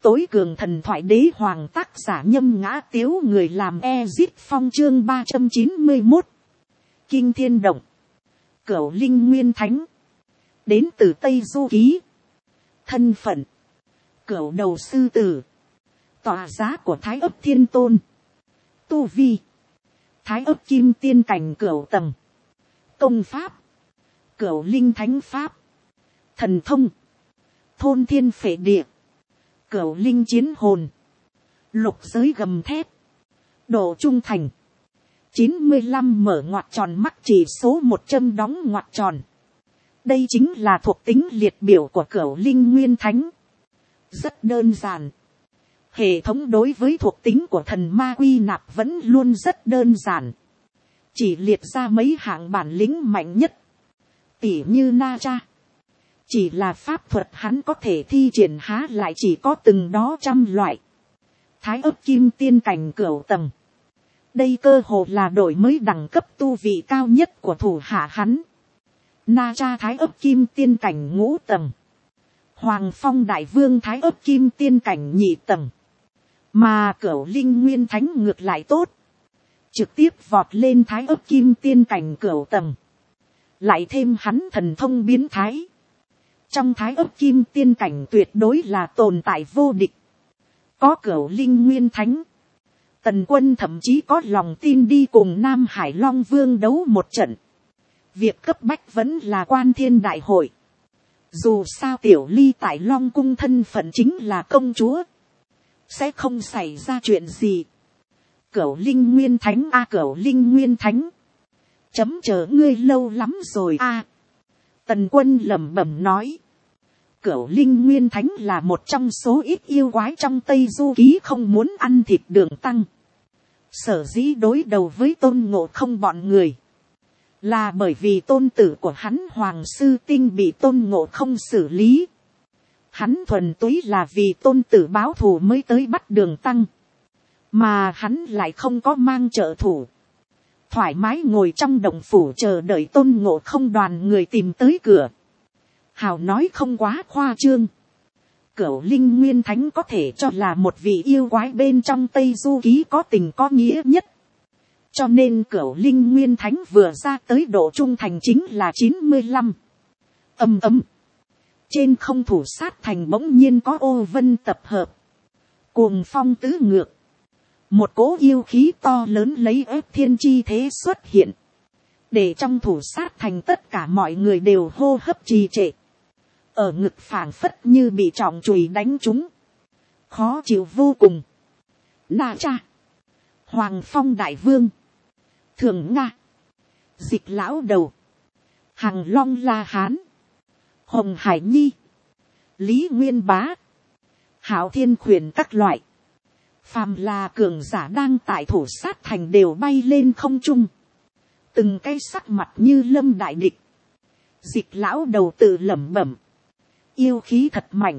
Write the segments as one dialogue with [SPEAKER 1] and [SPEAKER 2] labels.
[SPEAKER 1] Tối cường thần thoại đế hoàng, tác giả Nhâm Ngã Tiếu, người làm Ezit Phong, chương 391. Kinh thiên động. Cửu linh nguyên thánh. Đến từ Tây Du Ký. Thân phận. Cửu đầu sư tử. Tọa giá của Thái ấp thiên tôn. Tu vi. Thái ấp kim tiên cảnh cửu tầng. Công pháp. Cửu linh thánh pháp. Thần thông. Thôn thiên phệ địa. Cửu linh chiến hồn. Lục giới gầm thép. Độ trung thành. 95 mở ngoặc tròn, mắc chỉ số 100 đóng ngoặc tròn. Đây chính là thuộc tính liệt biểu của cửu linh nguyên thánh. Rất đơn giản. Hệ thống đối với thuộc tính của thần ma quy nạp vẫn luôn rất đơn giản. Chỉ liệt ra mấy hạng bản lĩnh mạnh nhất. Tỉ như Na Cha. Chỉ là pháp thuật hắn có thể thi triển há lại chỉ có từng đó trăm loại. Thái ấp kim tiên cảnh cửu tầng. Đây cơ hồ là đổi mới đẳng cấp tu vị cao nhất của thủ hạ hắn. Na Cha Thái ấp kim tiên cảnh ngũ tầng. Hoàng Phong Đại Vương Thái ấp kim tiên cảnh nhị tầng. Mà cửu linh nguyên thánh ngược lại tốt. Trực tiếp vọt lên Thái ấp kim tiên cảnh cửu tầng. Lại thêm hắn thần thông biến thái. Trong Thái ấp kim tiên cảnh tuyệt đối là tồn tại vô địch. Có cửu linh nguyên thánh. Tần Quân thậm chí có lòng tin đi cùng Nam Hải Long Vương đấu một trận. Việc cấp bách vẫn là Quan Thiên Đại Hội. Dù sao Tiểu Ly tại Long Cung thân phận chính là công chúa. Sẽ không xảy ra chuyện gì. Cửu linh nguyên thánh a, cửu linh nguyên thánh. Chấm chờ ngươi lâu lắm rồi a. Tần Quân lẩm bẩm nói. Cửu linh nguyên thánh là một trong số ít yêu quái trong Tây Du Ký không muốn ăn thịt đường tăng. Sở dĩ đối đầu với Tôn Ngộ Không bọn người. Là bởi vì tôn tử của hắn Hoàng Sư Tinh bị Tôn Ngộ Không xử lý. Hắn thuần túy là vì tôn tử báo thù mới tới bắt đường tăng. Mà hắn lại không có mang trợ thủ. Thoải mái ngồi trong động phủ chờ đợi Tôn Ngộ Không đoàn người tìm tới cửa. Hào nói không quá khoa trương. Cửu linh nguyên thánh có thể cho là một vị yêu quái bên trong Tây Du Ký có tình có nghĩa nhất. Cho nên cửu linh nguyên thánh vừa ra tới độ trung thành chính là 95. Ầm ầm. Trên không thủ sát thành bỗng nhiên có ô vân tập hợp. Cuồng phong tứ ngược. Một cỗ yêu khí to lớn lấy ép thiên chi thế xuất hiện. Để trong thủ sát thành tất cả mọi người đều hô hấp trì trệ. Ở ngực phảng phất như bị trọng chùy đánh trúng. Khó chịu vô cùng. Na Cha. Hoàng Phong Đại Vương. Thường Nga. Dịch Lão Đầu. Hằng Long La Hán. Hồng Hải Nhi. Lý Nguyên Bá. Hạo Thiên Khuyển các loại. Phàm là cường giả đang tại thủ sát thành đều bay lên không trung. Từng cái sắc mặt như lâm đại địch. Dịch Lão Đầu tự lẩm bẩm. Yêu khí thật mạnh.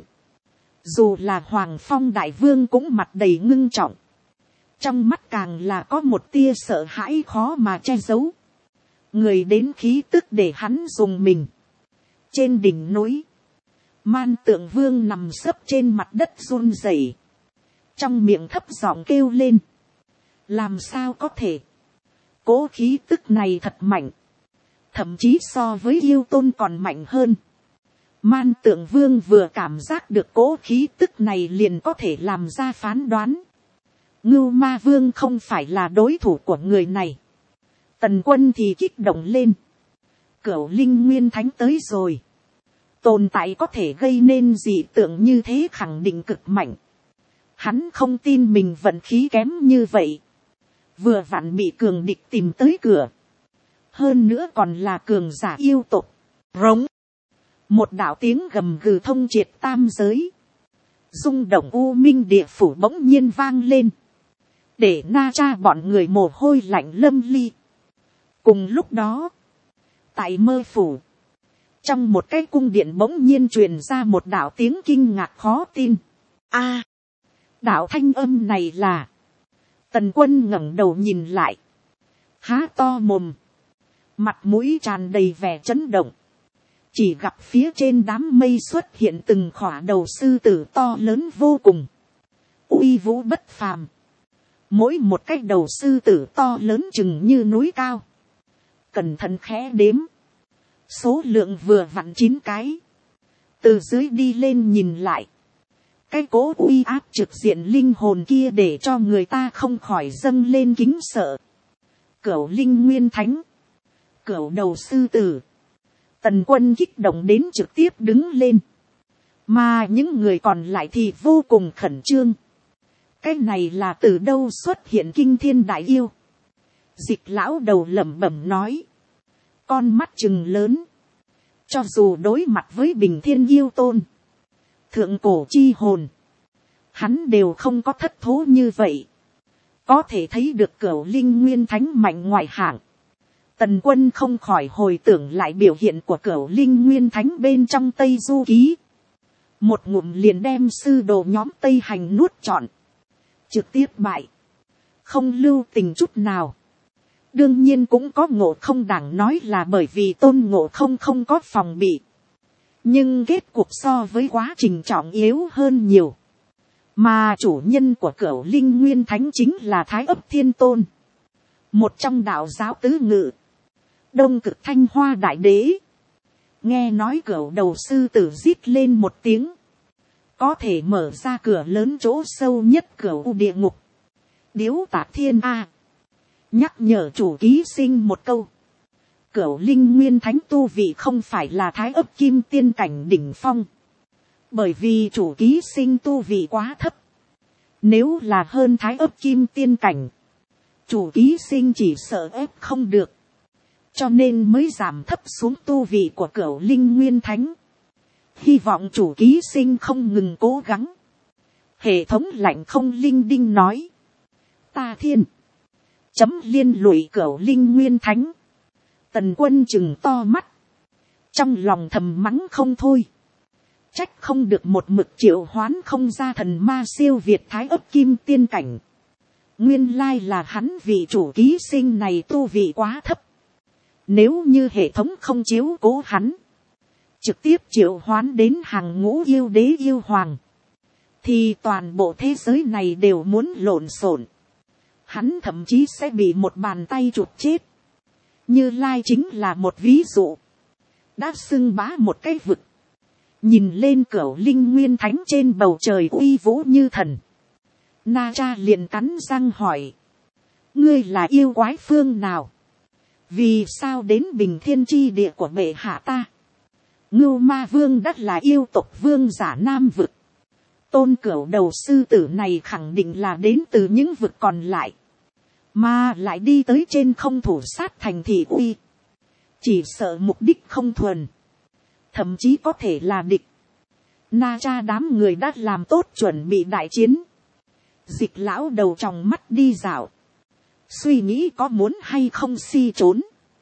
[SPEAKER 1] Dù là Hoàng Phong Đại Vương cũng mặt đầy ngưng trọng. Trong mắt càng là có một tia sợ hãi khó mà che giấu. Người đến khí tức để hắn dùng mình. Trên đỉnh núi. Man Tượng Vương nằm sấp trên mặt đất run rẩy. Trong miệng thấp giọng kêu lên. Làm sao có thể. Cố khí tức này thật mạnh. Thậm chí so với yêu tôn còn mạnh hơn. Man Tượng Vương vừa cảm giác được cố khí tức này liền có thể làm ra phán đoán. Ngưu Ma Vương không phải là đối thủ của người này. Tần Quân thì kích động lên. Cửu linh nguyên thánh tới rồi. Tồn tại có thể gây nên dị tượng như thế khẳng định cực mạnh. Hắn không tin mình vận khí kém như vậy. Vừa vặn bị cường địch tìm tới cửa. Hơn nữa còn là cường giả yêu tộc. Rống. Một đạo tiếng gầm gừ thông triệt tam giới. Rung động u minh địa phủ bỗng nhiên vang lên. Để Na Cha bọn người mồ hôi lạnh lâm ly. Cùng lúc đó. Tại mơ phủ. Trong một cái cung điện bỗng nhiên truyền ra một đạo tiếng kinh ngạc khó tin. A, đạo thanh âm này là. Tần Quân ngẩng đầu nhìn lại. Há to mồm. Mặt mũi tràn đầy vẻ chấn động. chỉ gặp phía trên đám mây xuất hiện từng khỏa đầu sư tử to lớn vô cùng, uy vũ bất phàm. Mỗi một cái đầu sư tử to lớn chừng như núi cao, cẩn thận khẽ đếm, số lượng vừa vặn 9 cái. Từ dưới đi lên nhìn lại, cái cỗ uy áp trực diện linh hồn kia để cho người ta không khỏi dâng lên kính sợ. Cửu linh nguyên thánh, cửu đầu sư tử. Tần Quân kích động đến trực tiếp đứng lên, mà những người còn lại thì vô cùng khẩn trương. Cái này là từ đâu xuất hiện kinh thiên đại yêu? Dịch lão đầu lẩm bẩm nói, con mắt trừng lớn. Cho dù đối mặt với bình thiên yêu tôn, thượng cổ chi hồn, hắn đều không có thất thố như vậy. Có thể thấy được cửu linh nguyên thánh mạnh ngoại hạng. Tần Quân không khỏi hồi tưởng lại biểu hiện của cửu linh nguyên thánh bên trong Tây Du Ký. Một ngụm liền đem sư đồ nhóm Tây Hành nuốt trọn. Trực tiếp bại. Không lưu tình chút nào. Đương nhiên cũng có Ngộ Không đảng nói là bởi vì Tôn Ngộ Không không có phòng bị. Nhưng kết cục so với quá trình trọng yếu hơn nhiều. Mà chủ nhân của cửu linh nguyên thánh chính là Thái Ấp Thiên Tôn. Một trong đạo giáo tứ ngự. Đông Cực Thanh Hoa Đại Đế. Nghe nói cửu đầu sư tử rít lên một tiếng. Có thể mở ra cửa lớn chỗ sâu nhất cửu địa ngục. Điếu Tạc Thiên A. Nhắc nhở chủ ký sinh một câu. Cửu linh nguyên thánh tu vị không phải là Thái Ấp Kim Tiên cảnh đỉnh phong. Bởi vì chủ ký sinh tu vị quá thấp. Nếu là hơn Thái Ấp Kim Tiên cảnh, chủ ký sinh chỉ sợ ép không được. Cho nên mới giảm thấp xuống tu vị của cửu linh nguyên thánh. Hy vọng chủ ký sinh không ngừng cố gắng. Hệ thống lạnh không linh đinh nói. Ta thiên. Chấm liên lụy cửu linh nguyên thánh. Tần Quân chừng to mắt. Trong lòng thầm mắng không thôi. Trách không được một mực triệu hoán không ra thần ma siêu việt Thái Ấp Kim Tiên cảnh. Nguyên lai là hắn vị chủ ký sinh này tu vị quá thấp. Nếu như hệ thống không chiếu cố hắn, trực tiếp triệu hoán đến hàng ngũ yêu đế yêu hoàng, thì toàn bộ thế giới này đều muốn lộn xộn. Hắn thậm chí sẽ bị một bàn tay chụp chết. Như Lai chính là một ví dụ. Đã xưng bá một cái vực. Nhìn lên cửu linh nguyên thánh trên bầu trời uy vũ như thần. Na Cha liền cắn răng hỏi. Ngươi là yêu quái phương nào? Vì sao đến Bình Thiên Chi địa của bệ hạ ta? Ngưu Ma Vương đất là yêu tộc vương giả Nam vực. Tôn cửu đầu sư tử này khẳng định là đến từ những vực còn lại. Mà lại đi tới trên không thủ sát thành thị uy. Chỉ sợ mục đích không thuần. Thậm chí có thể là địch. Na Cha đám người đã làm tốt chuẩn bị đại chiến. Dịch lão đầu trong mắt đi dạo. Suy nghĩ có muốn hay không si trốn.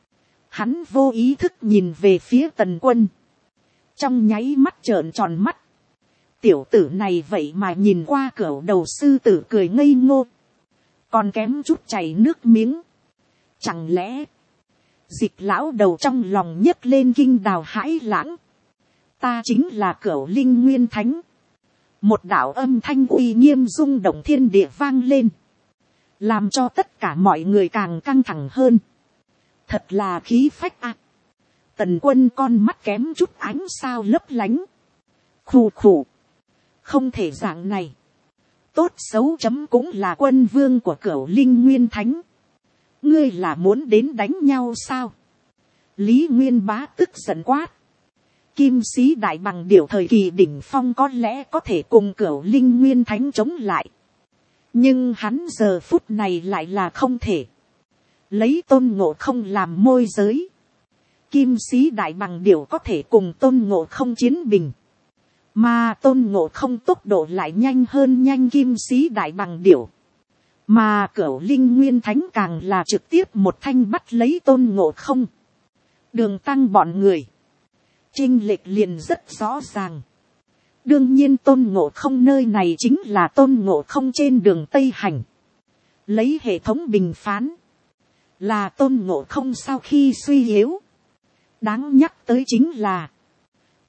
[SPEAKER 1] Hắn vô ý thức nhìn về phía Tần Quân. Trong nháy mắt trợn tròn mắt. Tiểu tử này vậy mà nhìn qua cửu đầu sư tử cười ngây ngô. Còn kém chút chảy nước miếng. Chẳng lẽ. Dịch lão đầu trong lòng nhấc lên kinh đào hãi lãng. Ta chính là cửu linh nguyên thánh. Một đạo âm thanh uy nghiêm rung động thiên địa vang lên. Làm cho tất cả mọi người càng căng thẳng hơn. Thật là khí phách ạ. Tần Quân con mắt kém chút ánh sao lấp lánh. Khù khù. Không thể dạng này. Tốt xấu chấm cũng là quân vương của cửu linh nguyên thánh. Ngươi là muốn đến đánh nhau sao? Lý Nguyên Bá tức giận quát. Kim sĩ đại bằng điểu thời kỳ đỉnh phong có lẽ có thể cùng cửu linh nguyên thánh chống lại. Nhưng hắn giờ phút này lại là không thể. Lấy Tôn Ngộ Không làm môi giới. Kim sĩ đại bằng điểu có thể cùng Tôn Ngộ Không chiến bình. Mà Tôn Ngộ Không tốc độ lại nhanh hơn nhanh kim sĩ đại bằng điểu. Mà cửu linh nguyên thánh càng là trực tiếp một thanh bắt lấy Tôn Ngộ Không. Đường tăng bọn người. Chênh lệch liền rất rõ ràng. Đương nhiên Tôn Ngộ Không nơi này chính là Tôn Ngộ Không trên đường Tây Hành. Lấy hệ thống bình phán. Là Tôn Ngộ Không sau khi suy yếu. Đáng nhắc tới chính là.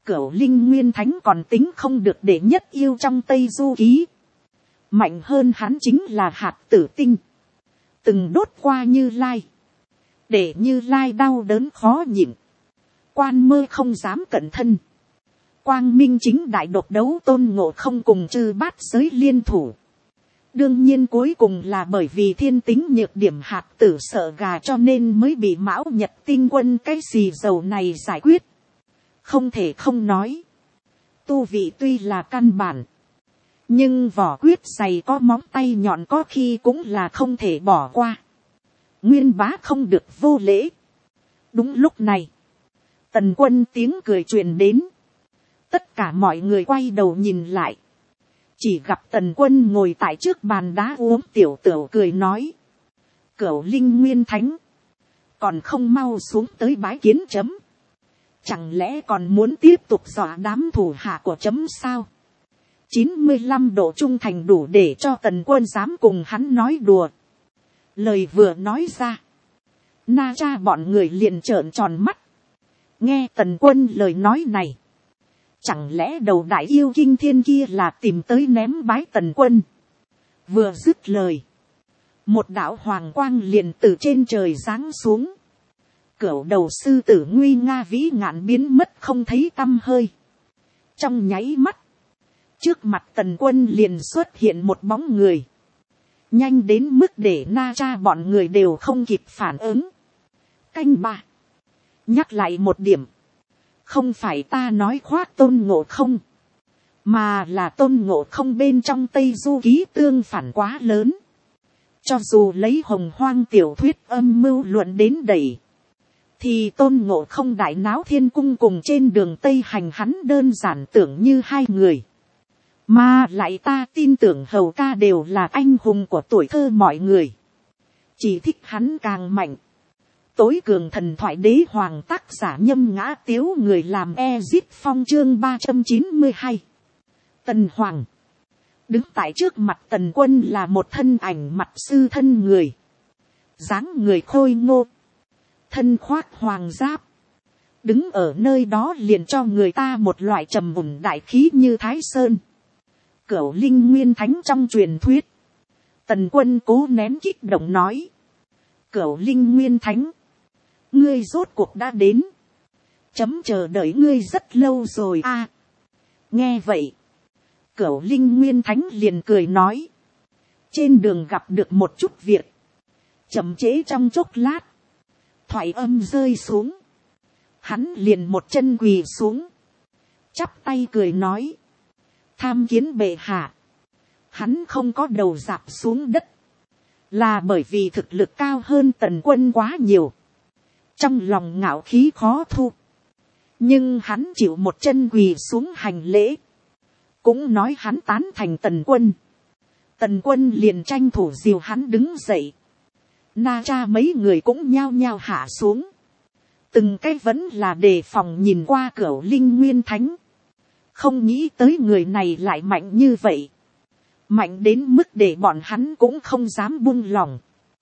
[SPEAKER 1] Cửu Linh Nguyên Thánh còn tính không được đệ nhất yêu trong Tây Du Ký. Mạnh hơn hắn chính là Hạt Tử Tinh. Từng đốt qua Như Lai. Để Như Lai đau đớn khó nhịn. Quan Mơ không dám cẩn thân. Quang Minh chính đại độc đấu Tôn Ngộ Không cùng Chư Bát Giới liên thủ. Đương nhiên cuối cùng là bởi vì thiên tính nhược điểm Hạt Tử sợ gà cho nên mới bị Mão Nhật Tinh Quân cái xì dầu này giải quyết. Không thể không nói. Tu vị tuy là căn bản. Nhưng vỏ quyết dày có móng tay nhọn có khi cũng là không thể bỏ qua. Nguyên Bá không được vô lễ. Đúng lúc này. Tần Quân tiếng cười truyền đến. Tất cả mọi người quay đầu nhìn lại. Chỉ gặp Tần Quân ngồi tại trước bàn đá uống tiểu tửu cười nói. Cửu Linh Nguyên Thánh. Còn không mau xuống tới bái kiến chấm. Chẳng lẽ còn muốn tiếp tục dọa đám thủ hạ của chấm sao? 95 độ trung thành đủ để cho Tần Quân dám cùng hắn nói đùa. Lời vừa nói ra. Na Cha bọn người liền trợn tròn mắt. Nghe Tần Quân lời nói này. Chẳng lẽ đầu đại yêu kinh thiên kia là tìm tới ném bái Tần Quân. Vừa dứt lời. Một đạo hoàng quang liền từ trên trời giáng xuống. Cửu đầu sư tử nguy nga vĩ ngạn biến mất không thấy tăm hơi. Trong nháy mắt. Trước mặt Tần Quân liền xuất hiện một bóng người. Nhanh đến mức để Na Cha bọn người đều không kịp phản ứng. Canh ba. Nhắc lại một điểm. Không phải ta nói khoác Tôn Ngộ Không. Mà là Tôn Ngộ Không bên trong Tây Du Ký tương phản quá lớn. Cho dù lấy Hồng Hoang tiểu thuyết âm mưu luận đến đẩy. Thì Tôn Ngộ Không đại náo thiên cung cùng trên đường Tây hành hắn đơn giản tưởng như hai người. Mà lại ta tin tưởng hầu ca đều là anh hùng của tuổi thơ mọi người. Chỉ thích hắn càng mạnh. Tối cường thần thoại đế hoàng tác giả Nhâm Ngã Tiếu người làm Ezit Phong chương 392. Tần Hoàng. Đứng tại trước mặt Tần Quân là một thân ảnh mặt sư thân người. Dáng người khôi ngô. Thân khoác hoàng giáp. Đứng ở nơi đó liền cho người ta một loại trầm ổn đại khí như Thái Sơn. Cửu Linh Nguyên Thánh trong truyền thuyết. Tần Quân cố nén kích động nói. Cửu Linh Nguyên Thánh. Ngươi rốt cuộc đã đến. Chấm chờ đợi ngươi rất lâu rồi a. Nghe vậy. Cửu Linh Nguyên Thánh liền cười nói. Trên đường gặp được một chút việc. Chậm trễ trong chốc lát. Thoại âm rơi xuống. Hắn liền một chân quỳ xuống. Chắp tay cười nói. Tham kiến bệ hạ. Hắn không có đầu rạp xuống đất. Là bởi vì thực lực cao hơn Tần Quân quá nhiều. Trong lòng ngạo khí khó thu. Nhưng hắn chịu một chân quỳ xuống hành lễ. Cũng nói hắn tán thành Tần Quân. Tần Quân liền tranh thủ dìu hắn đứng dậy. Na Cha mấy người cũng nhao nhao hạ xuống. Từng cái vẫn là đề phòng nhìn qua Cửu Linh Nguyên Thánh. Không nghĩ tới người này lại mạnh như vậy. Mạnh đến mức để bọn hắn cũng không dám buông lòng.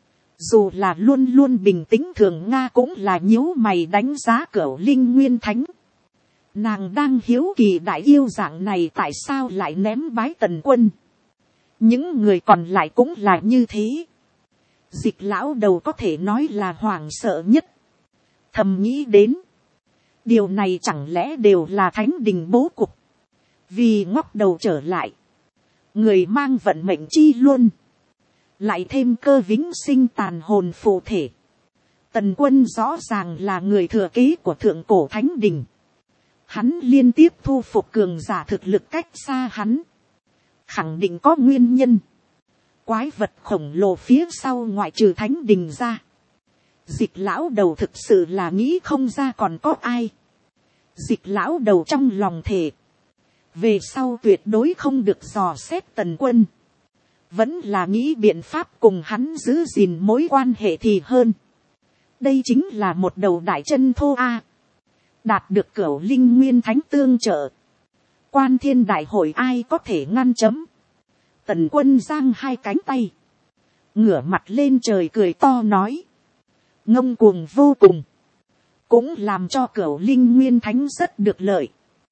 [SPEAKER 1] Dù là luôn luôn bình tĩnh thường Nga cũng là nhíu mày đánh giá Cửu Linh Nguyên Thánh. Nàng đang hiếu kỳ đại yêu dạng này tại sao lại ném bái Tần Quân. Những người còn lại cũng là như thế. Dịch lão đầu có thể nói là hoảng sợ nhất. Thầm nghĩ đến. Điều này chẳng lẽ đều là thánh đình bố cục. Vì ngóc đầu trở lại. Người mang vận mệnh chi luôn. Lại thêm cơ vĩnh sinh tàn hồn phụ thể. Tần Quân rõ ràng là người thừa kế của thượng cổ thánh đình. Hắn liên tiếp thu phục cường giả thực lực cách xa hắn. Khẳng định có nguyên nhân. Quái vật khổng lồ phía sau ngoại trừ thánh đình ra. Dịch lão đầu thực sự là nghĩ không ra còn có ai. Dịch lão đầu trong lòng thề. Về sau tuyệt đối không được dò xét Tần Quân. Vẫn là nghĩ biện pháp cùng hắn giữ gìn mối quan hệ thì hơn. Đây chính là một đầu đại chân thô a. Đạt được Cửu Linh Nguyên Thánh tương trợ. Quan thiên đại hội ai có thể ngăn chấm. Tần Quân giang hai cánh tay. Ngửa mặt lên trời cười to nói. Ngông cuồng vô cùng. Cũng làm cho Cửu Linh Nguyên Thánh rất được lợi.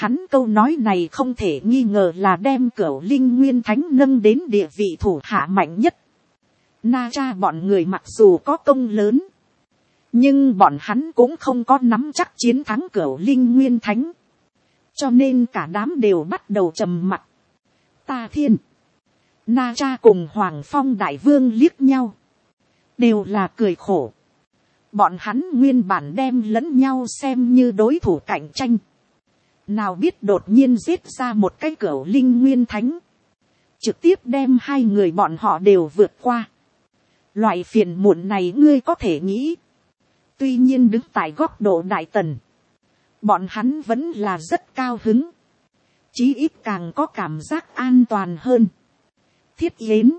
[SPEAKER 1] Hắn câu nói này không thể nghi ngờ là đem Cửu Linh Nguyên Thánh nâng đến địa vị thủ hạ mạnh nhất. Na Tra bọn người mặc dù có công lớn, nhưng bọn hắn cũng không có nắm chắc chiến thắng Cửu Linh Nguyên Thánh. Cho nên cả đám đều bắt đầu trầm mặc. Ta Thiên, Na Tra cùng Hoàng Phong Đại Vương liếc nhau, đều là cười khổ. Bọn hắn nguyên bản đem lẫn nhau xem như đối thủ cạnh tranh. Nào biết đột nhiên giết ra một cái Cửu Linh Nguyên Thánh, trực tiếp đem hai người bọn họ đều vượt qua. Loại phiền muộn này ngươi có thể nghĩ. Tuy nhiên đứng tại góc độ Đại Tần, bọn hắn vẫn là rất cao hứng. Chí ít càng có cảm giác an toàn hơn. Thiết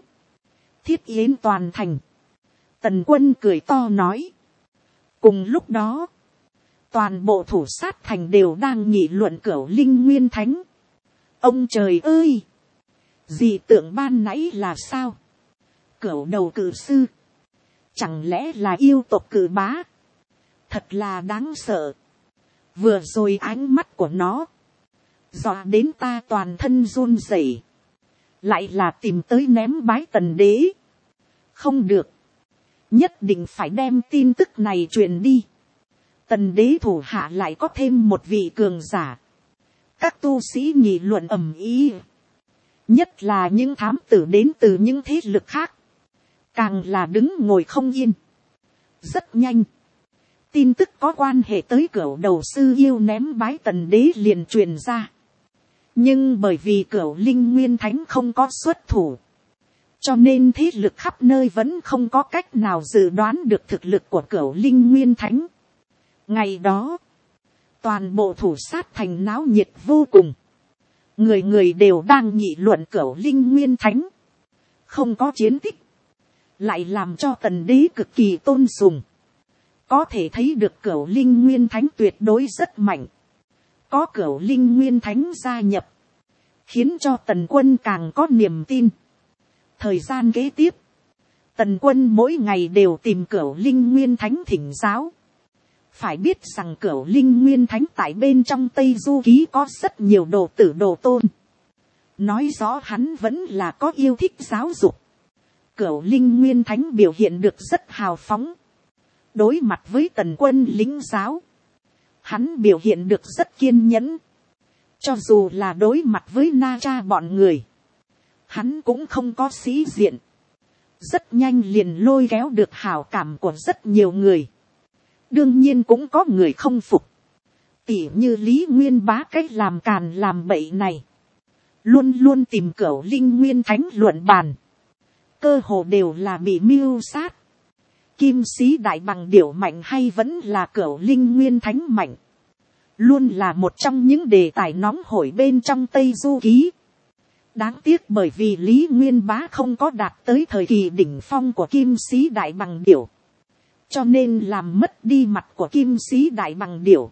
[SPEAKER 1] Yến toàn thành. Tần Quân cười to nói. Cùng lúc đó, toàn bộ thủ sát thành đều đang nghị luận Cửu Linh Nguyên Thánh. Ông trời ơi! Dị tượng ban nãy là sao? Cửu đầu cử sư. Chẳng lẽ là yêu tộc cử bá? Thật là đáng sợ. Vừa rồi ánh mắt của nó dọa đến ta toàn thân run rẩy. Lại là tìm tới ném bái Tần đế. Không được. Nhất định phải đem tin tức này truyền đi. Tần đế thủ hạ lại có thêm một vị cường giả. Các tu sĩ nghị luận ầm ĩ. Nhất là những thám tử đến từ những thế lực khác. Càng là đứng ngồi không yên. Rất nhanh. Tin tức có quan hệ tới Cửu đầu sư yêu ném bái Tần đế liền truyền ra. Nhưng bởi vì Cửu Linh Nguyên Thánh không có xuất thủ, cho nên thế lực khắp nơi vẫn không có cách nào dự đoán được thực lực của Cửu Linh Nguyên Thánh. Ngày đó, toàn bộ thủ sát thành náo nhiệt vô cùng. Người người đều đang nghị luận Cửu Linh Nguyên Thánh. Không có chiến tích, lại làm cho Tần đế cực kỳ tôn sùng. Có thể thấy được Cửu Linh Nguyên Thánh tuyệt đối rất mạnh. Có Cửu Linh Nguyên Thánh gia nhập, khiến cho Tần Quân càng có niềm tin. Thời gian kế tiếp, Tần Quân mỗi ngày đều tìm Cửu Linh Nguyên Thánh thỉnh giáo. Phải biết rằng Cửu Linh Nguyên Thánh tại bên trong Tây Du Ký có rất nhiều đồ tử đồ tôn. Nói rõ hắn vẫn là có yêu thích giáo dục. Cửu Linh Nguyên Thánh biểu hiện được rất hào phóng. Đối mặt với Tần Quân lính giáo, hắn biểu hiện được rất kiên nhẫn. Cho dù là đối mặt với Na Tra bọn người, hắn cũng không có sĩ diện. Rất nhanh liền lôi kéo được hảo cảm của rất nhiều người. Đương nhiên cũng có người không phục. Tỉ như Lý Nguyên Bá cách làm càn làm bậy này. Luôn luôn tìm Cửu Linh Nguyên Thánh luận bàn. Cơ hồ đều là bị mưu sát. Kim Sĩ Đại Bằng Điểu mạnh hay vẫn là Cửu Linh Nguyên Thánh mạnh. Luôn là một trong những đề tài nóng hổi bên trong Tây Du Ký. Đáng tiếc bởi vì Lý Nguyên Bá không có đạt tới thời kỳ đỉnh phong của Kim Sĩ Đại Bằng Điểu, cho nên làm mất đi mặt của Kim Sĩ Đại Bằng Điểu.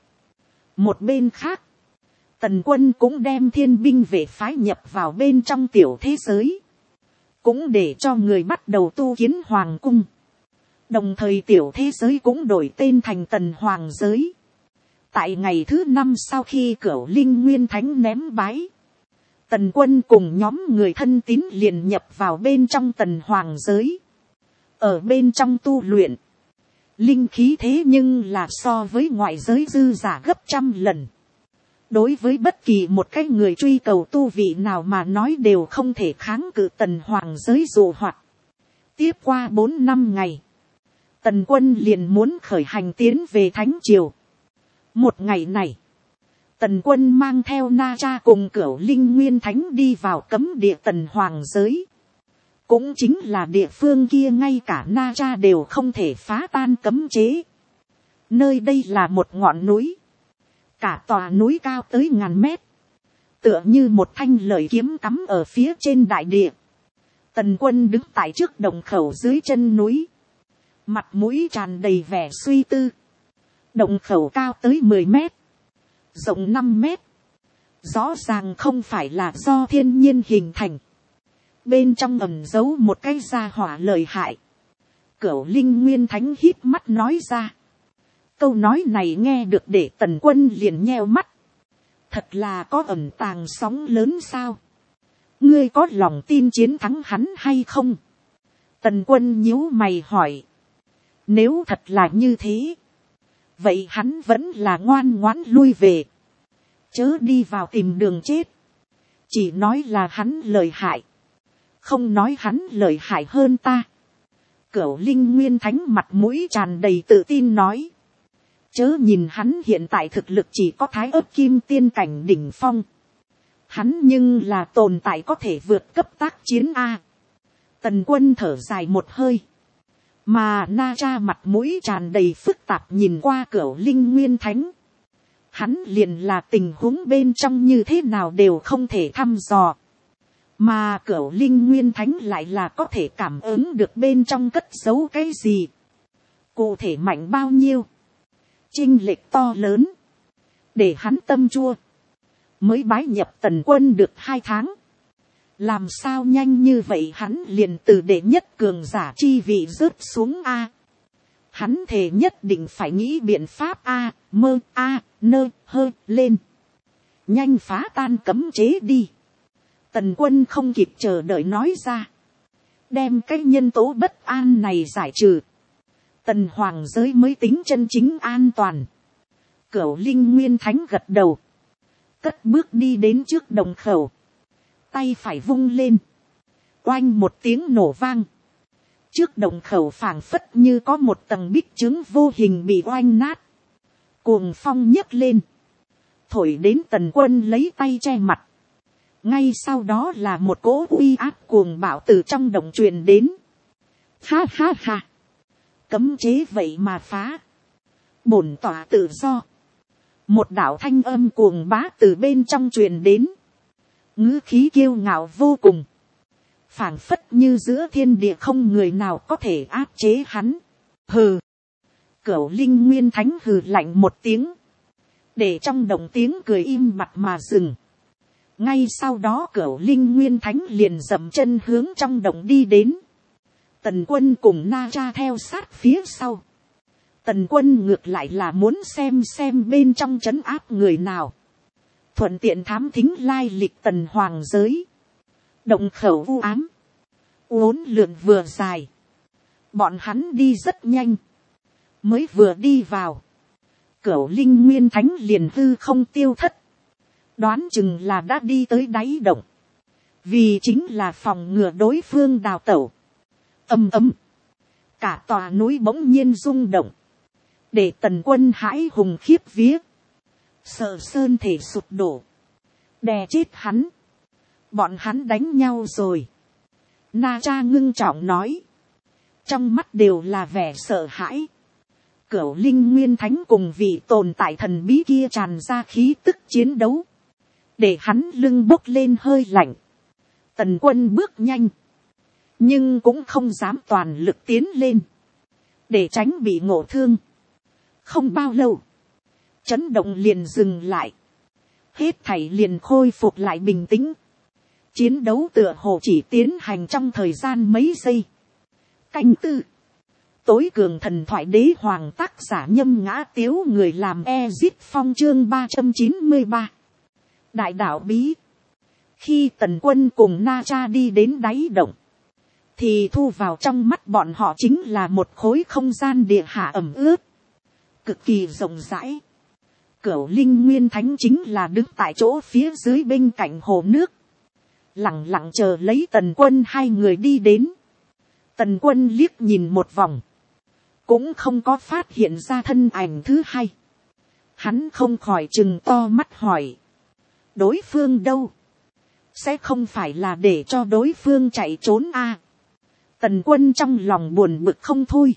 [SPEAKER 1] Một bên khác, Tần Quân cũng đem thiên binh vệ phái nhập vào bên trong tiểu thế giới, cũng để cho người bắt đầu tu kiến hoàng cung. Đồng thời tiểu thế giới cũng đổi tên thành Tần Hoàng giới. Tại ngày thứ 5 sau khi Cửu Linh Nguyên Thánh ném bái, Tần Quân cùng nhóm người thân tín liền nhập vào bên trong Tần Hoàng giới. Ở bên trong tu luyện, linh khí thế nhưng là so với ngoại giới dư giả gấp 100 lần. Đối với bất kỳ một cái người truy cầu tu vị nào mà nói đều không thể kháng cự Tần Hoàng giới dụ hoặc. Tiếp qua 4 năm ngày, Tần Quân liền muốn khởi hành tiến về Thánh Triều. Một ngày này, Tần Quân mang theo Na Tra cùng Cửu Linh Nguyên Thánh đi vào cấm địa Tần Hoàng giới. Cũng chính là địa phương kia ngay cả Na Tra đều không thể phá tan cấm chế. Nơi đây là một ngọn núi. Cả tòa núi cao tới 1000 mét. Tựa như một thanh lợi kiếm cắm ở phía trên đại địa. Tần Quân đứng tại trước đồng khẩu dưới chân núi. Mặt mũi tràn đầy vẻ suy tư. Động khẩu cao tới 10 mét. Rộng 5 mét. Rõ ràng không phải là do thiên nhiên hình thành. Bên trong ẩn giấu một cái gia hỏa lợi hại. Cửu Linh Nguyên Thánh híp mắt nói ra. Câu nói này nghe được để Tần Quân liền nheo mắt. Thật là có ẩn tàng sóng lớn sao? Ngươi có lòng tin chiến thắng hắn hay không? Tần Quân nhíu mày hỏi. Nếu thật là như thế, vậy hắn vẫn là ngoan ngoãn lui về, chớ đi vào tìm đường chết. Chỉ nói là hắn lợi hại, không nói hắn lợi hại hơn ta. Cửu Linh Nguyên Thánh mặt mũi tràn đầy tự tin nói. Chớ nhìn hắn hiện tại thực lực chỉ có thái ấp kim tiên cảnh đỉnh phong. Hắn nhưng là tồn tại có thể vượt cấp tác chiến A. Tần Quân thở dài một hơi. Mà Na Cha mặt mũi tràn đầy phức tạp nhìn qua Cửu Linh Nguyên Thánh. Hắn liền là tình huống bên trong như thế nào đều không thể thăm dò. Mà Cửu Linh Nguyên Thánh lại là có thể cảm ứng được bên trong cất giấu cái gì. Cụ thể mạnh bao nhiêu. Chênh lệch to lớn. Để hắn tâm chua. Mới bái nhập Tần Quân được 2 tháng. Làm sao nhanh như vậy hắn liền từ đệ nhất cường giả chi vị rớt xuống A. Hắn thề nhất định phải nghĩ biện pháp A, mơ A, nơ, hơ, lên. Nhanh phá tan cấm chế đi. Tần Quân không kịp chờ đợi nói ra. Đem cái nhân tố bất an này giải trừ. Tần hoàng giới mới tính chân chính an toàn. Cửu Linh Nguyên Thánh gật đầu. Cất bước đi đến trước đồng khẩu. Tay phải vung lên. Oanh một tiếng nổ vang. Trước đồng khẩu phảng phất như có một tầng bích trướng vô hình bị oanh nát. Cuồng phong nhấc lên. Thổi đến Tần Quân lấy tay che mặt. Ngay sau đó là một cỗ uy áp cuồng bạo từ trong động truyền đến. Ha ha ha. Cấm chế vậy mà phá. Bổn tỏa tự do. Một đạo thanh âm cuồng bá từ bên trong truyền đến. Ngữ khí kiêu ngạo vô cùng. Phảng phất như giữa thiên địa không người nào có thể áp chế hắn. Hừ. Cửu Linh Nguyên Thánh hừ lạnh một tiếng. Để trong động tiếng cười im bặt mà dừng. Ngay sau đó Cửu Linh Nguyên Thánh liền dậm chân hướng trong động đi đến. Tần Quân cùng Na Cha theo sát phía sau. Tần Quân ngược lại là muốn xem bên trong trấn áp người nào. Thuận tiện thám thính lai lịch Tần hoàng giới. Động khẩu u ám. Uốn lượn vừa dài. Bọn hắn đi rất nhanh. Mới vừa đi vào. Cửu Linh Nguyên Thánh liền hư không tiêu thất. Đoán chừng là đã đi tới đáy động. Vì chính là phòng ngừa đối phương đào tẩu. Ầm ầm. Cả tòa núi bỗng nhiên rung động. Để Tần Quân hãi hùng khiếp vía. Sợ sơn thể sụp đổ. Đè chết hắn. Bọn hắn đánh nhau rồi. Na Cha ngưng trọng nói. Trong mắt đều là vẻ sợ hãi. Cửu Linh Nguyên Thánh cùng vị tồn tại thần bí kia tràn ra khí tức chiến đấu. Để hắn lưng bốc lên hơi lạnh. Tần Quân bước nhanh. Nhưng cũng không dám toàn lực tiến lên. Để tránh bị ngộ thương. Không bao lâu. Chấn động liền dừng lại. Hết thảy liền khôi phục lại bình tĩnh. Chiến đấu tựa hồ chỉ tiến hành trong thời gian mấy giây. Canh tư. Tối cường thần thoại đế hoàng tác giả Nhâm Ngã Tiếu, người làm Ezit Phong chương 393. Đại đạo bí. Khi Tần Quân cùng Na Cha đi đến đáy động. Thì thu vào trong mắt bọn họ chính là một khối không gian địa hạ ẩm ướt. Cực kỳ rộng rãi. Cửu Linh Nguyên Thánh chính là đứng tại chỗ phía dưới bên cạnh hồ nước. Lặng lặng chờ lấy Tần Quân hai người đi đến. Tần Quân liếc nhìn một vòng. Cũng không có phát hiện ra thân ảnh thứ hai. Hắn không khỏi trừng to mắt hỏi. Đối phương đâu? Sẽ không phải là để cho đối phương chạy trốn à? Tần Quân trong lòng buồn bực không thôi.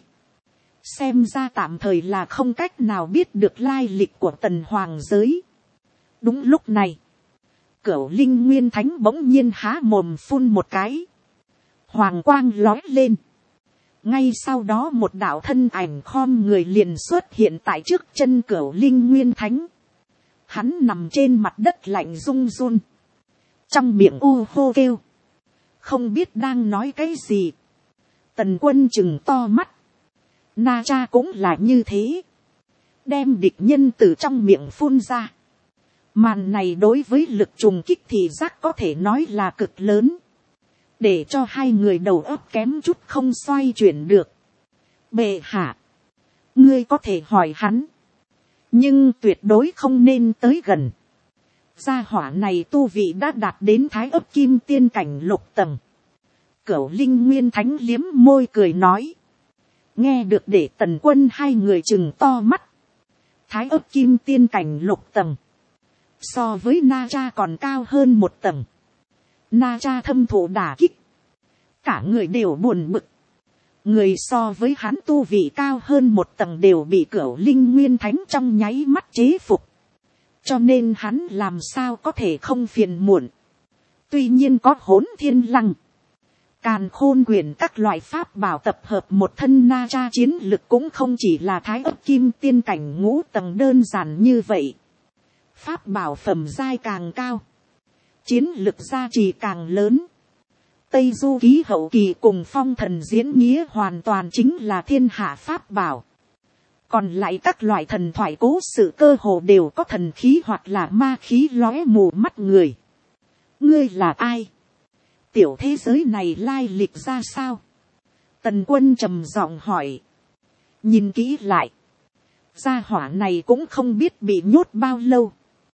[SPEAKER 1] Xem ra tạm thời là không cách nào biết được lai lịch của Tần hoàng giới. Đúng lúc này. Cửu Linh Nguyên Thánh bỗng nhiên há mồm phun một cái. Hoàng quang lói lên. Ngay sau đó một đạo thân ảnh khom người liền xuất hiện tại trước chân Cửu Linh Nguyên Thánh. Hắn nằm trên mặt đất lạnh run run. Trong miệng u hô kêu. Không biết đang nói cái gì. Tần Quân trừng to mắt. Na Cha cũng là như thế. Đem địch nhân từ trong miệng phun ra. Màn này đối với lực trùng kích thị giác có thể nói là cực lớn, để cho hai người đầu óc kém chút không xoay chuyển được. Bệ hạ, ngươi có thể hỏi hắn, nhưng tuyệt đối không nên tới gần. Gia hỏa này tu vị đã đạt đến thái ấp kim tiên cảnh lục tầng. Cửu Linh Nguyên Thánh liếm môi cười nói. Nghe được để Tần Quân hai người chừng to mắt. Thái ấp kim tiên cảnh lục tầng, so với Na Cha còn cao hơn một tầng. Na Cha thâm thụ đả kích, cả người đều buồn bực. Người so với hắn tu vị cao hơn một tầng đều bị Cửu Linh Nguyên Thánh trong nháy mắt chế phục. Cho nên hắn làm sao có thể không phiền muộn. Tuy nhiên có Hỗn Thiên Lăng, Càn Khôn Quyển các loại pháp bảo tập hợp một thân Na Cha chiến lực cũng không chỉ là thái ấp kim tiên cảnh ngũ tầng đơn giản như vậy. Pháp bảo phẩm giai càng cao, chiến lực gia trì càng lớn. Tây Du Ký hậu kỳ cùng Phong Thần diễn nghĩa hoàn toàn chính là thiên hạ pháp bảo. Còn lại các loại thần thoại cố sự cơ hồ đều có thần khí hoặc là ma khí lóe mù mắt người. Ngươi là ai? Tiểu thế giới này lai lịch ra sao? Tần Quân trầm giọng hỏi. Nhìn kỹ lại, gia hỏa này cũng không biết bị nhốt bao lâu.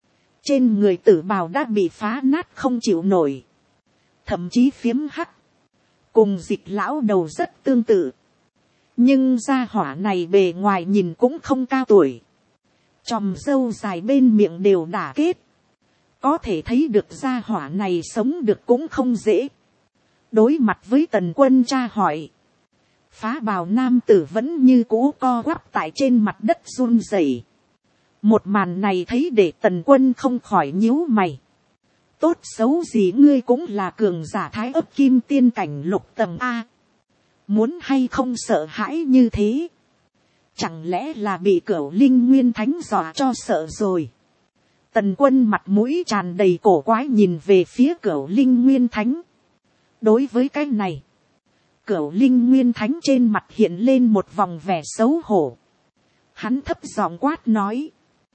[SPEAKER 1] Trên người tử bào đã bị phá nát không chịu nổi, thậm chí phiếm hắc, cùng Dịch lão đầu rất tương tự. Nhưng gia hỏa này bề ngoài nhìn cũng không cao tuổi, chòm râu dài bên miệng đều đả kết, có thể thấy được gia hỏa này sống được cũng không dễ. Đối mặt với Tần Quân tra hỏi, phá bào nam tử vẫn như cũ co quắp tại trên mặt đất run rẩy. Một màn này thấy để Tần Quân không khỏi nhíu mày. Tốt xấu gì ngươi cũng là cường giả thái ấp kim tiên cảnh lục tầng A. Muốn hay không sợ hãi như thế? Chẳng lẽ là bị Cửu Linh Nguyên Thánh dọa cho sợ rồi? Tần Quân mặt mũi tràn đầy cổ quái nhìn về phía Cửu Linh Nguyên Thánh. Đối với cái này, Cửu Linh Nguyên Thánh trên mặt hiện lên một vòng vẻ xấu hổ. Hắn thấp giọng quát nói.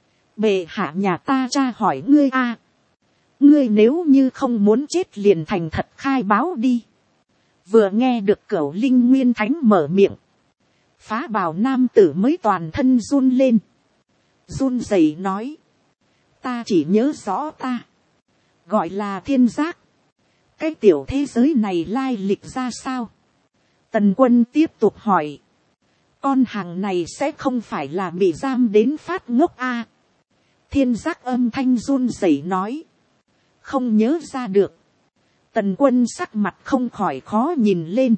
[SPEAKER 1] Bệ hạ nhà ta tra hỏi ngươi a, ngươi nếu như không muốn chết liền thành thật khai báo đi. Vừa nghe được Cửu Linh Nguyên Thánh mở miệng, phá bào nam tử mới toàn thân run lên, run rẩy nói. Ta chỉ nhớ rõ ta gọi là Thiên Giác. Cái tiểu thế giới này lai lịch ra sao? Tần Quân tiếp tục hỏi. Con hàng này sẽ không phải là bị giam đến phát ngốc a? Thiên Giác âm thanh run rẩy nói. Không nhớ ra được. Tần Quân sắc mặt không khỏi khó nhìn lên.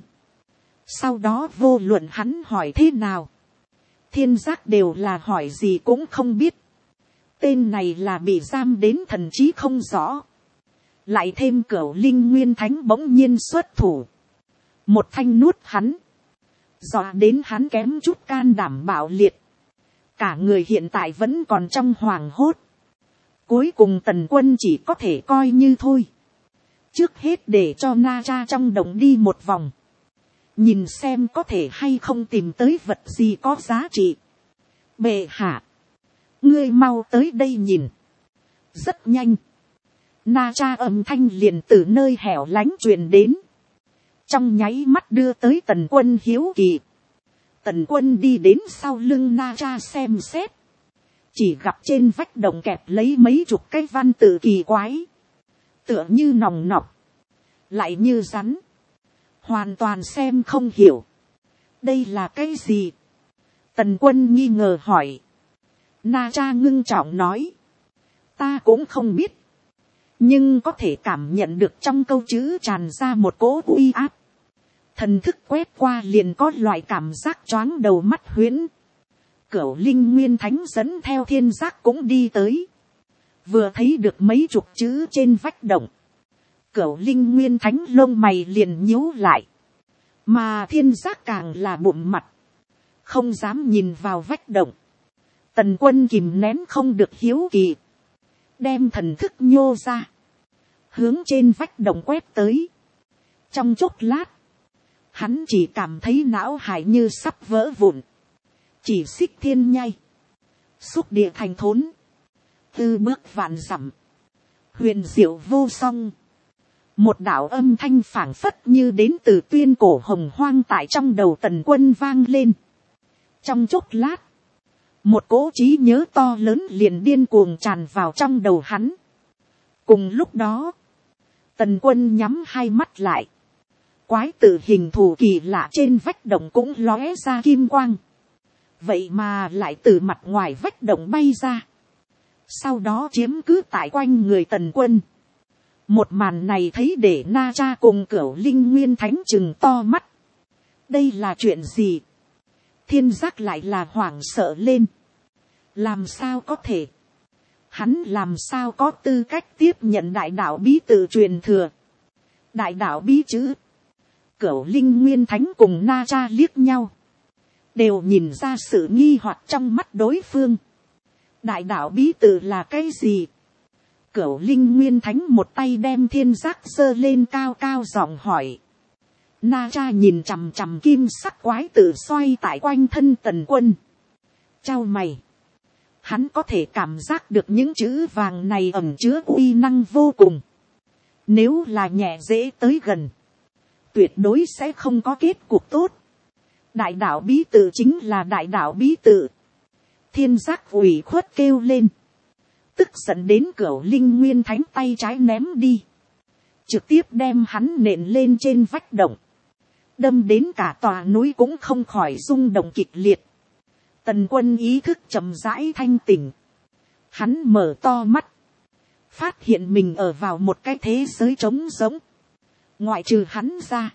[SPEAKER 1] Sau đó vô luận hắn hỏi thế nào, Thiên Giác đều là hỏi gì cũng không biết. Tên này là bị giam đến thần trí không rõ. Lại thêm Cửu Linh Nguyên Thánh bỗng nhiên xuất thủ, một thanh nuốt hắn, dọa đến hắn kém chút can đảm bạo liệt. Cả người hiện tại vẫn còn trong hoảng hốt. Cuối cùng Tần Quân chỉ có thể coi như thôi. Trước hết để cho Na Cha trong động đi một vòng, nhìn xem có thể hay không tìm tới vật gì có giá trị. Bệ hạ, ngươi mau tới đây nhìn. Rất nhanh, Na Cha âm thanh liền từ nơi hẻo lánh truyền đến, trong nháy mắt đưa tới Tần Quân hiếu kỳ. Tần Quân đi đến sau lưng Na Cha xem xét, chỉ gặp trên vách động kẹp lấy mấy chục cái văn tự kỳ quái, tựa như nòng nọc, lại như rắn, hoàn toàn xem không hiểu. Đây là cái gì? Tần Quân nghi ngờ hỏi. Na Cha ngưng trọng nói. Ta cũng không biết, nhưng có thể cảm nhận được trong câu chữ tràn ra một cỗ uy áp. Thần thức quét qua liền có loại cảm giác choáng đầu mắt huyễn. Cửu Linh Nguyên Thánh dẫn theo Thiên Giác cũng đi tới. Vừa thấy được mấy chục chữ trên vách động, Cửu Linh Nguyên Thánh lông mày liền nhíu lại. Mà Thiên Giác càng là bụng mặt, không dám nhìn vào vách động. Tần Quân kìm nén không được hiếu kỳ, đem thần thức nhô ra, hướng trên vách động quét tới. Trong chốc lát, hắn chỉ cảm thấy não hải như sắp vỡ vụn, chỉ xích thiên nhai, xúc địa thành thốn, tư bước vạn dặm, huyền diệu vô song. Một đạo âm thanh phảng phất như đến từ tuyên cổ hồng hoang tại trong đầu Tần Quân vang lên. Trong chốc lát, một cỗ trí nhớ to lớn liền điên cuồng tràn vào trong đầu hắn. Cùng lúc đó, Tần Quân nhắm hai mắt lại. Quái tự hình thù kỳ lạ trên vách động cũng lóe ra kim quang. Vậy mà lại từ mặt ngoài vách động bay ra. Sau đó chiếm cứ tại quanh người Tần Quân. Một màn này thấy để Na Cha cùng Cửu Linh Nguyên Thánh trừng to mắt. Đây là chuyện gì? Thiên Giác lại là hoảng sợ lên. Làm sao có thể? Hắn làm sao có tư cách tiếp nhận đại đạo bí tự truyền thừa? Đại đạo bí chữ. Cửu Linh Nguyên Thánh cùng Na Cha liếc nhau. Đều nhìn ra sự nghi hoặc trong mắt đối phương. Đại đạo bí tự là cái gì? Cửu Linh Nguyên Thánh một tay đem Thiên Giác giơ lên cao cao giọng hỏi. Na Cha nhìn chằm chằm kim sắc quái tự xoay tại quanh thân Tần Quân. Chau mày. Hắn có thể cảm giác được những chữ vàng này ẩn chứa uy năng vô cùng. Nếu là nhẹ dễ tới gần, tuyệt đối sẽ không có kết cục tốt. Đại đạo bí tự chính là đại đạo bí tự. Thiên Giác ủy khuất kêu lên. Tức giận đến Cửu Linh Nguyên Thánh tay trái ném đi. Trực tiếp đem hắn nện lên trên vách động. Đâm đến cả tòa núi cũng không khỏi rung động kịch liệt. Tần Quân ý thức chậm rãi thanh tỉnh. Hắn mở to mắt. Phát hiện mình ở vào một cái thế giới trống rỗng. Ngoại trừ hắn ra.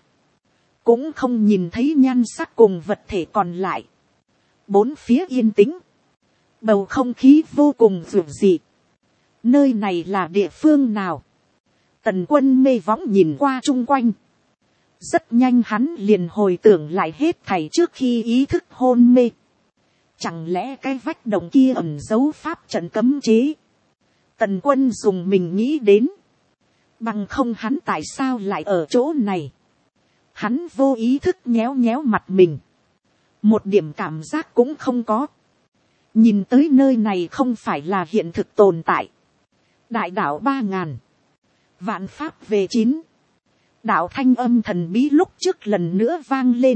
[SPEAKER 1] Cũng không nhìn thấy nhan sắc cùng vật thể còn lại. Bốn phía yên tĩnh. Bầu không khí vô cùng dịu dị. Nơi này là địa phương nào? Tần Quân mê võng nhìn qua chung quanh. Rất nhanh hắn liền hồi tưởng lại hết thảy trước khi ý thức hôn mê. Chẳng lẽ cái vách động kia ẩn giấu pháp trận cấm chế? Tần Quân dùng mình nghĩ đến. Bằng không hắn tại sao lại ở chỗ này? Hắn vô ý thức nhéo nhéo mặt mình. Một điểm cảm giác cũng không có. Nhìn tới nơi này không phải là hiện thực tồn tại. Đại đạo 3000. Vạn pháp về 9. Đạo thanh âm thần bí lúc trước lần nữa vang lên.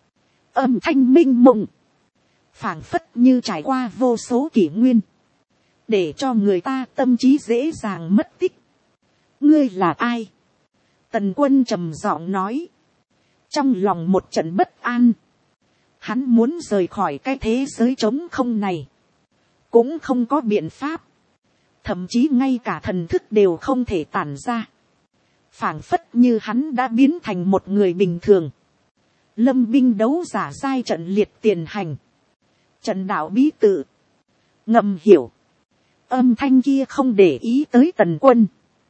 [SPEAKER 1] Âm thanh minh mộng. Phảng phất như trải qua vô số kỷ nguyên. Để cho người ta tâm trí dễ dàng mất tích. Ngươi là ai? Tần Quân trầm giọng nói. Trong lòng một trận bất an. Hắn muốn rời khỏi cái thế giới trống không này. Cũng không có biện pháp. Thậm chí ngay cả thần thức đều không thể tản ra. Phảng phất như hắn đã biến thành một người bình thường. Lâm binh đấu giả giai trận liệt tiền hành. Trận đạo bí tự. Ngầm hiểu. Âm thanh kia không để ý tới Tần Quân.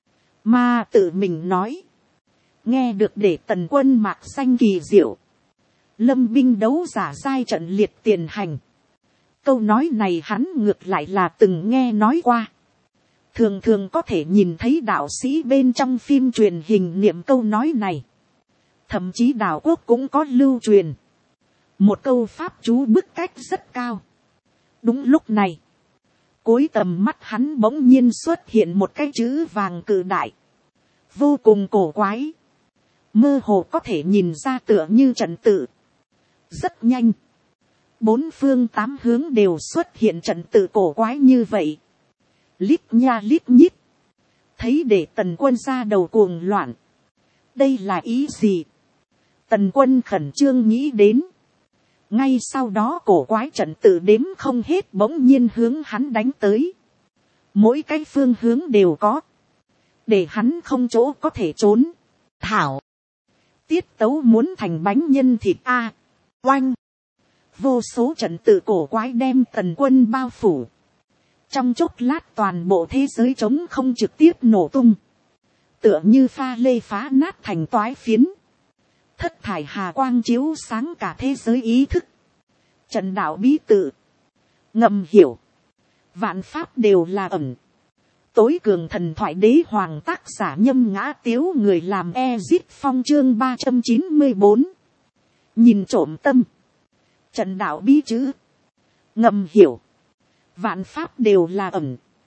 [SPEAKER 1] Mà tự mình nói. Nghe được để Tần Quân mạc xanh kỳ diệu. Lâm binh đấu giả giai trận liệt tiền hành. Câu nói này hắn ngược lại là từng nghe nói qua. Thường thường có thể nhìn thấy đạo sĩ bên trong phim truyền hình niệm câu nói này. Thậm chí đạo quốc cũng có lưu truyền. Một câu pháp chú bức cách rất cao. Đúng lúc này. Cuối tầm mắt hắn bỗng nhiên xuất hiện một cái chữ vàng cự đại. Vô cùng cổ quái. Mơ hồ có thể nhìn ra tựa như trận tự. Rất nhanh. Bốn phương tám hướng đều xuất hiện trận tự cổ quái như vậy. Lít nha lít nhít. Thấy để Tần Quân ra đầu cuồng loạn. Đây là ý gì? Tần Quân khẩn trương nghĩ đến. Ngay sau đó cổ quái trận tự đếm không hết bỗng nhiên hướng hắn đánh tới. Mỗi cái phương hướng đều có. Để hắn không chỗ có thể trốn. Thảo. Tiết tấu muốn thành bánh nhân thịt a. Oanh. Vô số trận tự cổ quái đem Tần Quân bao phủ. Trong chốc lát toàn bộ thế giới trống không trực tiếp nổ tung. Tựa như pha lê phá nát thành toái phiến. Thất thải hà quang chiếu sáng cả thế giới ý thức. Trận đạo bí tự. Ngầm hiểu. Vạn pháp đều là ẩn. Tối cường thần thoại đế hoàng tác giả Nhâm Ngã Tiếu, người làm Ezit Phong chương 394. Nhìn trộm tâm. Trận đạo bí chữ. Ngầm hiểu. Vạn pháp đều là ẩn.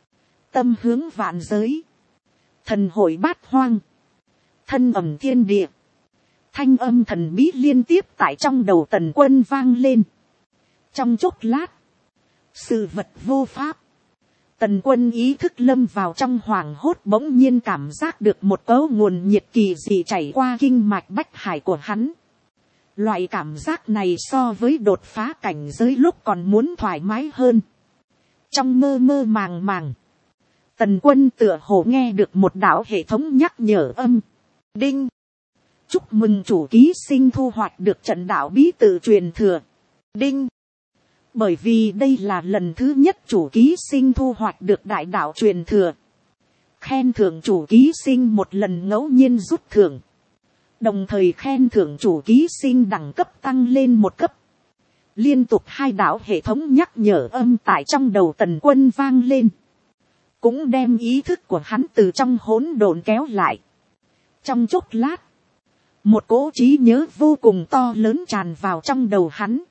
[SPEAKER 1] tâm hướng vạn giới, thần hội bát hoang, thân ẩm thiên địa, thanh âm thần bí liên tiếp tại trong đầu Tần Quân vang lên. Trong chốc lát, sự vật vô pháp, Tần Quân ý thức lâm vào trong hoảng hốt, bỗng nhiên cảm giác được một cấu nguồn nhiệt kỳ dị chảy qua kinh mạch bách hải của hắn. Loại cảm giác này so với đột phá cảnh giới lúc còn muốn thoải mái hơn. Trong mơ mơ màng màng, Tần Quân tựa hồ nghe được một đạo hệ thống nhắc nhở âm. Đinh! Chúc mừng chủ ký sinh thu hoạch được trận đạo bí tự truyền thừa. Đinh! Bởi vì đây là lần thứ nhất chủ ký sinh thu hoạch được đại đạo truyền thừa. Khen thưởng chủ ký sinh một lần ngẫu nhiên rút thưởng. Đồng thời khen thưởng chủ ký sinh đẳng cấp tăng lên một cấp. Liên tục hai đạo hệ thống nhắc nhở âm tại trong đầu Tần Quân vang lên. Cũng đem ý thức của hắn từ trong hỗn độn kéo lại. Trong chốc lát, một cỗ trí nhớ vô cùng to lớn tràn vào trong đầu hắn.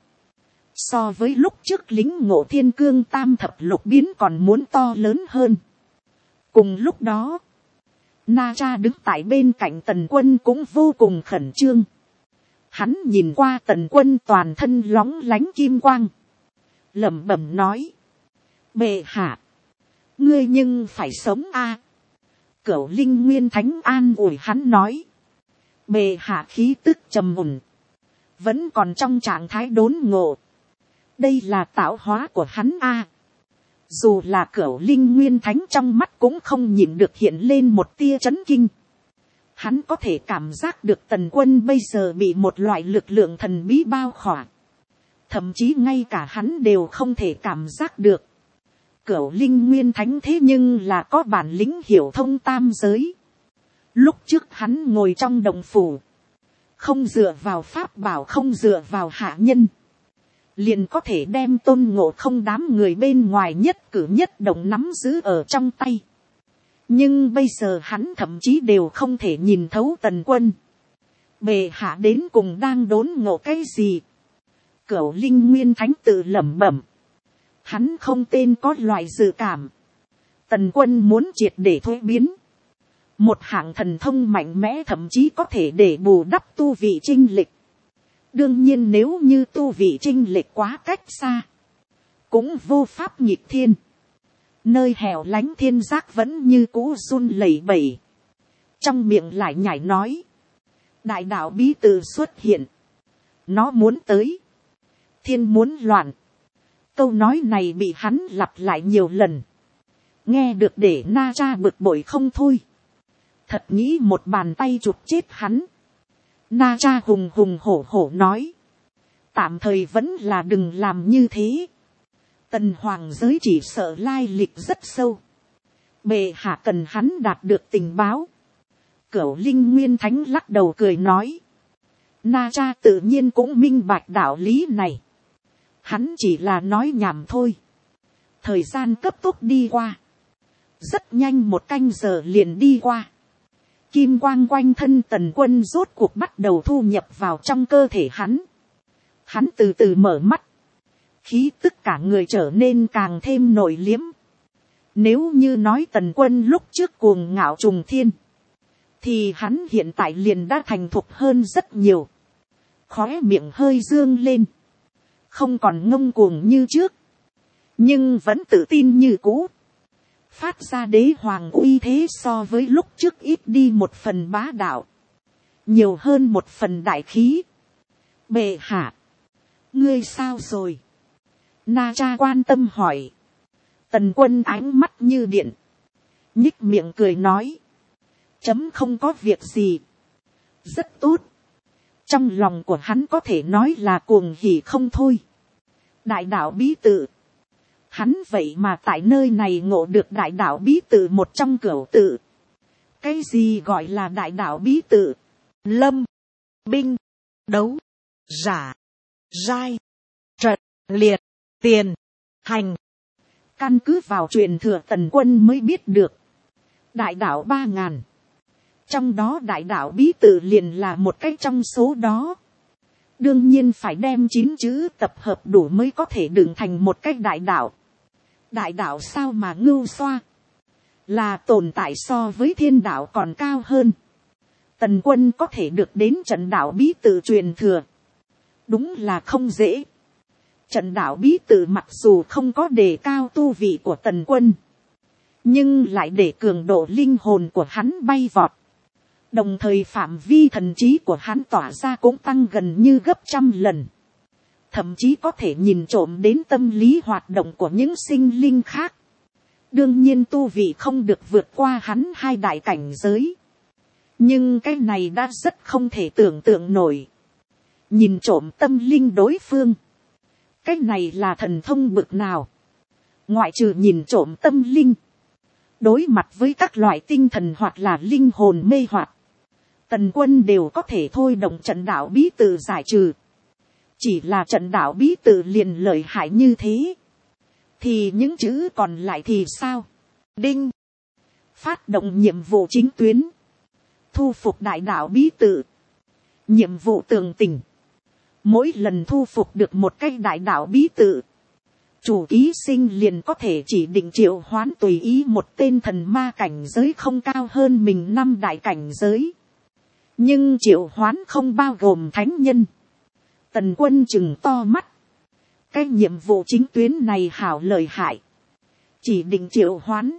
[SPEAKER 1] So với lúc trước lính ngộ thiên cương tam thập lục biến còn muốn to lớn hơn. Cùng lúc đó, Na Cha đứng tại bên cạnh Tần Quân cũng vô cùng khẩn trương. Hắn nhìn qua Tần Quân toàn thân lóng lánh kim quang, lẩm bẩm nói: Bệ hạ, ngươi nhưng phải sống a. Cửu Linh Nguyên Thánh an ủi hắn nói: Bệ hạ khí tức trầm mùn, vẫn còn trong trạng thái đốn ngộ. Đây là tạo hóa của hắn a. Dù là Cửu Linh Nguyên Thánh trong mắt cũng không nhịn được hiện lên một tia chấn kinh. Hắn có thể cảm giác được Tần Quân bây giờ bị một loại lực lượng thần bí bao khỏa. Thậm chí ngay cả hắn đều không thể cảm giác được. Cửu Linh Nguyên Thánh thế nhưng là có bản lĩnh hiểu thông tam giới. Lúc trước hắn ngồi trong động phủ, không dựa vào pháp bảo, không dựa vào hạ nhân, liền có thể đem Tôn Ngộ Không đám người bên ngoài nhất cử nhất động nắm giữ ở trong tay. Nhưng bây giờ hắn thậm chí đều không thể nhìn thấu Tần Quân. Bệ hạ đến cùng đang đốn ngộ cái gì? Cửu Linh Nguyên Thánh tự lẩm bẩm. Hắn không tên có loại dự cảm. Tần Quân muốn triệt để thuế biến. Một hạng thần thông mạnh mẽ thậm chí có thể để bù đắp tu vị chênh lệch. Đương nhiên nếu như tu vị chênh lệch quá cách xa, cũng vô pháp nhịp thiên. Nơi hẻo lánh thiên giác vẫn như cũ run lẩy bẩy. Trong miệng lại nhảy nói: Đại đạo bí tự xuất hiện. Nó muốn tới. Thiên muốn loạn. Câu nói này bị hắn lặp lại nhiều lần. Nghe được để Na Cha bực bội không thôi. Thật nghĩ một bàn tay chụp chết hắn. Na Cha hùng hùng hổ hổ nói: Tạm thời vẫn là đừng làm như thế. Tần hoàng giới chỉ sợ lai lịch rất sâu. Bệ hạ cần hắn đạt được tình báo. Cửu Linh Nguyên Thánh lắc đầu cười nói: Na Cha tự nhiên cũng minh bạch đạo lý này. Hắn chỉ là nói nhảm thôi. Thời gian cấp tốc đi qua. Rất nhanh một canh giờ liền đi qua. Kim quang quanh thân Tần Quân rốt cuộc bắt đầu thu nhập vào trong cơ thể hắn. Hắn từ từ mở mắt. Khí tức cả người trở nên càng thêm nội liếm. Nếu như nói Tần Quân lúc trước cuồng ngạo trùng thiên, thì hắn hiện tại liền đã thành thục hơn rất nhiều. Khóe miệng hơi dương lên. Không còn ngông cuồng như trước. Nhưng vẫn tự tin như cũ. Phát ra đế hoàng uy thế so với lúc trước ít đi một phần bá đạo. Nhiều hơn một phần đại khí. Bệ hạ, ngươi sao rồi? Na Cha quan tâm hỏi. Tần Quân ánh mắt như điện. Nhích miệng cười nói: Chấm không có việc gì. Rất tốt. Trong lòng của hắn có thể nói là cuồng hỉ không thôi. Đại đạo bí tự. Hắn vậy mà tại nơi này ngộ được đại đạo bí tự một trong cửu tự. Cái gì gọi là đại đạo bí tự? Lâm, binh, đấu, giả, giai, trận, liệt, tiền, hành. Căn cứ vào truyền thừa Tần Quân mới biết được. Đại đạo 3000. Trong đó đại đạo bí tự liền là một cái trong số đó. Đương nhiên phải đem 9 chữ tập hợp đủ mới có thể đựng thành một cái đại đạo. Đại đạo sao mà ngưu xoa. là tồn tại so với thiên đạo còn cao hơn. Tần Quân có thể được đến trận đạo bí tự truyền thừa, đúng là không dễ. Trận đạo bí tự mặc dù không có đề cao tu vị của Tần Quân, nhưng lại để cường độ linh hồn của hắn bay vọt. Đồng thời phạm vi thần trí của hắn tỏa ra cũng tăng gần như gấp 100 lần. Thậm chí có thể nhìn trộm đến tâm lý hoạt động của những sinh linh khác. Đương nhiên tu vị không được vượt qua hắn 2 đại cảnh giới. Nhưng cái này đã rất không thể tưởng tượng nổi. Nhìn trộm tâm linh đối phương, cái này là thần thông bực nào. Ngoại trừ nhìn trộm tâm linh, đối mặt với các loại tinh thần hoặc là linh hồn mê hoặc, Tần Quân đều có thể thôi động trận đạo bí tự giải trừ. Chỉ là trận đạo bí tự liền lợi hại như thế, thì những chữ còn lại thì sao? Đinh. Phát động nhiệm vụ chính tuyến. Thu phục đại đạo bí tự. Nhiệm vụ tường tình. Mỗi lần thu phục được một cái đại đạo bí tự, chủ ký sinh liền có thể chỉ định triệu hoán tùy ý một tên thần ma cảnh giới không cao hơn mình 5 đại cảnh giới. Nhưng triệu hoán không bao gồm thánh nhân. Tần Quân chừng to mắt. Cái nhiệm vụ chính tuyến này hảo lợi hại. Chỉ định triệu hoán,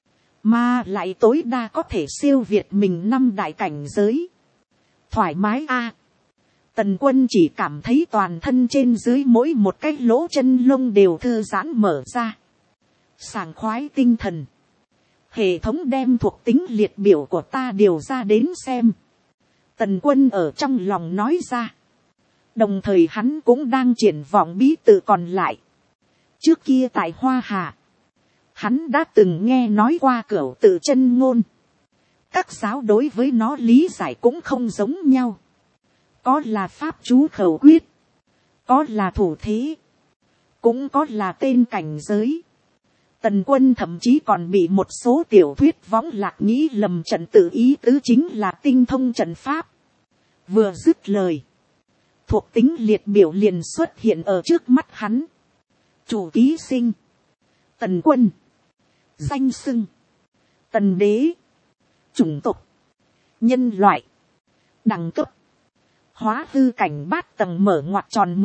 [SPEAKER 1] mà lại tối đa có thể siêu việt mình 5 đại cảnh giới. Thoải mái a. Tần Quân chỉ cảm thấy toàn thân trên dưới mỗi một cái lỗ chân lông đều thư giãn mở ra. Sảng khoái tinh thần. Hệ thống đem thuộc tính liệt biểu của ta điều ra đến xem. Tần Quân ở trong lòng nói ra. Đồng thời hắn cũng đang triển vọng bí tự còn lại. Trước kia tại Hoa Hà, hắn đã từng nghe nói qua cửu tự chân ngôn. Các giáo đối với nó lý giải cũng không giống nhau. Có là pháp chú khẩu quyết, có là thủ thế, cũng có là tên cảnh giới. Tần Quân thậm chí còn bị một số tiểu thuyết võng lạc nghĩ lầm trận tự ý tứ chính là tinh thông trận pháp. Vừa dứt lời, thuộc tính liệt biểu liền xuất hiện ở trước mắt hắn. Chủ ký sinh, Tần Quân. Danh xưng, Tần Đế. Chủng tộc, nhân loại. Đẳng cấp, hóa hư cảnh bát tầng mở ngoặc tròn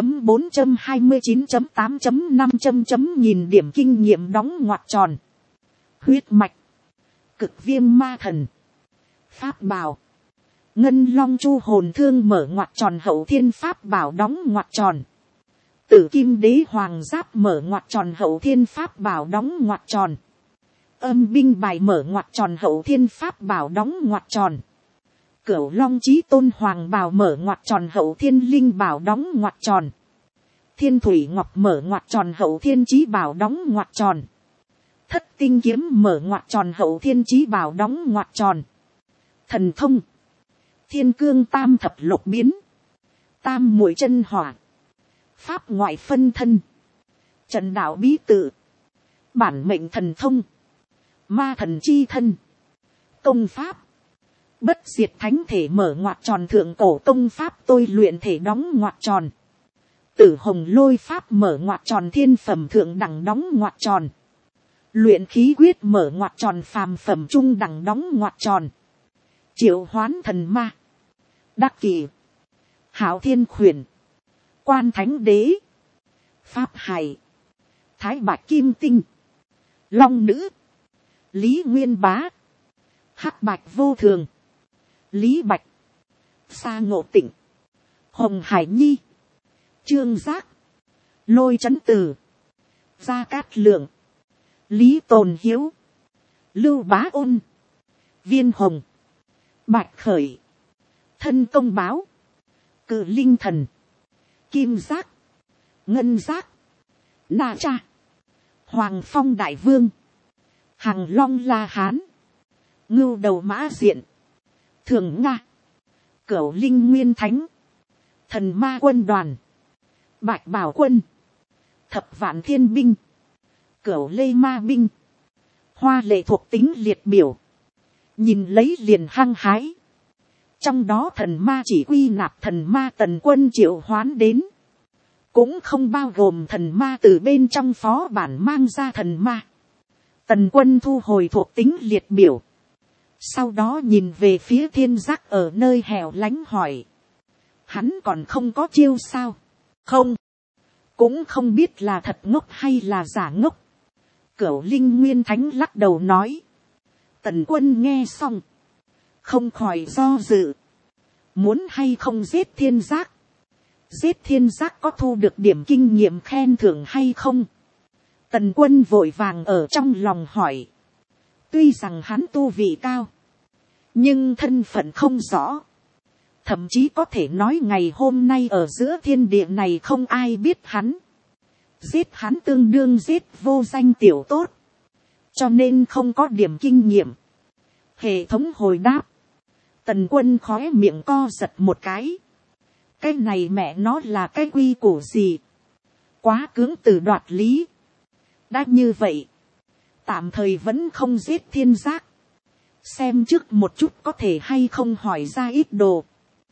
[SPEAKER 1] 13.429.8.5 nghìn điểm kinh nghiệm đóng ngoặc tròn. Huyết mạch, cực viêm ma thần. Pháp bảo, ngân long chu hồn thương mở ngoặc tròn hậu thiên pháp bảo đóng ngoặc tròn. Tử kim đế hoàng giáp mở ngoặc tròn hậu thiên pháp bảo đóng ngoặc tròn. Âm binh bài mở ngoặc tròn hậu thiên pháp bảo đóng ngoặc tròn. Cửu long chí tôn hoàng bào mở ngoặc tròn hậu thiên linh bảo đóng ngoặc tròn. Thiên thủy ngọc mở ngoặc tròn hậu thiên chí bảo đóng ngoặc tròn. Thất tinh kiếm mở ngoặc tròn hậu thiên chí bảo đóng ngoặc tròn. Thần thông, thiên cương tam thập lục biến, tam muội chân hỏa, pháp ngoại phân thân, trận đạo bí tự, bản mệnh thần thông, ma thần chi thân, công pháp, bất diệt thánh thể mở ngoặc tròn thượng cổ công pháp tôi luyện thể đóng ngoặc tròn. Tử hồng lôi pháp mở ngoặc tròn thiên phẩm thượng đẳng đóng ngoặc tròn. Luyện khí quyết mở ngoặc tròn phàm phẩm trung đẳng đóng ngoặc tròn. Triệu hoán thần ma, đắc kỷ, hảo thiên khuyển, quan thánh đế, pháp hải, thái bạch kim tinh, long nữ, lý nguyên bá, hắc bạch vô thường, lý bạch, sa ngộ tịnh, hồng hải nhi, trương giác, lôi chấn từ, gia cát lượng, lý tồn hiếu, lưu bá ôn, viên hồng, bạch khởi, thân công báo, cự linh thần, kim giác, ngân giác, na cha, hoàng phong đại vương, hằng long la hán, ngưu đầu mã diện, thường nga, cửu linh nguyên thánh, thần ma quân đoàn, bạch bảo quân, thập vạn thiên binh, cửu lê ma binh, hoa lệ thuộc tính liệt biểu, nhìn lấy liền hăng hái. Trong đó thần ma chỉ quy nạp thần ma Tần Quân triệu hoán đến, cũng không bao gồm thần ma từ bên trong phó bản mang ra thần ma. Tần Quân thu hồi thuộc tính liệt biểu. Sau đó nhìn về phía Thiên Giác ở nơi hẻo lánh hỏi. Hắn còn không có chiêu sao? Không. Cũng không biết là thật ngốc hay là giả ngốc. Cửu Linh Nguyên Thánh lắc đầu nói. Tần Quân nghe xong. Không khỏi do dự. Muốn hay không giết Thiên Giác? Giết Thiên Giác có thu được điểm kinh nghiệm khen thưởng hay không? Tần Quân vội vàng ở trong lòng hỏi. Tuy rằng hắn tu vị cao. Nhưng thân phận không rõ. Thậm chí có thể nói ngày hôm nay ở giữa thiên địa này không ai biết hắn. Giết hắn tương đương giết vô danh tiểu tốt. Cho nên không có điểm kinh nghiệm. Hệ thống hồi đáp. Tần Quân khóe miệng co giật một cái. Cái này mẹ nó là cái quy củ gì? Quá cưỡng từ đoạt lý. Đã như vậy. Tạm thời vẫn không giết Thiên Giác. Xem trước một chút có thể hay không hỏi ra ít đồ.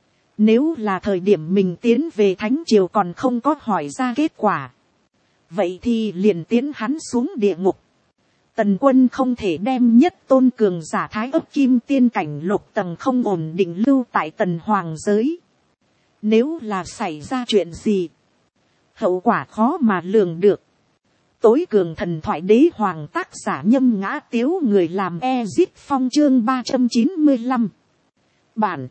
[SPEAKER 1] Nếu là thời điểm mình tiến về Thánh Triều còn không có hỏi ra kết quả. Vậy thì liền tiến hắn xuống địa ngục. Tần Quân không thể đem nhất tôn cường giả thái ấp kim tiên cảnh lục tầng không ổn định lưu tại Tần Hoàng giới. Nếu là xảy ra chuyện gì. Hậu quả khó mà lường được. Tối cường thần thoại đế hoàng tác giả Nhâm Ngã Tiếu người làm Ezit Phong chương 395. Bản.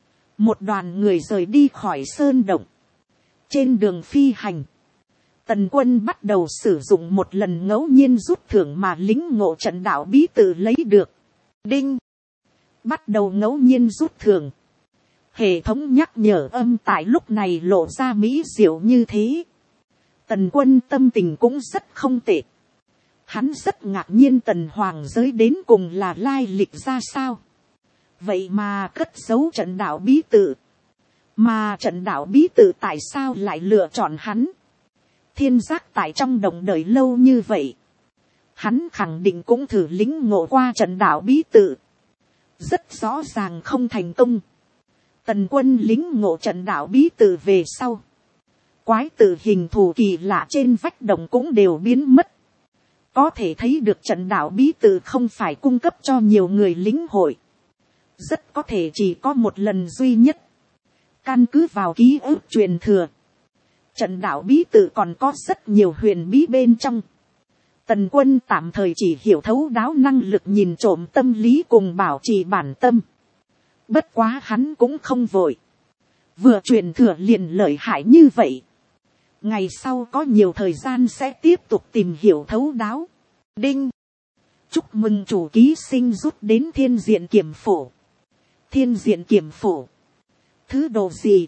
[SPEAKER 1] Một đoàn người rời đi khỏi sơn động. Trên đường phi hành. Tần Quân bắt đầu sử dụng một lần ngẫu nhiên rút thưởng mà lính ngộ trận đạo bí tự lấy được. Đinh. Bắt đầu ngẫu nhiên rút thưởng. Hệ thống nhắc nhở âm tại lúc này lộ ra mỹ diệu như thế. Tần Quân tâm tình cũng rất không tệ. Hắn rất ngạc nhiên Tần Hoàng giới đến cùng là lai lịch ra sao. Vậy mà cất giấu trận đạo bí tự. Mà trận đạo bí tự tại sao lại lựa chọn hắn. Thiên Giác tại trong đồng đời lâu như vậy. Hắn khẳng định cũng thử lĩnh ngộ qua trận đạo bí tự. Rất rõ ràng không thành công. Tần Quân lĩnh ngộ trận đạo bí tự về sau. Quái tự hình thù kỳ lạ trên vách đồng cũng đều biến mất. Có thể thấy được trận đạo bí tự không phải cung cấp cho nhiều người lĩnh hội. Rất có thể chỉ có một lần duy nhất. Căn cứ vào ký ức truyền thừa. Trận đạo bí tự còn có rất nhiều huyền bí bên trong. Tần Quân tạm thời chỉ hiểu thấu đáo năng lực nhìn trộm tâm lý cùng bảo trì bản tâm. Bất quá hắn cũng không vội. Vừa truyền thừa liền lợi hại như vậy. Ngày sau có nhiều thời gian sẽ tiếp tục tìm hiểu thấu đáo. Đinh. Chúc mừng chủ ký sinh rút đến thiên diện kiểm phổ. Thiên diện kiểm phổ. Thứ đồ gì?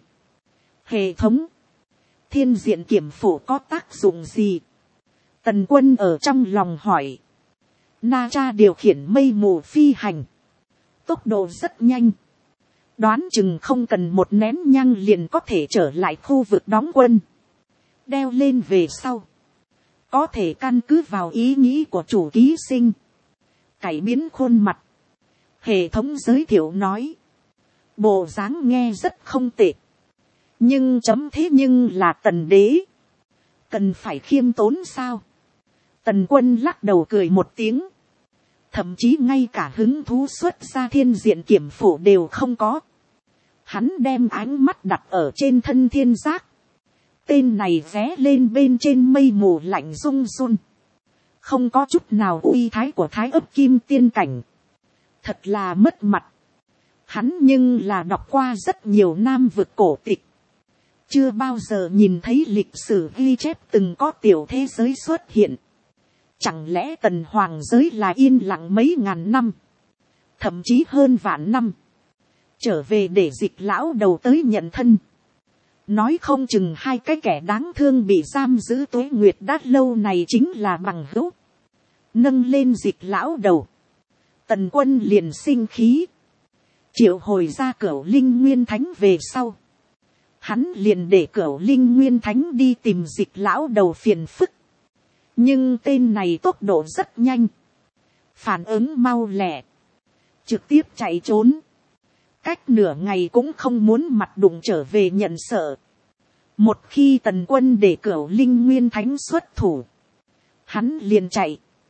[SPEAKER 1] Hệ thống. Thiên diện kiểm phổ có tác dụng gì? Tần Quân ở trong lòng hỏi. Na Cha điều khiển mây mù phi hành. Tốc độ rất nhanh. Đoán chừng không cần một nén nhang liền có thể trở lại khu vực đóng quân. Đeo lên về sau. Có thể căn cứ vào ý nghĩ của chủ ký sinh. Cải biến khuôn mặt. Hệ thống giới thiệu nói. Bộ dáng nghe rất không tệ. Nhưng chấm thế nhưng là Tần đế. Cần phải khiêm tốn sao? Tần Quân lắc đầu cười một tiếng. Thậm chí ngay cả hứng thú xuất ra thiên diện kiểm phổ đều không có. Hắn đem ánh mắt đặt ở trên thân Thiên Giác. Tên này vé lên bên trên mây mù lạnh run run. Không có chút nào uy thái của thái ấp kim tiên cảnh. Thật là mất mặt. Hắn nhưng là đọc qua rất nhiều nam vực cổ tịch. Chưa bao giờ nhìn thấy lịch sử ghi chép từng có tiểu thế giới xuất hiện. Chẳng lẽ Tần Hoàng giới là yên lặng mấy ngàn năm. Thậm chí hơn vạn năm. Trở về để Dịch lão đầu tới nhận thân. Nói không chừng hai cái kẻ đáng thương bị giam giữ tuế nguyệt đã lâu này chính là bằng hữu. Nâng lên Dịch lão đầu. Tần Quân liền sinh khí. Triệu hồi ra Cửu Linh Nguyên Thánh về sau. Hắn liền để Cửu Linh Nguyên Thánh đi tìm Dịch lão đầu phiền phức. Nhưng tên này tốc độ rất nhanh. Phản ứng mau lẹ. Trực tiếp chạy trốn. Cách nửa ngày cũng không muốn mặt đụng trở về nhận sợ. Một khi Tần Quân để Cửu Linh Nguyên Thánh xuất thủ. Hắn liền chạy.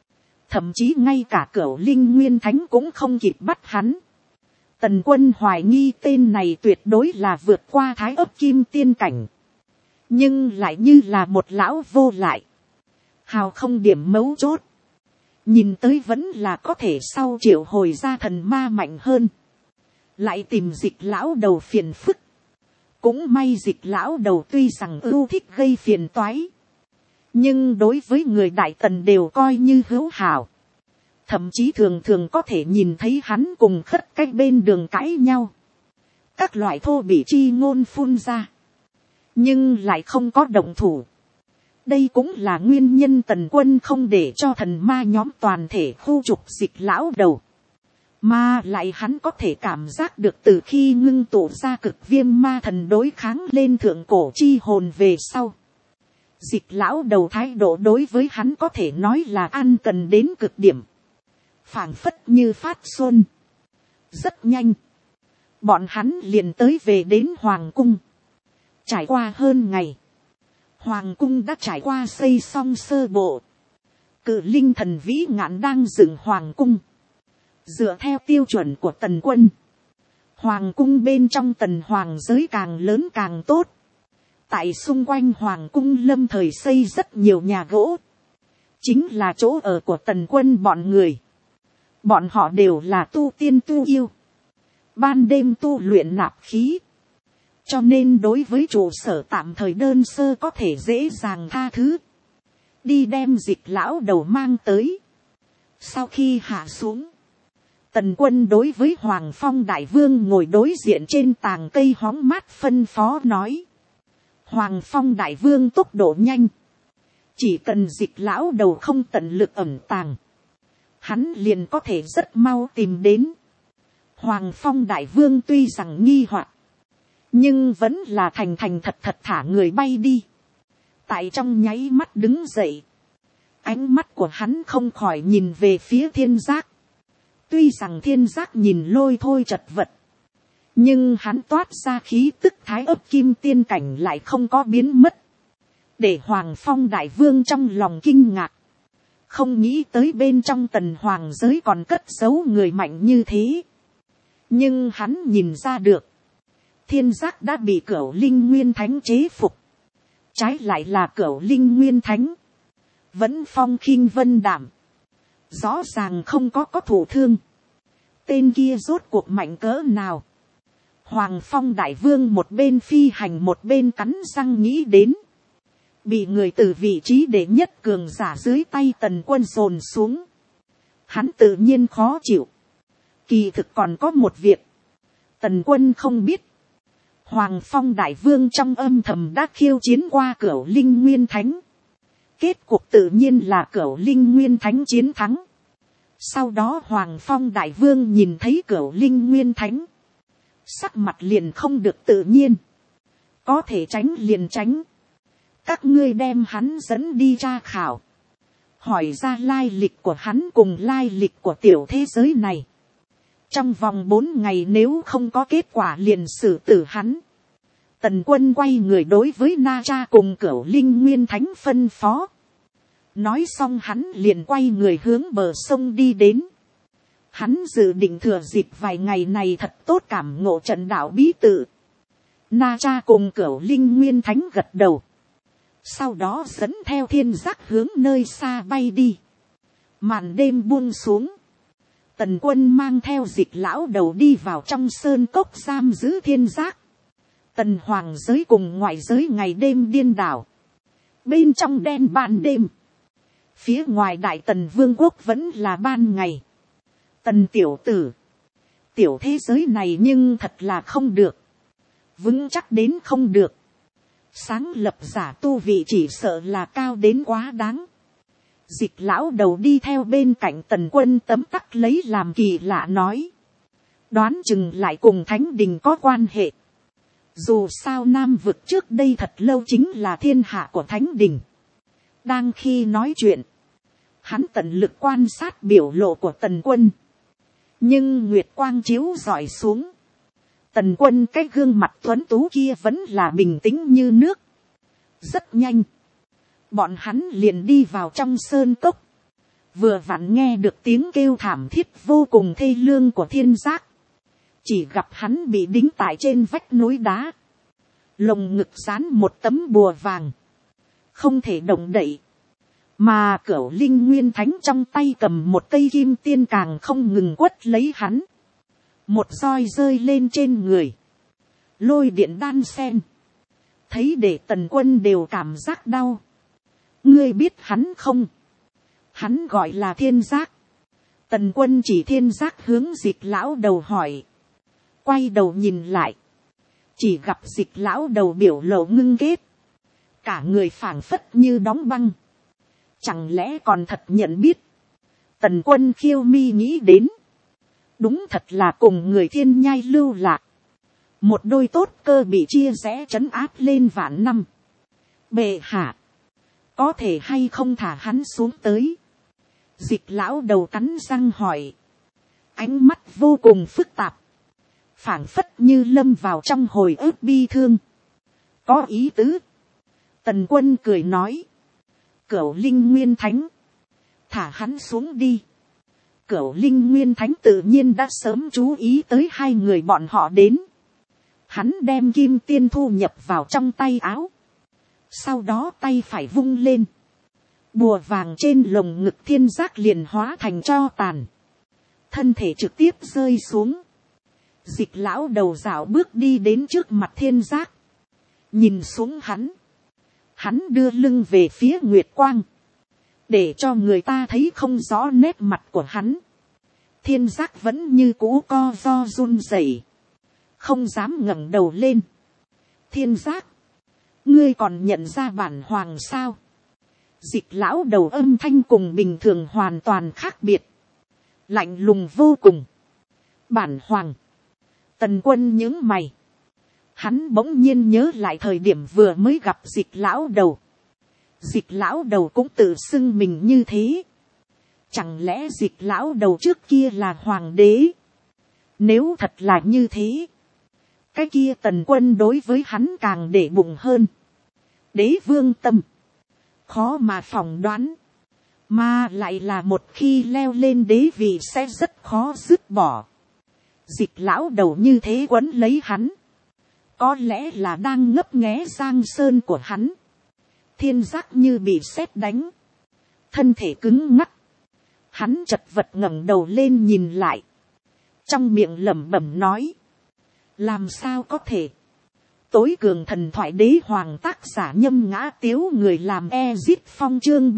[SPEAKER 1] thậm chí ngay cả Cửu Linh Nguyên Thánh cũng không kịp bắt hắn. Tần Quân hoài nghi tên này tuyệt đối là vượt qua Thái Ấp Kim Tiên cảnh, nhưng lại như là một lão vô lại, hào không điểm mấu chốt, nhìn tới vẫn là có thể sau triệu hồi ra thần ma mạnh hơn, lại tìm Dịch lão đầu phiền phức. Cũng may Dịch lão đầu tuy rằng ưu thích gây phiền toái, nhưng đối với người Đại Tần đều coi như hữu hảo, thậm chí thường thường có thể nhìn thấy hắn cùng Khất Cách bên đường cãi nhau, các loại thô bỉ chi ngôn phun ra, nhưng lại không có động thủ. Đây cũng là nguyên nhân Tần Quân không để cho thần ma nhóm toàn thể khu trục Dịch lão đầu, mà lại hắn có thể cảm giác được từ khi ngưng tụ ra Cực Viêm ma thần đối kháng lên thượng cổ chi hồn về sau, Dịch lão đầu thái độ đối với hắn có thể nói là ăn cần đến cực điểm, phảng phất như phát xuân. Rất nhanh, bọn hắn liền tới về đến Hoàng cung. Trải qua hơn ngày, Hoàng cung đã trải qua xây xong sơ bộ. Cự linh thần vĩ ngạn đang dựng Hoàng cung. Dựa theo tiêu chuẩn của Tần Quân, Hoàng cung bên trong Tần Hoàng giới càng lớn càng tốt. Tại xung quanh Hoàng cung lâm thời xây rất nhiều nhà gỗ, chính là chỗ ở của Tần Quân bọn người. Bọn họ đều là tu tiên tu yêu, ban đêm tu luyện nạp khí, cho nên đối với trụ sở tạm thời đơn sơ có thể dễ dàng tha thứ. Đi đem Dịch lão đầu mang tới. Sau khi hạ xuống, Tần Quân đối với Hoàng Phong đại vương ngồi đối diện trên tàng cây hóng mát phân phó nói: Hoàng Phong đại vương tốc độ nhanh, chỉ cần Dịch lão đầu không tận lực ẩn tàng, hắn liền có thể rất mau tìm đến. Hoàng Phong đại vương tuy rằng nghi hoặc, nhưng vẫn là thành thành thật thật thả người bay đi. Tại trong nháy mắt đứng dậy, ánh mắt của hắn không khỏi nhìn về phía Thiên Giác. Tuy rằng Thiên Giác nhìn lôi thôi chật vật, nhưng hắn toát ra khí tức Thái Ấp Kim Tiên cảnh lại không có biến mất, để Hoàng Phong đại vương trong lòng kinh ngạc. Không nghĩ tới bên trong Tần Hoàng giới còn cất giấu người mạnh như thế. Nhưng hắn nhìn ra được, Thiên Giác đã bị Cửu Linh Nguyên Thánh chế phục. Trái lại là Cửu Linh Nguyên Thánh vẫn phong khinh vân đảm, rõ ràng không có thụ thương. Tên kia rốt cuộc mạnh cỡ nào? Hoàng Phong đại vương một bên phi hành một bên cắn răng nghĩ đến. Bị người từ vị trí đệ nhất cường giả dưới tay Tần Quân dồn xuống, hắn tự nhiên khó chịu. Kỳ thực còn có một việc Tần Quân không biết. Hoàng Phong đại vương trong âm thầm đã khiêu chiến qua Cửu Linh Nguyên Thánh. Kết cục tự nhiên là Cửu Linh Nguyên Thánh chiến thắng. Sau đó Hoàng Phong đại vương nhìn thấy Cửu Linh Nguyên Thánh, sắc mặt liền không được tự nhiên. Có thể tránh liền tránh. Các ngươi đem hắn dẫn đi tra khảo, hỏi ra lai lịch của hắn cùng lai lịch của tiểu thế giới này. Trong vòng 4 ngày nếu không có kết quả liền xử tử hắn. Tần Quân quay người đối với Na Cha cùng Cửu Linh Nguyên Thánh phân phó. Nói xong hắn liền quay người hướng bờ sông đi đến. Hắn dự định thừa dịp vài ngày này thật tốt cảm ngộ trận đạo bí tự. Na Cha cùng Cửu Linh Nguyên Thánh gật đầu. Sau đó dẫn theo Thiên Giác hướng nơi xa bay đi. Màn đêm buông xuống. Tần Quân mang theo Dịch lão đầu đi vào trong sơn cốc giam giữ Thiên Giác. Tần Hoàng giới cùng ngoại giới ngày đêm điên đảo. Bên trong đen ban đêm, phía ngoài Đại Tần Vương quốc vẫn là ban ngày. Tần tiểu tử, tiểu thế giới này nhưng thật là không được, vững chắc đến không được. Sáng lập giả tu vị chỉ sợ là cao đến quá đáng. Dịch lão đầu đi theo bên cạnh Tần Quân tấm tắc lấy làm kỳ lạ nói. Đoán chừng lại cùng Thánh Đình có quan hệ. Dù sao Nam vực trước đây thật lâu chính là thiên hạ của Thánh Đình. Đang khi nói chuyện, hắn tận lực quan sát biểu lộ của Tần Quân. Nhưng nguyệt quang chiếu rọi xuống, Tần Quân cái gương mặt tuấn tú kia vẫn là bình tĩnh như nước. Rất nhanh, bọn hắn liền đi vào trong sơn cốc. vừa vặn nghe được tiếng kêu thảm thiết vô cùng thê lương của thiên giác, chỉ gặp hắn bị đính tại trên vách núi đá, lồng ngực dán một tấm bùa vàng, không thể động đậy, mà Cửu Linh Nguyên Thánh trong tay cầm một cây kim tiên càng không ngừng quất lấy hắn, một roi rơi lên trên người, lôi điện đan sen, thấy để Tần Quân đều cảm giác đau. Ngươi biết hắn không? Hắn gọi là Thiên Giác. Tần Quân chỉ Thiên Giác hướng Dịch lão đầu hỏi, quay đầu nhìn lại, chỉ gặp Dịch lão đầu biểu lộ ngưng kết, cả người phảng phất như đóng băng, chẳng lẽ còn thật nhận biết. Tần Quân khiêu mi nghĩ đến, đúng thật là cùng người Thiên Nhai lưu lạc, một đôi tốt cơ bị chia rẽ trấn áp lên vạn năm. Bệ hạ, có thể hay không thả hắn xuống tới? Dịch lão đầu cắn răng hỏi, ánh mắt vô cùng phức tạp, phảng phất như lâm vào trong hồi ức bi thương. Có ý tứ. Tần Quân cười nói, Cửu Linh Nguyên Thánh, thả hắn xuống đi. Cửu Linh Nguyên Thánh tự nhiên đã sớm chú ý tới hai người bọn họ đến. Hắn đem kim tiên thu nhập vào trong tay áo, sau đó tay phải vung lên, bùa vàng trên lồng ngực Thiên Giác liền hóa thành tro tàn, thân thể trực tiếp rơi xuống. Dịch lão đầu dạo bước đi đến trước mặt Thiên Giác, nhìn xuống hắn, hắn đưa lưng về phía Nguyệt Quang, để cho người ta thấy không rõ nét mặt của hắn. Thiên Giác vẫn như cũ co ro run rẩy, không dám ngẩng đầu lên. Thiên Giác, ngươi còn nhận ra bản hoàng sao? Dịch lão đầu âm thanh cùng bình thường hoàn toàn khác biệt, lạnh lùng vô cùng. Bản hoàng. Tần Quân nhướng mày, hắn bỗng nhiên nhớ lại thời điểm vừa mới gặp Dịch lão đầu. Dịch lão đầu cũng tự xưng mình như thế, chẳng lẽ Dịch lão đầu trước kia là hoàng đế? Nếu thật là như thế, cái kia Tần Quân đối với hắn càng để bụng hơn. Đế vương tâm, khó mà phỏng đoán, mà lại là một khi leo lên đế vị sẽ rất khó dứt bỏ. Dịch lão đầu như thế quấn lấy hắn, có lẽ là đang ngấp nghé giang sơn của hắn. Thiên Giác như bị sét đánh, thân thể cứng ngắc, hắn chật vật ngẩng đầu lên nhìn lại, trong miệng lẩm bẩm nói, làm sao có thể? Tối cường thần thoại đế hoàng tác giả Nhâm Ngã Tiếu, người làm Ezit Phong, chương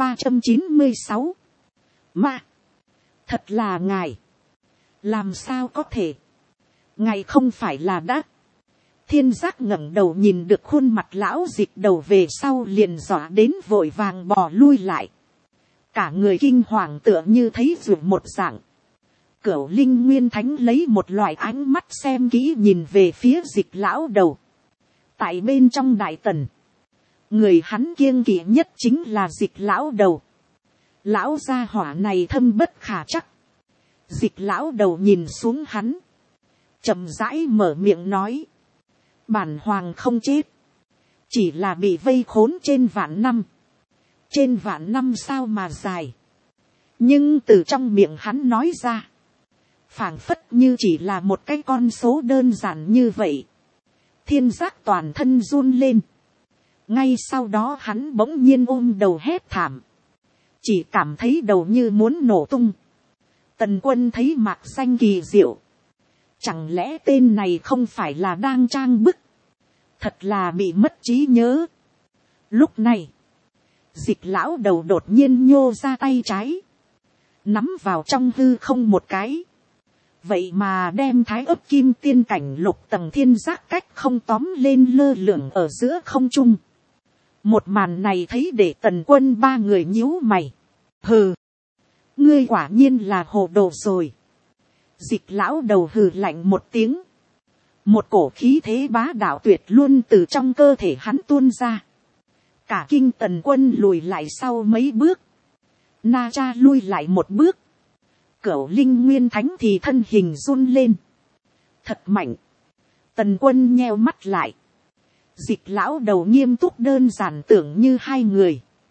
[SPEAKER 1] 396. Mà, thật là ngài. Làm sao có thể? Ngài không phải là đã. Thiên Giác ngẩng đầu nhìn được khuôn mặt lão Dịch đầu về sau liền dọa đến vội vàng bò lui lại. Cả người kinh hoàng tựa như thấy ruột một dạng. Cửu Linh Nguyên Thánh lấy một loại ánh mắt xem kỹ nhìn về phía Dịch lão đầu. Tại bên trong đại tần, người hắn kiêng kỵ nhất chính là Dịch lão đầu. Lão gia hỏa này thâm bất khả trắc. Dịch lão đầu nhìn xuống hắn, chậm rãi mở miệng nói, bản hoàng không chết, chỉ là bị vây khốn trên vạn năm. Trên vạn năm sao mà dài. Nhưng từ trong miệng hắn nói ra, phảng phất như chỉ là một cái con số đơn giản như vậy. Thiên Giác toàn thân run lên. Ngay sau đó hắn bỗng nhiên ôm đầu hét thảm, chỉ cảm thấy đầu như muốn nổ tung. Tần Quân thấy mạc danh kỳ diệu, chẳng lẽ tên này không phải là đang trang bức, thật là bị mất trí nhớ. Lúc này, Dịch lão đầu đột nhiên nhô ra tay trái, nắm vào trong hư không một cái, vậy mà đem thái ấp kim tiên cảnh lục tầng Thiên Giác cách không tóm lên lơ lửng ở giữa không trung. Một màn này thấy để Tần Quân ba người nhíu mày. Hừ, ngươi quả nhiên là hồ đồ rồi. Dịch lão đầu hừ lạnh một tiếng, một cổ khí thế bá đạo tuyệt luôn từ trong cơ thể hắn tuôn ra. Cả kinh Tần Quân lùi lại sau mấy bước, Na Cha lui lại một bước, Cửu Linh Nguyên Thánh thì thân hình run lên. Thật mạnh. Tần Quân nheo mắt lại. Dịch lão đầu nghiêm túc đơn giản tưởng như hai người.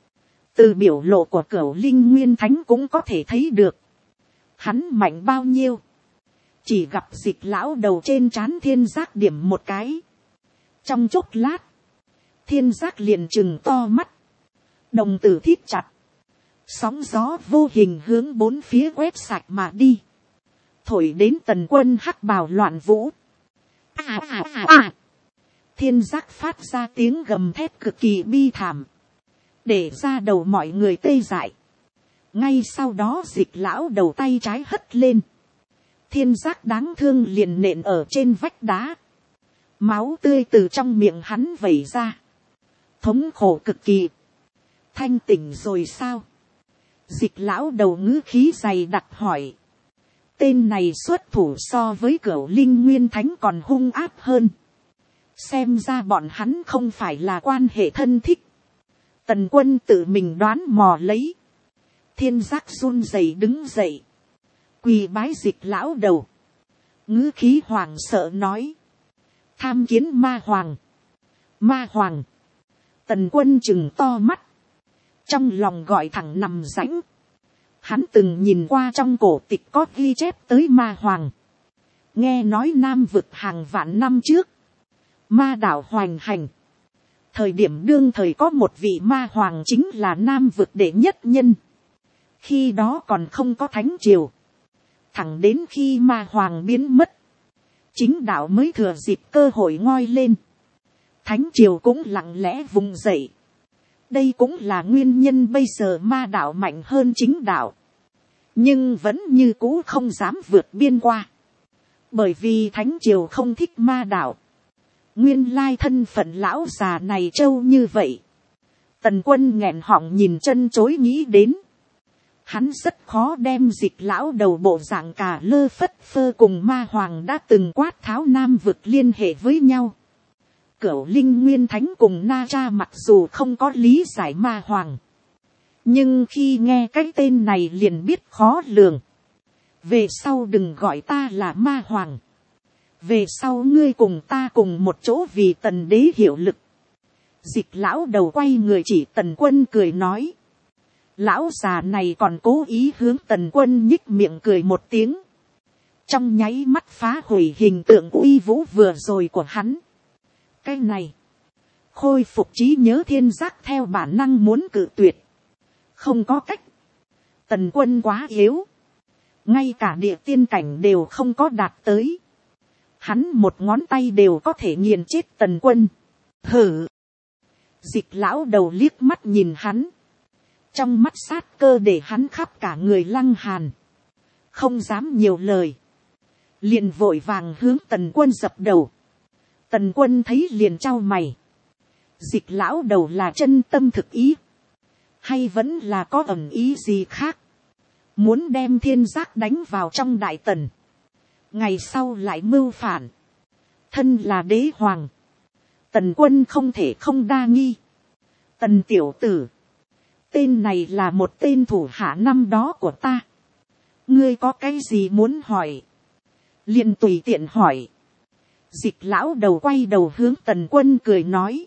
[SPEAKER 1] Từ biểu lộ của Cửu Linh Nguyên Thánh cũng có thể thấy được. Hắn mạnh bao nhiêu. Chỉ gặp Dịch lão đầu trên trán Thiên Giác điểm một cái. Trong chốc lát. Thiên Giác liền trừng to mắt. Đồng tử thít chặt. Sóng gió vô hình hướng bốn phía quét sạch mà đi. Thổi đến Tần Quân hắc bào loạn vũ. Thiên Giác phát ra tiếng gầm thét cực kỳ bi thảm. Để ra đầu mọi người tê dại. Ngay sau đó Dịch lão đầu tay trái hất lên. Thiên Giác đáng thương liền nện ở trên vách đá. Máu tươi từ trong miệng hắn vẩy ra. Thống khổ cực kỳ. Thanh tỉnh rồi sao? Dịch lão đầu ngữ khí dày đặc hỏi. Tên này xuất thủ so với Cửu Linh Nguyên Thánh còn hung áp hơn. Xem ra bọn hắn không phải là quan hệ thân thích. Tần Quân tự mình đoán mò lấy. Thiên Giác run rẩy đứng dậy. Quỳ bái Dịch lão đầu. Ngữ khí hoàng sợ nói. Tham kiến ma hoàng. Ma hoàng. Tần Quân trừng to mắt. Trong lòng gọi thẳng nằm rãnh. Hắn từng nhìn qua trong cổ tịch có ghi chép tới ma hoàng. Nghe nói Nam vực hàng vạn năm trước. Ma đạo hoành hành. Thời điểm đương thời có một vị ma hoàng chính là Nam vực đệ nhất nhân. Khi đó còn không có thánh triều. Thẳng đến khi ma hoàng biến mất. Chính đạo mới thừa dịp cơ hội ngoi lên. Thánh triều cũng lặng lẽ vùng dậy. Đây cũng là nguyên nhân bây giờ ma đạo mạnh hơn chính đạo. Nhưng vẫn như cũ không dám vượt biên qua. Bởi vì thánh triều không thích ma đạo. Nguyên lai thân phận lão già này trâu như vậy. Tần Quân nghẹn họng nhìn chân chối nghĩ đến. Hắn rất khó đem Dịch lão đầu bộ dạng cả lơ phất phơ cùng ma hoàng đã từng quát tháo Nam vực liên hệ với nhau. Cửu Linh Nguyên Thánh cùng Na Cha mặc dù không có lý giải ma hoàng. Nhưng khi nghe cái tên này liền biết khó lường. Về sau đừng gọi ta là ma hoàng. Về sau ngươi cùng ta cùng một chỗ vì Tần đế hiệu lực. Dịch lão đầu quay người chỉ Tần Quân cười nói. Lão già này còn cố ý hướng Tần Quân nhích miệng cười một tiếng. Trong nháy mắt phá hủy hình tượng uy vũ vừa rồi của hắn. Cái này. Khôi phục trí nhớ Thiên Giác theo bản năng muốn cự tuyệt. Không có cách. Tần Quân quá yếu. Ngay cả địa tiên cảnh đều không có đạt tới. Hắn một ngón tay đều có thể nghiền chết Tần Quân. Hử. Dịch lão đầu liếc mắt nhìn hắn. Trong mắt sát cơ để hắn khắp cả người lăng hàn. Không dám nhiều lời. Liền vội vàng hướng Tần Quân dập đầu. Tần Quân thấy liền chau mày. Dịch lão đầu là chân tâm thực ý. Hay vẫn là có ẩn ý gì khác. Muốn đem Thiên Giác đánh vào trong Đại Tần. Ngày sau lại mưu phản. Thân là đế hoàng. Tần Quân không thể không đa nghi. Tần tiểu tử. Tên này là một tên thủ hạ năm đó của ta. Ngươi có cái gì muốn hỏi? Liền tùy tiện hỏi. Dịch lão đầu quay đầu hướng Tần Quân cười nói.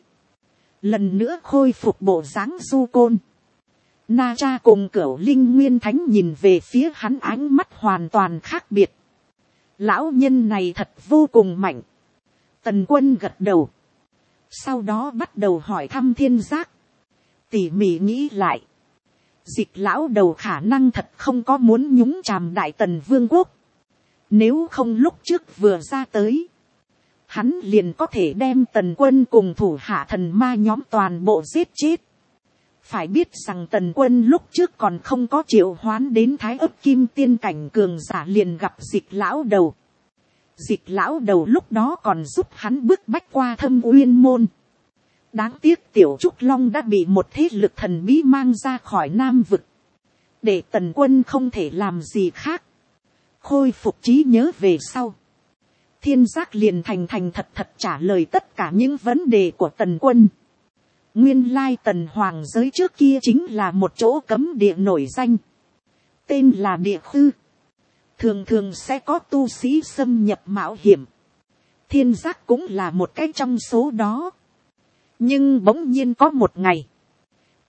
[SPEAKER 1] Lần nữa khôi phục bộ dáng du côn. Na Cha cùng Cửu Linh Nguyên Thánh nhìn về phía hắn ánh mắt hoàn toàn khác biệt. Lão nhân này thật vô cùng mạnh. Tần Quân gật đầu. Sau đó bắt đầu hỏi thăm Thiên Giác. Tỉ mỉ nghĩ lại. Dịch lão đầu khả năng thật không có muốn nhúng chàm Đại Tần Vương quốc. Nếu không lúc trước vừa ra tới. Hắn liền có thể đem Tần Quân cùng thủ hạ thần ma nhóm toàn bộ giết chết. Phải biết rằng Tần Quân lúc trước còn không có triệu hoán đến Thái Ức Kim Tiên cảnh cường giả liền gặp Dịch lão đầu. Dịch lão đầu lúc đó còn giúp hắn bức bách qua Thâm Uyên môn. Đáng tiếc Tiểu Trúc Long đã bị một thế lực thần bí mang ra khỏi Nam vực. Để Tần Quân không thể làm gì khác. Khôi phục trí nhớ về sau. Thiên Giác liền thành thật thật trả lời tất cả những vấn đề của Tần Quân. Nguyên lai Tần Hoàng giới trước kia chính là một chỗ cấm địa nổi danh. Tên là Địa Khư. Thường thường sẽ có tu sĩ xâm nhập mạo hiểm. Thiên Giác cũng là một cái trong số đó. Nhưng bỗng nhiên có một ngày.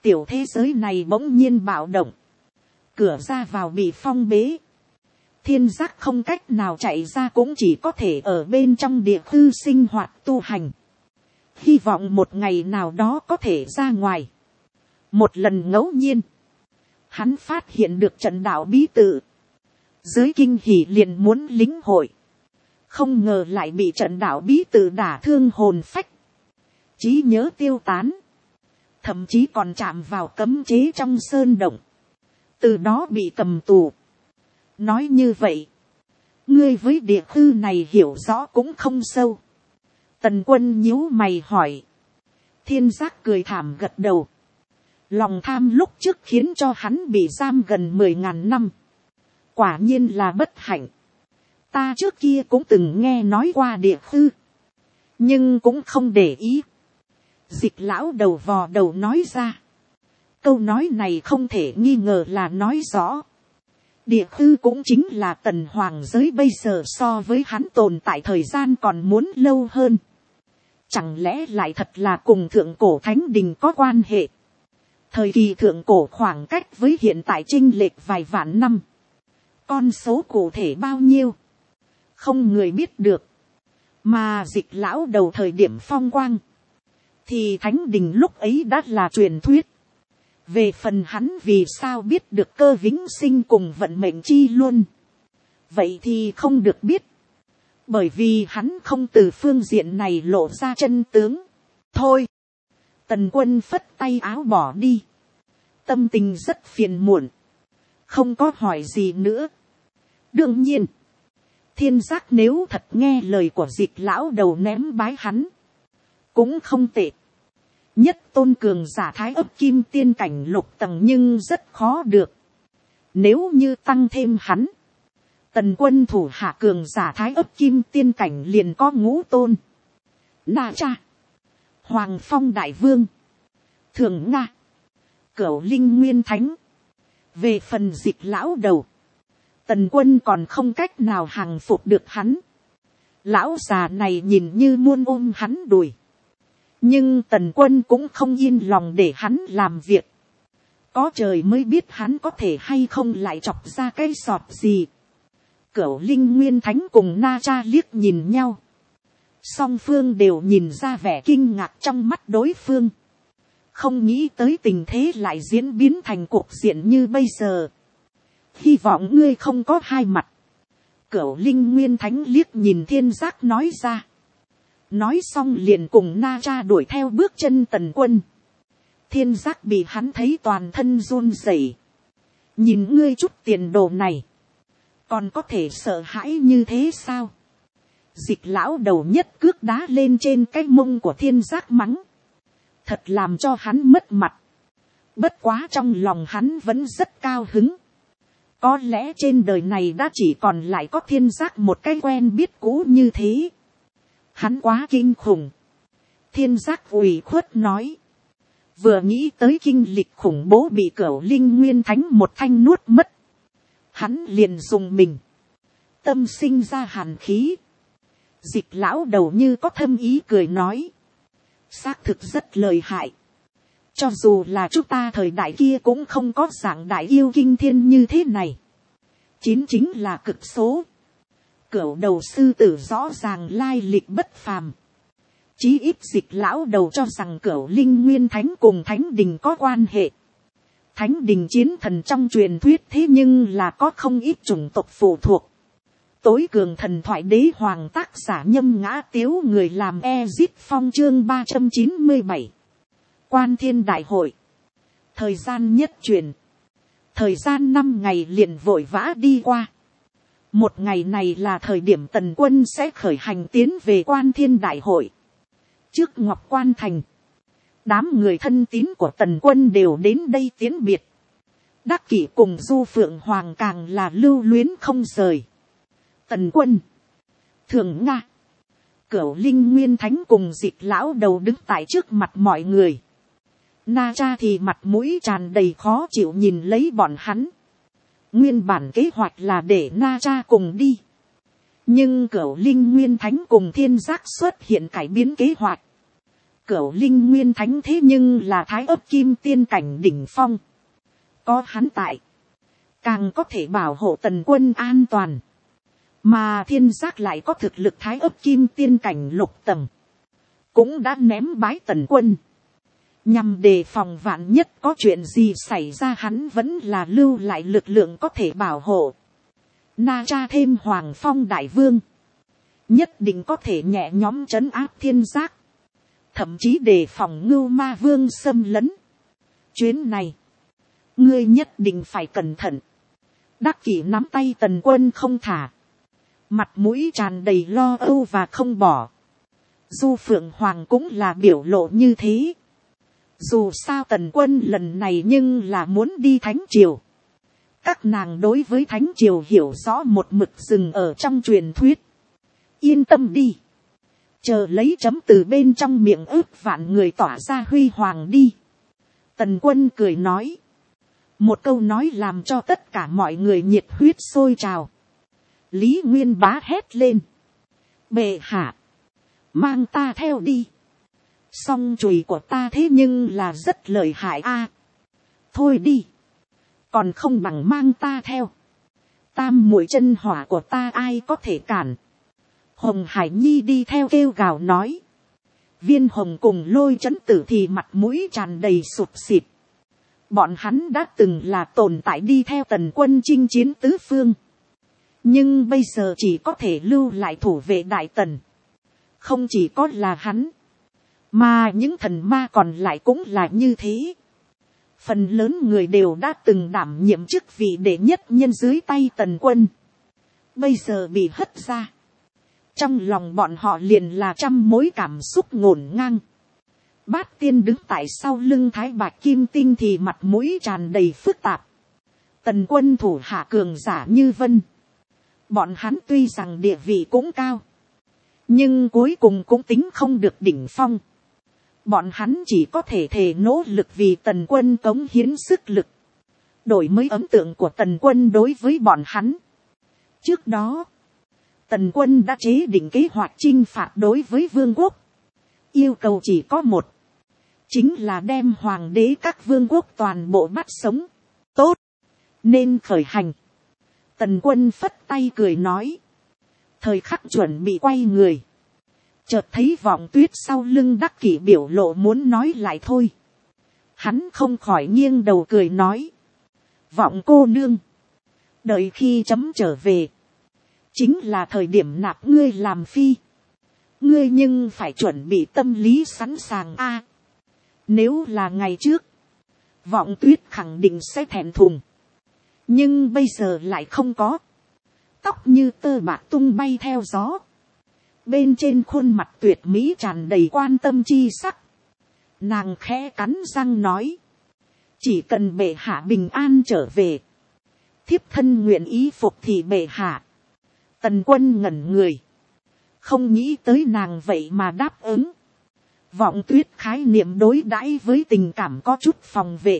[SPEAKER 1] Tiểu thế giới này bỗng nhiên bạo động. Cửa ra vào bị phong bế. Thiên giác không cách nào chạy ra, cũng chỉ có thể ở bên trong địa hư sinh hoạt tu hành. Hy vọng một ngày nào đó có thể ra ngoài. Một lần ngẫu nhiên, hắn phát hiện được trận đạo bí tự. Giới kinh hỉ liền muốn lĩnh hội. Không ngờ lại bị trận đạo bí tự đả thương hồn phách. Trí nhớ tiêu tán. Thậm chí còn chạm vào cấm chế trong sơn động. Từ đó bị cầm tù. Nói như vậy, ngươi với địa hư này hiểu rõ cũng không sâu. Tần Quân nhíu mày hỏi. Thiên giác cười thảm gật đầu. Lòng tham lúc trước khiến cho hắn bị giam gần 10.000 năm. Quả nhiên là bất hạnh. Ta trước kia cũng từng nghe nói qua địa hư, nhưng cũng không để ý. Dịch lão đầu vò đầu nói ra. Câu nói này không thể nghi ngờ là nói rõ. Địa hư cũng chính là tần hoàng giới bây giờ so với hắn tồn tại thời gian còn muốn lâu hơn. Chẳng lẽ lại thật là cùng thượng cổ thánh đình có quan hệ? Thời kỳ thượng cổ khoảng cách với hiện tại chênh lệch vài vạn năm. Con số cụ thể bao nhiêu? Không người biết được. Mà dịch lão đầu thời điểm phong quang, thì thánh đình lúc ấy đã là truyền thuyết. Về phần hắn vì sao biết được cơ vĩnh sinh cùng vận mệnh chi luôn, vậy thì không được biết. Bởi vì hắn không từ phương diện này lộ ra chân tướng. Thôi, Tần Quân phất tay áo bỏ đi. Tâm tình rất phiền muộn. Không có hỏi gì nữa. Đương nhiên, thiên giác nếu thật nghe lời của dịch lão đầu ném bái hắn, cũng không tệ. Nhất tôn cường giả thái ấp kim tiên cảnh lục tầng nhưng rất khó được. Nếu như tăng thêm hắn, Tần Quân thủ hạ cường giả thái ấp kim tiên cảnh liền có ngũ tôn. Na Cha, Hoàng Phong Đại Vương, Thường Nga, Cửu Linh Nguyên Thánh. Về phần dịch lão đầu, Tần Quân còn không cách nào hàng phục được hắn. Lão già này nhìn như muốn ôm hắn đùi. Nhưng Tần Quân cũng không yên lòng để hắn làm việc. Có trời mới biết hắn có thể hay không lại chọc ra cái sọt gì. Cửu Linh Nguyên Thánh cùng Na Cha liếc nhìn nhau. Song phương đều nhìn ra vẻ kinh ngạc trong mắt đối phương. Không nghĩ tới tình thế lại diễn biến thành cuộc diện như bây giờ. Hy vọng ngươi không có hai mặt. Cửu Linh Nguyên Thánh liếc nhìn thiên giác nói ra. Nói xong liền cùng Na Cha đuổi theo bước chân Tần Quân. Thiên giác bị hắn thấy toàn thân run rẩy. Nhìn ngươi chút tiền đồ này, còn có thể sợ hãi như thế sao? Dịch lão đầu nhất cước đá lên trên cái mông của thiên giác mắng. Thật làm cho hắn mất mặt. Bất quá trong lòng hắn vẫn rất cao hứng. Có lẽ trên đời này đã chỉ còn lại có thiên giác một cái quen biết cũ như thế. Hắn quá kinh khủng. Thiên giác ủy khuất nói. Vừa nghĩ tới kinh lịch khủng bố bị Cửu Linh Nguyên Thánh một thanh nuốt mất, hắn liền dùng mình. Tâm sinh ra hàn khí. Dịch lão đầu như có thâm ý cười nói. Xác thực rất lợi hại. Cho dù là chúng ta thời đại kia cũng không có dạng đại yêu kinh thiên như thế này. Chính là cực số. Cửu đầu sư tử rõ ràng lai lịch bất phàm. Chí ít dịch lão đầu cho rằng Cửu Linh Nguyên Thánh cùng Thánh Đình có quan hệ. Thánh Đình chiến thần trong truyền thuyết thế nhưng là có không ít chủng tộc phụ thuộc. Tối cường thần thoại đế hoàng tác giả Nhâm Ngã Tiếu người làm Ezit Phong chương 397. Quan Thiên Đại Hội. Thời gian nhất truyền. Thời gian 5 ngày liền vội vã đi qua. Một ngày này là thời điểm Tần Quân sẽ khởi hành tiến về Quan Thiên Đại Hội. Trước Ngọc Quan Thành, đám người thân tín của Tần Quân đều đến đây tiến biệt. Đắc Kỷ cùng Du Phượng Hoàng càng là lưu luyến không rời. Tần Quân, Thường Nga, Cửu Linh Nguyên Thánh cùng dịch lão đầu đứng tại trước mặt mọi người. Na Cha thì mặt mũi tràn đầy khó chịu nhìn lấy bọn hắn. Nguyên bản kế hoạch là để Na Cha cùng đi. Nhưng Cửu Linh Nguyên Thánh cùng thiên giác xuất hiện cải biến kế hoạch. Cửu Linh Nguyên Thánh thế nhưng là thái ấp kim tiên cảnh đỉnh phong. Có hắn tại, càng có thể bảo hộ tần quân an toàn. Mà thiên giác lại có thực lực thái ấp kim tiên cảnh lục tầng. Cũng đã ném bái tần quân. Nhằm đề phòng vạn nhất có chuyện gì xảy ra, hắn vẫn là lưu lại lực lượng có thể bảo hộ. Na Cha thêm Hoàng Phong Đại Vương. Nhất định có thể nhẹ nhõm trấn áp thiên giác. Thậm chí đề phòng Ngưu Ma Vương xâm lấn. Chuyến này, ngươi nhất định phải cẩn thận. Đắc Kỷ nắm tay tần quân không thả. Mặt mũi tràn đầy lo âu và không bỏ. Du Phượng Hoàng cũng là biểu lộ như thế. Dù sao tần quân lần này nhưng là muốn đi Thánh Triều. Các nàng đối với Thánh Triều hiểu rõ một mực dừng ở trong truyền thuyết. Yên tâm đi. Chờ lấy chấm từ bên trong miệng ước vạn người tỏa ra huy hoàng đi. Tần quân cười nói. Một câu nói làm cho tất cả mọi người nhiệt huyết sôi trào. Lý Nguyên Bá hét lên. Bệ hạ. Mang ta theo đi. Song chùy của ta thế nhưng là rất lợi hại a. Thôi đi. Còn không bằng mang ta theo. Tam muội chân hỏa của ta ai có thể cản. Hồng Hải Nhi đi theo kêu gào nói. Viên Hồng cùng Lôi Chấn Tử thì mặt mũi tràn đầy sụp xịt. Bọn hắn đã từng là tồn tại đi theo tần quân chinh chiến tứ phương. Nhưng bây giờ chỉ có thể lưu lại thủ vệ Đại Tần. Không chỉ có là hắn. Mà những thần ma còn lại cũng là như thế. Phần lớn người đều đã từng đảm nhiệm chức vị đệ nhất nhân dưới tay tần quân. Bây giờ bị hất ra. Trong lòng bọn họ liền là trăm mối cảm xúc ngổn ngang. Bát Tiên đứng tại sau lưng Thái Bạch Kim Tinh thì mặt mũi tràn đầy phức tạp. Tần quân thủ hạ cường giả như vân. Bọn hắn tuy rằng địa vị cũng cao. Nhưng cuối cùng cũng tính không được đỉnh phong. Bọn hắn chỉ có thể thề nỗ lực vì tần quân cống hiến sức lực. Đổi mới ấn tượng của tần quân đối với bọn hắn. Trước đó, tần quân đã chế định kế hoạch chinh phạt đối với vương quốc. Yêu cầu chỉ có một. Chính là đem hoàng đế các vương quốc toàn bộ bắt sống. Tốt. Nên khởi hành. Tần quân phất tay cười nói. Thời khắc chuẩn bị quay người. Chợt thấy Vọng Tuyết sau lưng Đắc Kỷ biểu lộ muốn nói lại thôi. Hắn không khỏi nghiêng đầu cười nói. Vọng cô nương. Đợi khi chấm trở về. Chính là thời điểm nạp ngươi làm phi. Ngươi nhưng phải chuẩn bị tâm lý sẵn sàng a. Nếu là ngày trước. Vọng Tuyết khẳng định sẽ thẹn thùng. Nhưng bây giờ lại không có. Tóc như tơ bạc tung bay theo gió. Bên trên khuôn mặt tuyệt mỹ tràn đầy quan tâm chi sắc. Nàng khẽ cắn răng nói. Chỉ cần bệ hạ bình an trở về. Thiếp thân nguyện ý phục thì bệ hạ. Tần quân ngẩn người. Không nghĩ tới nàng vậy mà đáp ứng. Vọng Tuyết khái niệm đối đãi với tình cảm có chút phòng vệ.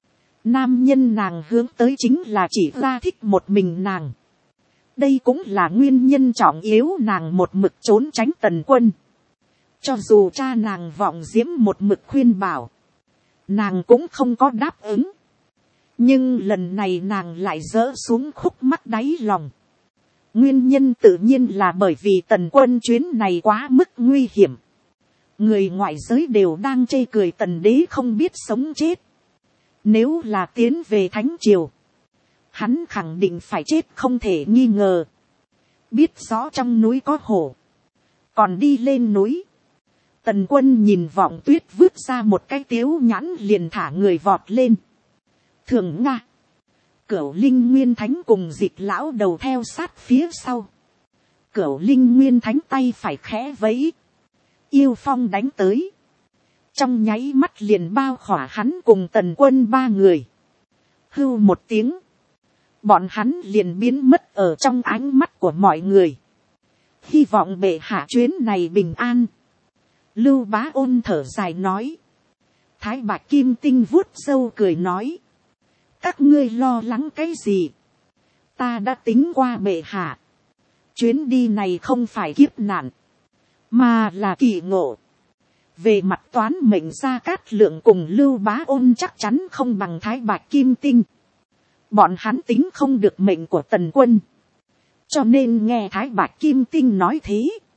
[SPEAKER 1] Nam nhân nàng hướng tới chính là chỉ ra thích một mình nàng. Đây cũng là nguyên nhân trọng yếu nàng một mực trốn tránh tần quân. Cho dù cha nàng Vọng Diễm một mực khuyên bảo. Nàng cũng không có đáp ứng. Nhưng lần này nàng lại dỡ xuống khúc mắc đáy lòng. Nguyên nhân tự nhiên là bởi vì tần quân chuyến này quá mức nguy hiểm. Người ngoại giới đều đang chê cười tần đế không biết sống chết. Nếu là tiến về Thánh Triều. Hắn khẳng định phải chết không thể nghi ngờ. Biết rõ trong núi có hổ. Còn đi lên núi. Tần quân nhìn Vọng Tuyết vứt ra một cái tiếu nhãn liền thả người vọt lên. Thường Nga. Cửu Linh Nguyên Thánh cùng Dịch lão đầu theo sát phía sau. Cửu Linh Nguyên Thánh tay phải khẽ vẫy. Yêu phong đánh tới. Trong nháy mắt liền bao khỏa hắn cùng tần quân ba người. Hưu một tiếng. Bọn hắn liền biến mất ở trong ánh mắt của mọi người. Hy vọng bệ hạ chuyến này bình an. Lưu Bá Ôn thở dài nói. Thái Bạch Kim Tinh vuốt râu cười nói. Các ngươi lo lắng cái gì? Ta đã tính qua bệ hạ. Chuyến đi này không phải kiếp nạn. Mà là kỳ ngộ. Về mặt toán mệnh Gia Cát Lượng cùng Lưu Bá Ôn chắc chắn không bằng Thái Bạch Kim Tinh. Bọn hắn tính không được mệnh của Tần Quân. Cho nên nghe Thái Bạch Kim Tinh nói thế,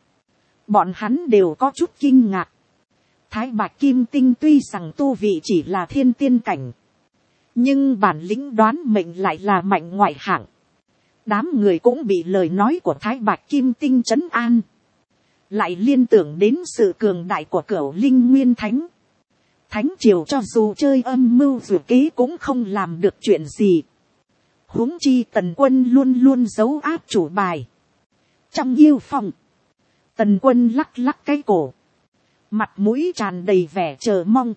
[SPEAKER 1] bọn hắn đều có chút kinh ngạc. Thái Bạch Kim Tinh tuy rằng tu vị chỉ là thiên tiên cảnh, nhưng bản lĩnh đoán mệnh lại là mạnh ngoại hạng. Đám người cũng bị lời nói của Thái Bạch Kim Tinh trấn an. Lại liên tưởng đến sự cường đại của Cửu Linh Nguyên Thánh. Thánh triều cho dù chơi âm mưu dù kế cũng không làm được chuyện gì. Huống chi Tần Quân luôn luôn giấu áp chủ bài. Trong yêu phòng, Tần Quân lắc lắc cái cổ, mặt mũi tràn đầy vẻ chờ mong.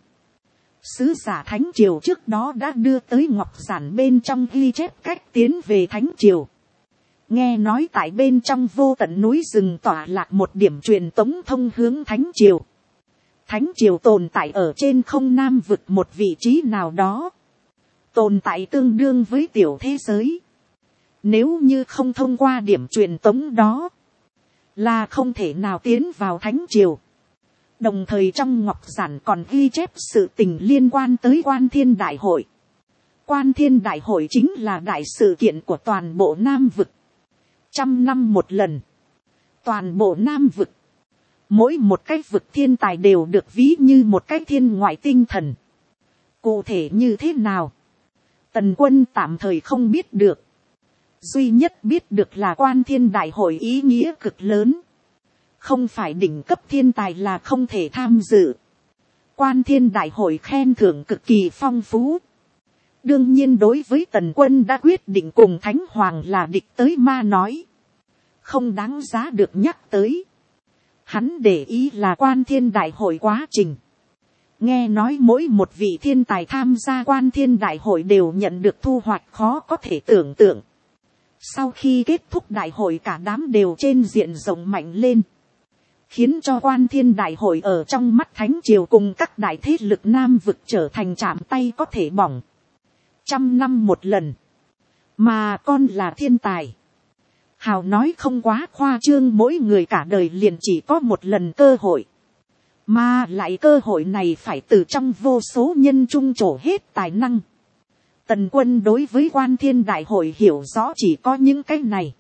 [SPEAKER 1] Sứ giả Thánh triều trước đó đã đưa tới ngọc giản bên trong ghi chép cách tiến về Thánh triều. Nghe nói tại bên trong vô tận núi rừng tỏa lạc một điểm truyền tống thông hướng Thánh triều. Thánh triều tồn tại ở trên không nam vực một vị trí nào đó. Tồn tại tương đương với tiểu thế giới. Nếu như không thông qua điểm truyền tống đó, là không thể nào tiến vào Thánh triều. Đồng thời trong ngọc giản còn ghi chép sự tình liên quan tới Quan Thiên Đại hội. Quan Thiên Đại hội chính là đại sự kiện của toàn bộ Nam vực. 100 năm một lần. Toàn bộ Nam vực, mỗi một cái vực thiên tài đều được ví như một cái thiên ngoại tinh thần. Cụ thể như thế nào, Tần Quân tạm thời không biết được. Duy nhất biết được là Quan Thiên Đại hội ý nghĩa cực lớn. Không phải đỉnh cấp thiên tài là không thể tham dự. Quan Thiên Đại hội khen thưởng cực kỳ phong phú. Đương nhiên đối với Tần Quân đã quyết định cùng Thánh Hoàng là địch tới ma nói, không đáng giá được nhắc tới. Hắn để ý là Quan Thiên Đại hội quá trình. Nghe nói mỗi một vị thiên tài tham gia Quan Thiên Đại hội đều nhận được thu hoạch khó có thể tưởng tượng. Sau khi kết thúc đại hội cả đám đều trên diện rộng mạnh lên, khiến cho Quan Thiên Đại hội ở trong mắt Thánh triều cùng các đại thế lực Nam vực trở thành chạm tay có thể bỏng. 100 năm một lần, mà con là thiên tài. Hào nói không quá khoa trương, mỗi người cả đời liền chỉ có một lần cơ hội. Mà lại cơ hội này phải từ trong vô số nhân trung trổ hết tài năng. Tần Quân đối với Quan Thiên Đại hội hiểu rõ chỉ có những cái này.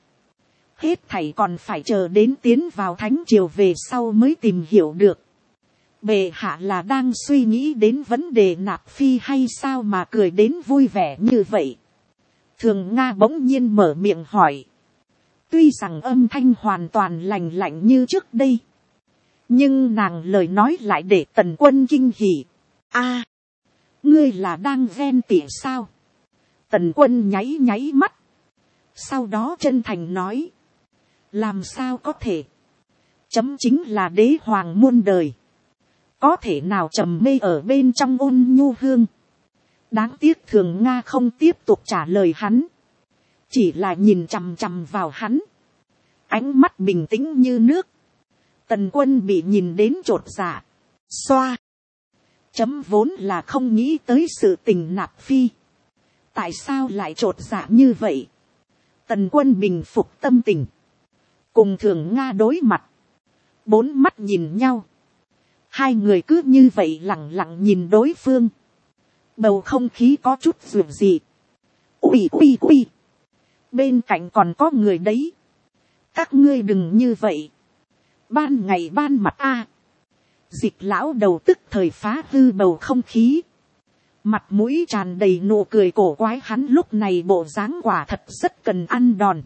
[SPEAKER 1] Hết thảy còn phải chờ đến tiến vào Thánh triều về sau mới tìm hiểu được. Bệ hạ là đang suy nghĩ đến vấn đề nạp phi hay sao mà cười đến vui vẻ như vậy? Thường Nga bỗng nhiên mở miệng hỏi. Tuy rằng âm thanh hoàn toàn lành lạnh như trước đây, nhưng nàng lời nói lại để Tần Quân kinh hỉ. A, ngươi là đang ghen tị sao? Tần Quân nháy nháy mắt, sau đó chân thành nói. Làm sao có thể? Chấm chính là đế hoàng muôn đời, có thể nào trầm mê ở bên trong ôn nhu hương? Đáng tiếc Thường Nga không tiếp tục trả lời hắn, chỉ là nhìn chằm chằm vào hắn, ánh mắt bình tĩnh như nước. Tần Quân bị nhìn đến chột dạ. Xoa, chấm vốn là không nghĩ tới sự tình nạp phi, tại sao lại chột dạ như vậy? Tần Quân bình phục tâm tình, cùng Thường Nga đối mặt, bốn mắt nhìn nhau. Hai người cứ như vậy lặng lặng nhìn đối phương, bầu không khí có chút dịu dị. Ui ui ui, bên cạnh còn có người đấy, các ngươi đừng như vậy, ban ngày ban mặt a. Dịch lão đầu tức thời phá hư bầu không khí, mặt mũi tràn đầy nụ cười cổ quái. Hắn lúc này bộ dáng quả thật rất cần ăn đòn.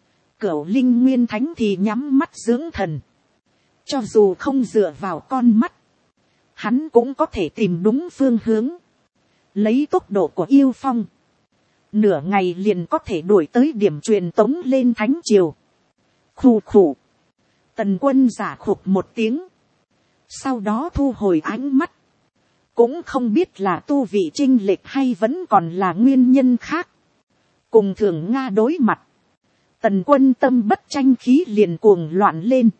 [SPEAKER 1] Cửu Linh Nguyên Thánh thì nhắm mắt dưỡng thần, cho dù không dựa vào con mắt, hắn cũng có thể tìm đúng phương hướng. Lấy tốc độ của yêu phong, nửa ngày liền có thể đuổi tới điểm truyền tống lên Thánh triều. Khù khù, Tần Quân giả khục một tiếng, sau đó thu hồi ánh mắt. Cũng không biết là tu vị chênh lệch hay vẫn còn là nguyên nhân khác. Cùng Thường Nga đối mặt, Tần Quân tâm bất tranh khí liền cuồng loạn lên.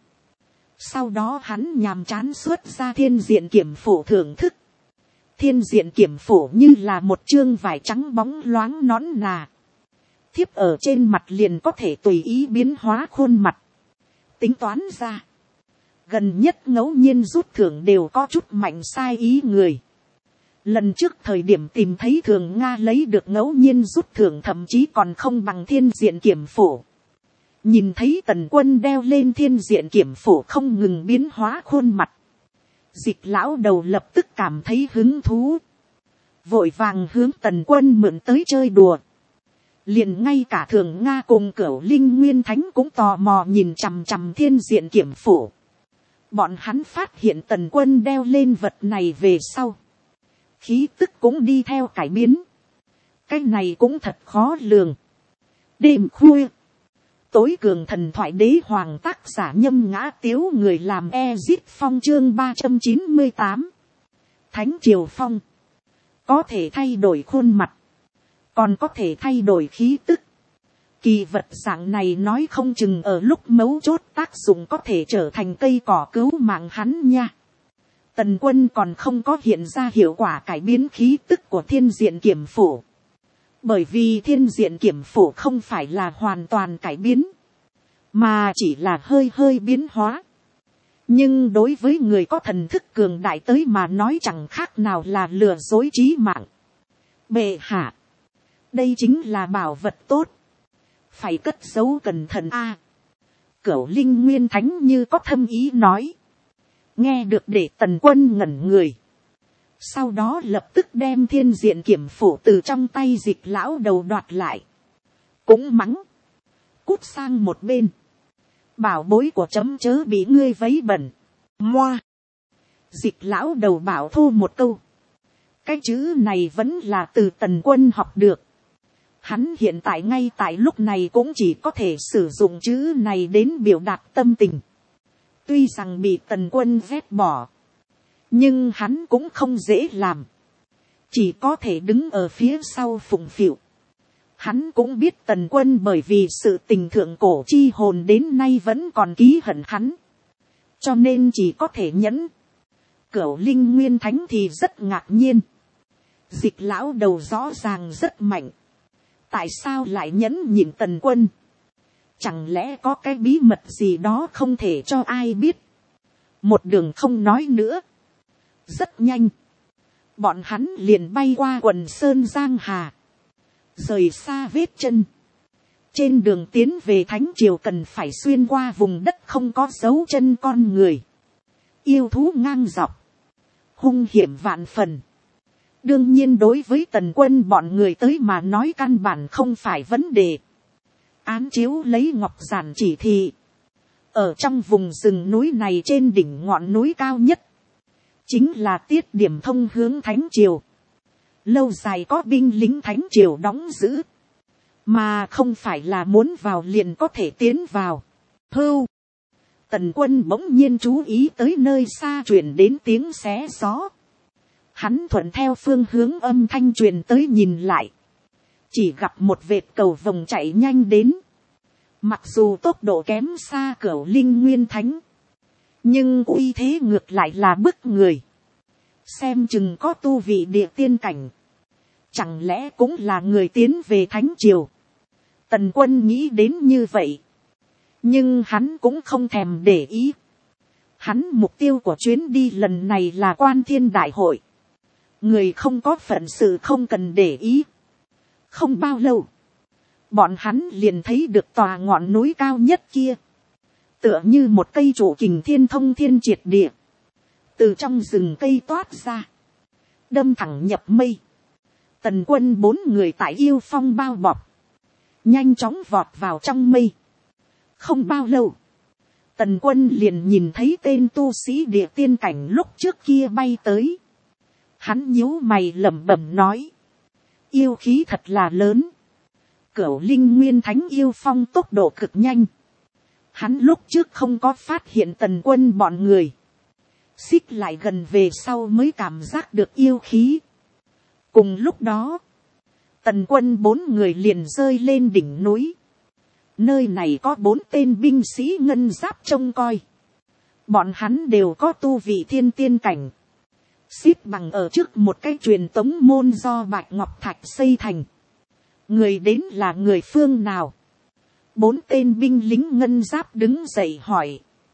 [SPEAKER 1] Sau đó hắn nhàm chán xuất ra Thiên Diện Kiểm Phổ thưởng thức. Thiên Diện Kiểm Phổ như là một chương vải trắng bóng loáng nõn nà, thiếp ở trên mặt liền có thể tùy ý biến hóa khuôn mặt. Tính toán ra, gần nhất ngẫu nhiên rút thưởng đều có chút mạnh sai ý người. Lần trước thời điểm tìm thấy thường Nga lấy được ngẫu nhiên rút thưởng thậm chí còn không bằng thiên diện kiểm phổ. Nhìn thấy Tần Quân đeo lên thiên diện kiểm phổ không ngừng biến hóa khuôn mặt. Dịch lão đầu lập tức cảm thấy hứng thú. Vội vàng hướng Tần Quân mượn tới chơi đùa. Liền ngay cả thường Nga cùng Cửu Linh Nguyên Thánh cũng tò mò nhìn chằm chằm thiên diện kiểm phổ. Bọn hắn phát hiện Tần Quân đeo lên vật này về sau. Khí tức cũng đi theo cải biến. Cái này cũng thật khó lường. Đêm khuya. Tối cường thần thoại đế hoàng tác giả Nhâm Ngã Tiếu người làm Ezit Phong chương 398. Thánh Triều Phong. Có thể thay đổi khuôn mặt. Còn có thể thay đổi khí tức. Kỳ vật dạng này nói không chừng ở lúc mấu chốt tác dụng có thể trở thành cây cỏ cứu mạng hắn nha. Tần Quân còn không có hiện ra hiệu quả cải biến khí tức của thiên diện kiểm phổ. Bởi vì thiên diện kiểm phổ không phải là hoàn toàn cải biến. Mà chỉ là hơi hơi biến hóa. Nhưng đối với người có thần thức cường đại tới mà nói chẳng khác nào là lừa dối trí mạng. Bệ hạ. Đây chính là bảo vật tốt. Phải cất giấu cẩn thận a. Cửu Linh Nguyên Thánh như có thâm ý nói. Nghe được để Tần Quân ngẩn người. Sau đó lập tức đem thiên diện kiểm phổ từ trong tay Dịch lão đầu đoạt lại. Cũng mắng. Cút sang một bên. Bảo bối của chấm chớ bị ngươi vấy bẩn. Moa. Dịch lão đầu bảo thô một câu. Cái chữ này vẫn là từ Tần Quân học được. Hắn hiện tại ngay tại lúc này cũng chỉ có thể sử dụng chữ này đến biểu đạt tâm tình. Tuy rằng bị Tần Quân vét bỏ. Nhưng hắn cũng không dễ làm. Chỉ có thể đứng ở phía sau phụng phịu. Hắn cũng biết Tần Quân bởi vì sự tình thượng cổ chi hồn đến nay vẫn còn ký hận hắn. Cho nên chỉ có thể nhẫn. Cửu Linh Nguyên Thánh thì rất ngạc nhiên. Dịch lão đầu rõ ràng rất mạnh. Tại sao lại nhẫn nhịn Tần Quân? Chẳng lẽ có cái bí mật gì đó không thể cho ai biết? Một đường không nói nữa. Rất nhanh. Bọn hắn liền bay qua quần sơn Giang Hà. Rời xa vết chân. Trên đường tiến về Thánh Triều cần phải xuyên qua vùng đất không có dấu chân con người. Yêu thú ngang dọc. Hung hiểm vạn phần. Đương nhiên đối với Tần Quân bọn người tới mà nói căn bản không phải vấn đề. Án chiếu lấy ngọc giản chỉ thị. Ở trong vùng rừng núi này trên đỉnh ngọn núi cao nhất. Chính là tiết điểm thông hướng Thánh Triều. Lâu dài có binh lính Thánh Triều đóng giữ. Mà không phải là muốn vào liền có thể tiến vào. Hưu. Tần Quân bỗng nhiên chú ý tới nơi xa truyền đến tiếng xé gió. Hắn thuận theo phương hướng âm thanh truyền tới nhìn lại. Chỉ gặp một vệt cầu vồng chạy nhanh đến. Mặc dù tốc độ kém xa Cửu Linh Nguyên Thánh. Nhưng uy thế ngược lại là bức người. Xem chừng có tu vị địa tiên cảnh. Chẳng lẽ cũng là người tiến về Thánh Triều. Tần Quân nghĩ đến như vậy. Nhưng hắn cũng không thèm để ý. Hắn mục tiêu của chuyến đi lần này là Quan Thiên Đại Hội. Người không có phận sự không cần để ý. Không bao lâu. Bọn hắn liền thấy được tòa ngọn núi cao nhất kia. Tựa như một cây trụ kình thiên thông thiên triệt địa. Từ trong rừng cây toát ra. Đâm thẳng nhập mây. Tần Quân 4 người tại yêu phong bao bọc. Nhanh chóng vọt vào trong mây. Không bao lâu. Tần Quân liền nhìn thấy tên tu sĩ địa tiên cảnh lúc trước kia bay tới. Hắn nhíu mày lẩm bẩm nói. Yêu khí thật là lớn. Cửu Linh Nguyên Thánh yêu phong tốc độ cực nhanh. Hắn lúc trước không có phát hiện Tần Quân bọn người. Xích lại gần về sau mới cảm giác được yêu khí. Cùng lúc đó. Tần Quân 4 người liền rơi lên đỉnh núi. Nơi này có 4 tên binh sĩ ngân giáp trông coi. Bọn hắn đều có tu vị thiên tiên cảnh. Xếp bằng ở trước một cái truyền tống môn do bạch ngọc thạch xây thành. Người đến là người phương nào? 4 tên binh lính ngân giáp đứng dậy hỏi.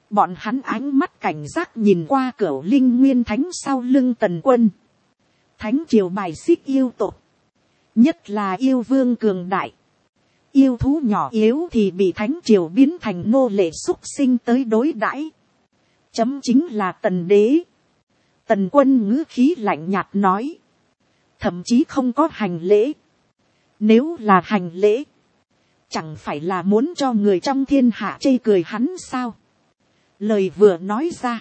[SPEAKER 1] Bọn hắn ánh mắt cảnh giác nhìn qua Cửu Linh Nguyên Thánh sau lưng Tần Quân. Thánh triều bài xích yêu tộc, nhất là yêu vương cường đại. Yêu thú nhỏ yếu thì bị thánh triều biến thành nô lệ súc sinh tới đối đãi. Chấm chính là Tần đế. Tần Quân ngữ khí lạnh nhạt nói. Thậm chí không có hành lễ. Nếu là hành lễ, chẳng phải là muốn cho người trong thiên hạ chê cười hắn sao? Lời vừa nói ra,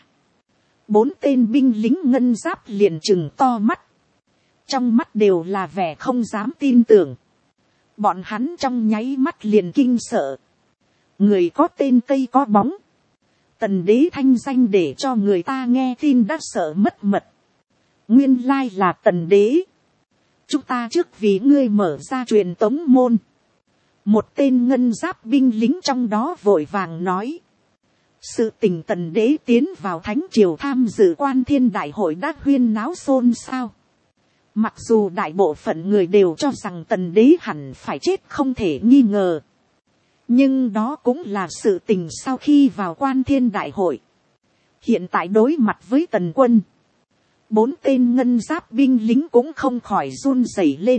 [SPEAKER 1] 4 tên binh lính ngân giáp liền trừng to mắt. Trong mắt đều là vẻ không dám tin tưởng. Bọn hắn trong nháy mắt liền kinh sợ. Người có tên cây có bóng. Tần đế thanh danh để cho người ta nghe tin đã sợ mất mật. Nguyên lai là Tần đế. Chúng ta trước vì ngươi mở ra truyền tống môn. Một tên ngân giáp binh lính trong đó vội vàng nói. Sự tình Tần đế tiến vào thánh triều tham dự quan thiên đại hội đã huyên náo xôn xao. Mặc dù đại bộ phận người đều cho rằng Tần đế hẳn phải chết không thể nghi ngờ. Nhưng đó cũng là sự tình sau khi vào quan thiên đại hội. Hiện tại đối mặt với Tần Quân, 4 tên ngân giáp binh lính cũng không khỏi run rẩy lên.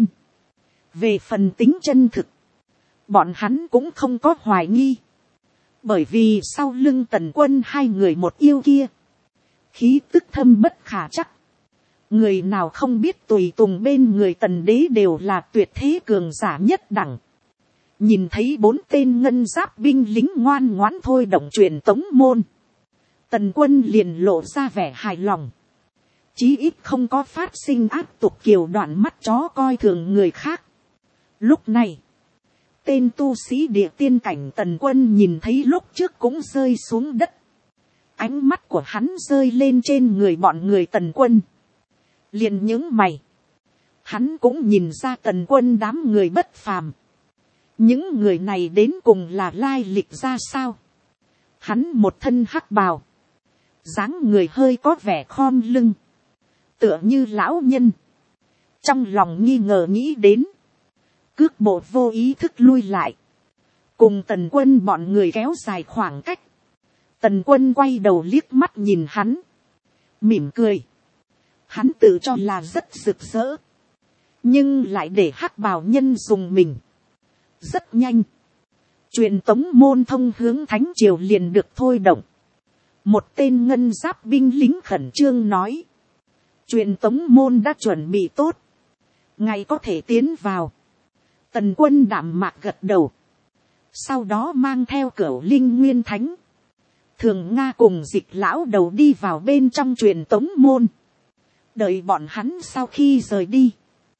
[SPEAKER 1] Về phần tính chân thực, bọn hắn cũng không có hoài nghi. Bởi vì sau lưng Tần Quân 2 người một yêu kia, khí tức thâm bất khả chắc. Người nào không biết tùy tùng bên người Tần đế đều là tuyệt thế cường giả nhất đẳng. Nhìn thấy 4 tên ngân giáp binh lính ngoan ngoãn thôi động truyền tống môn, Tần Quân liền lộ ra vẻ hài lòng. Chí ít không có phát sinh áp tục kiều đoạn mắt chó coi thường người khác. Lúc này, tên tu sĩ địa tiên cảnh Tần Quân nhìn thấy lúc trước cũng rơi xuống đất. Ánh mắt của hắn rơi lên trên người bọn người Tần Quân. Liền nhướng mày. Hắn cũng nhìn ra Tần Quân đám người bất phàm. Những người này đến cùng là lai lịch ra sao? Hắn một thân hắc bào, dáng người hơi có vẻ khom lưng, tựa như lão nhân. Trong lòng nghi ngờ nghĩ đến, cước bộ vô ý thức lui lại, cùng Tần Quân bọn người kéo dài khoảng cách. Tần Quân quay đầu liếc mắt nhìn hắn, mỉm cười. Hắn tự cho là rất rực rỡ, nhưng lại để hắc bào nhân dùng mình. Rất nhanh, truyền tống môn thông hướng thánh triều liền được thôi động. Một tên ngân giáp binh lính khẩn trương nói. Truyền tống môn đã chuẩn bị tốt, ngày có thể tiến vào. Tần Quân đạm mạc gật đầu. Sau đó mang theo Cửu Linh Nguyên Thánh, Thường Nga cùng Dịch lão đầu đi vào bên trong truyền tống môn. Đợi bọn hắn sau khi rời đi,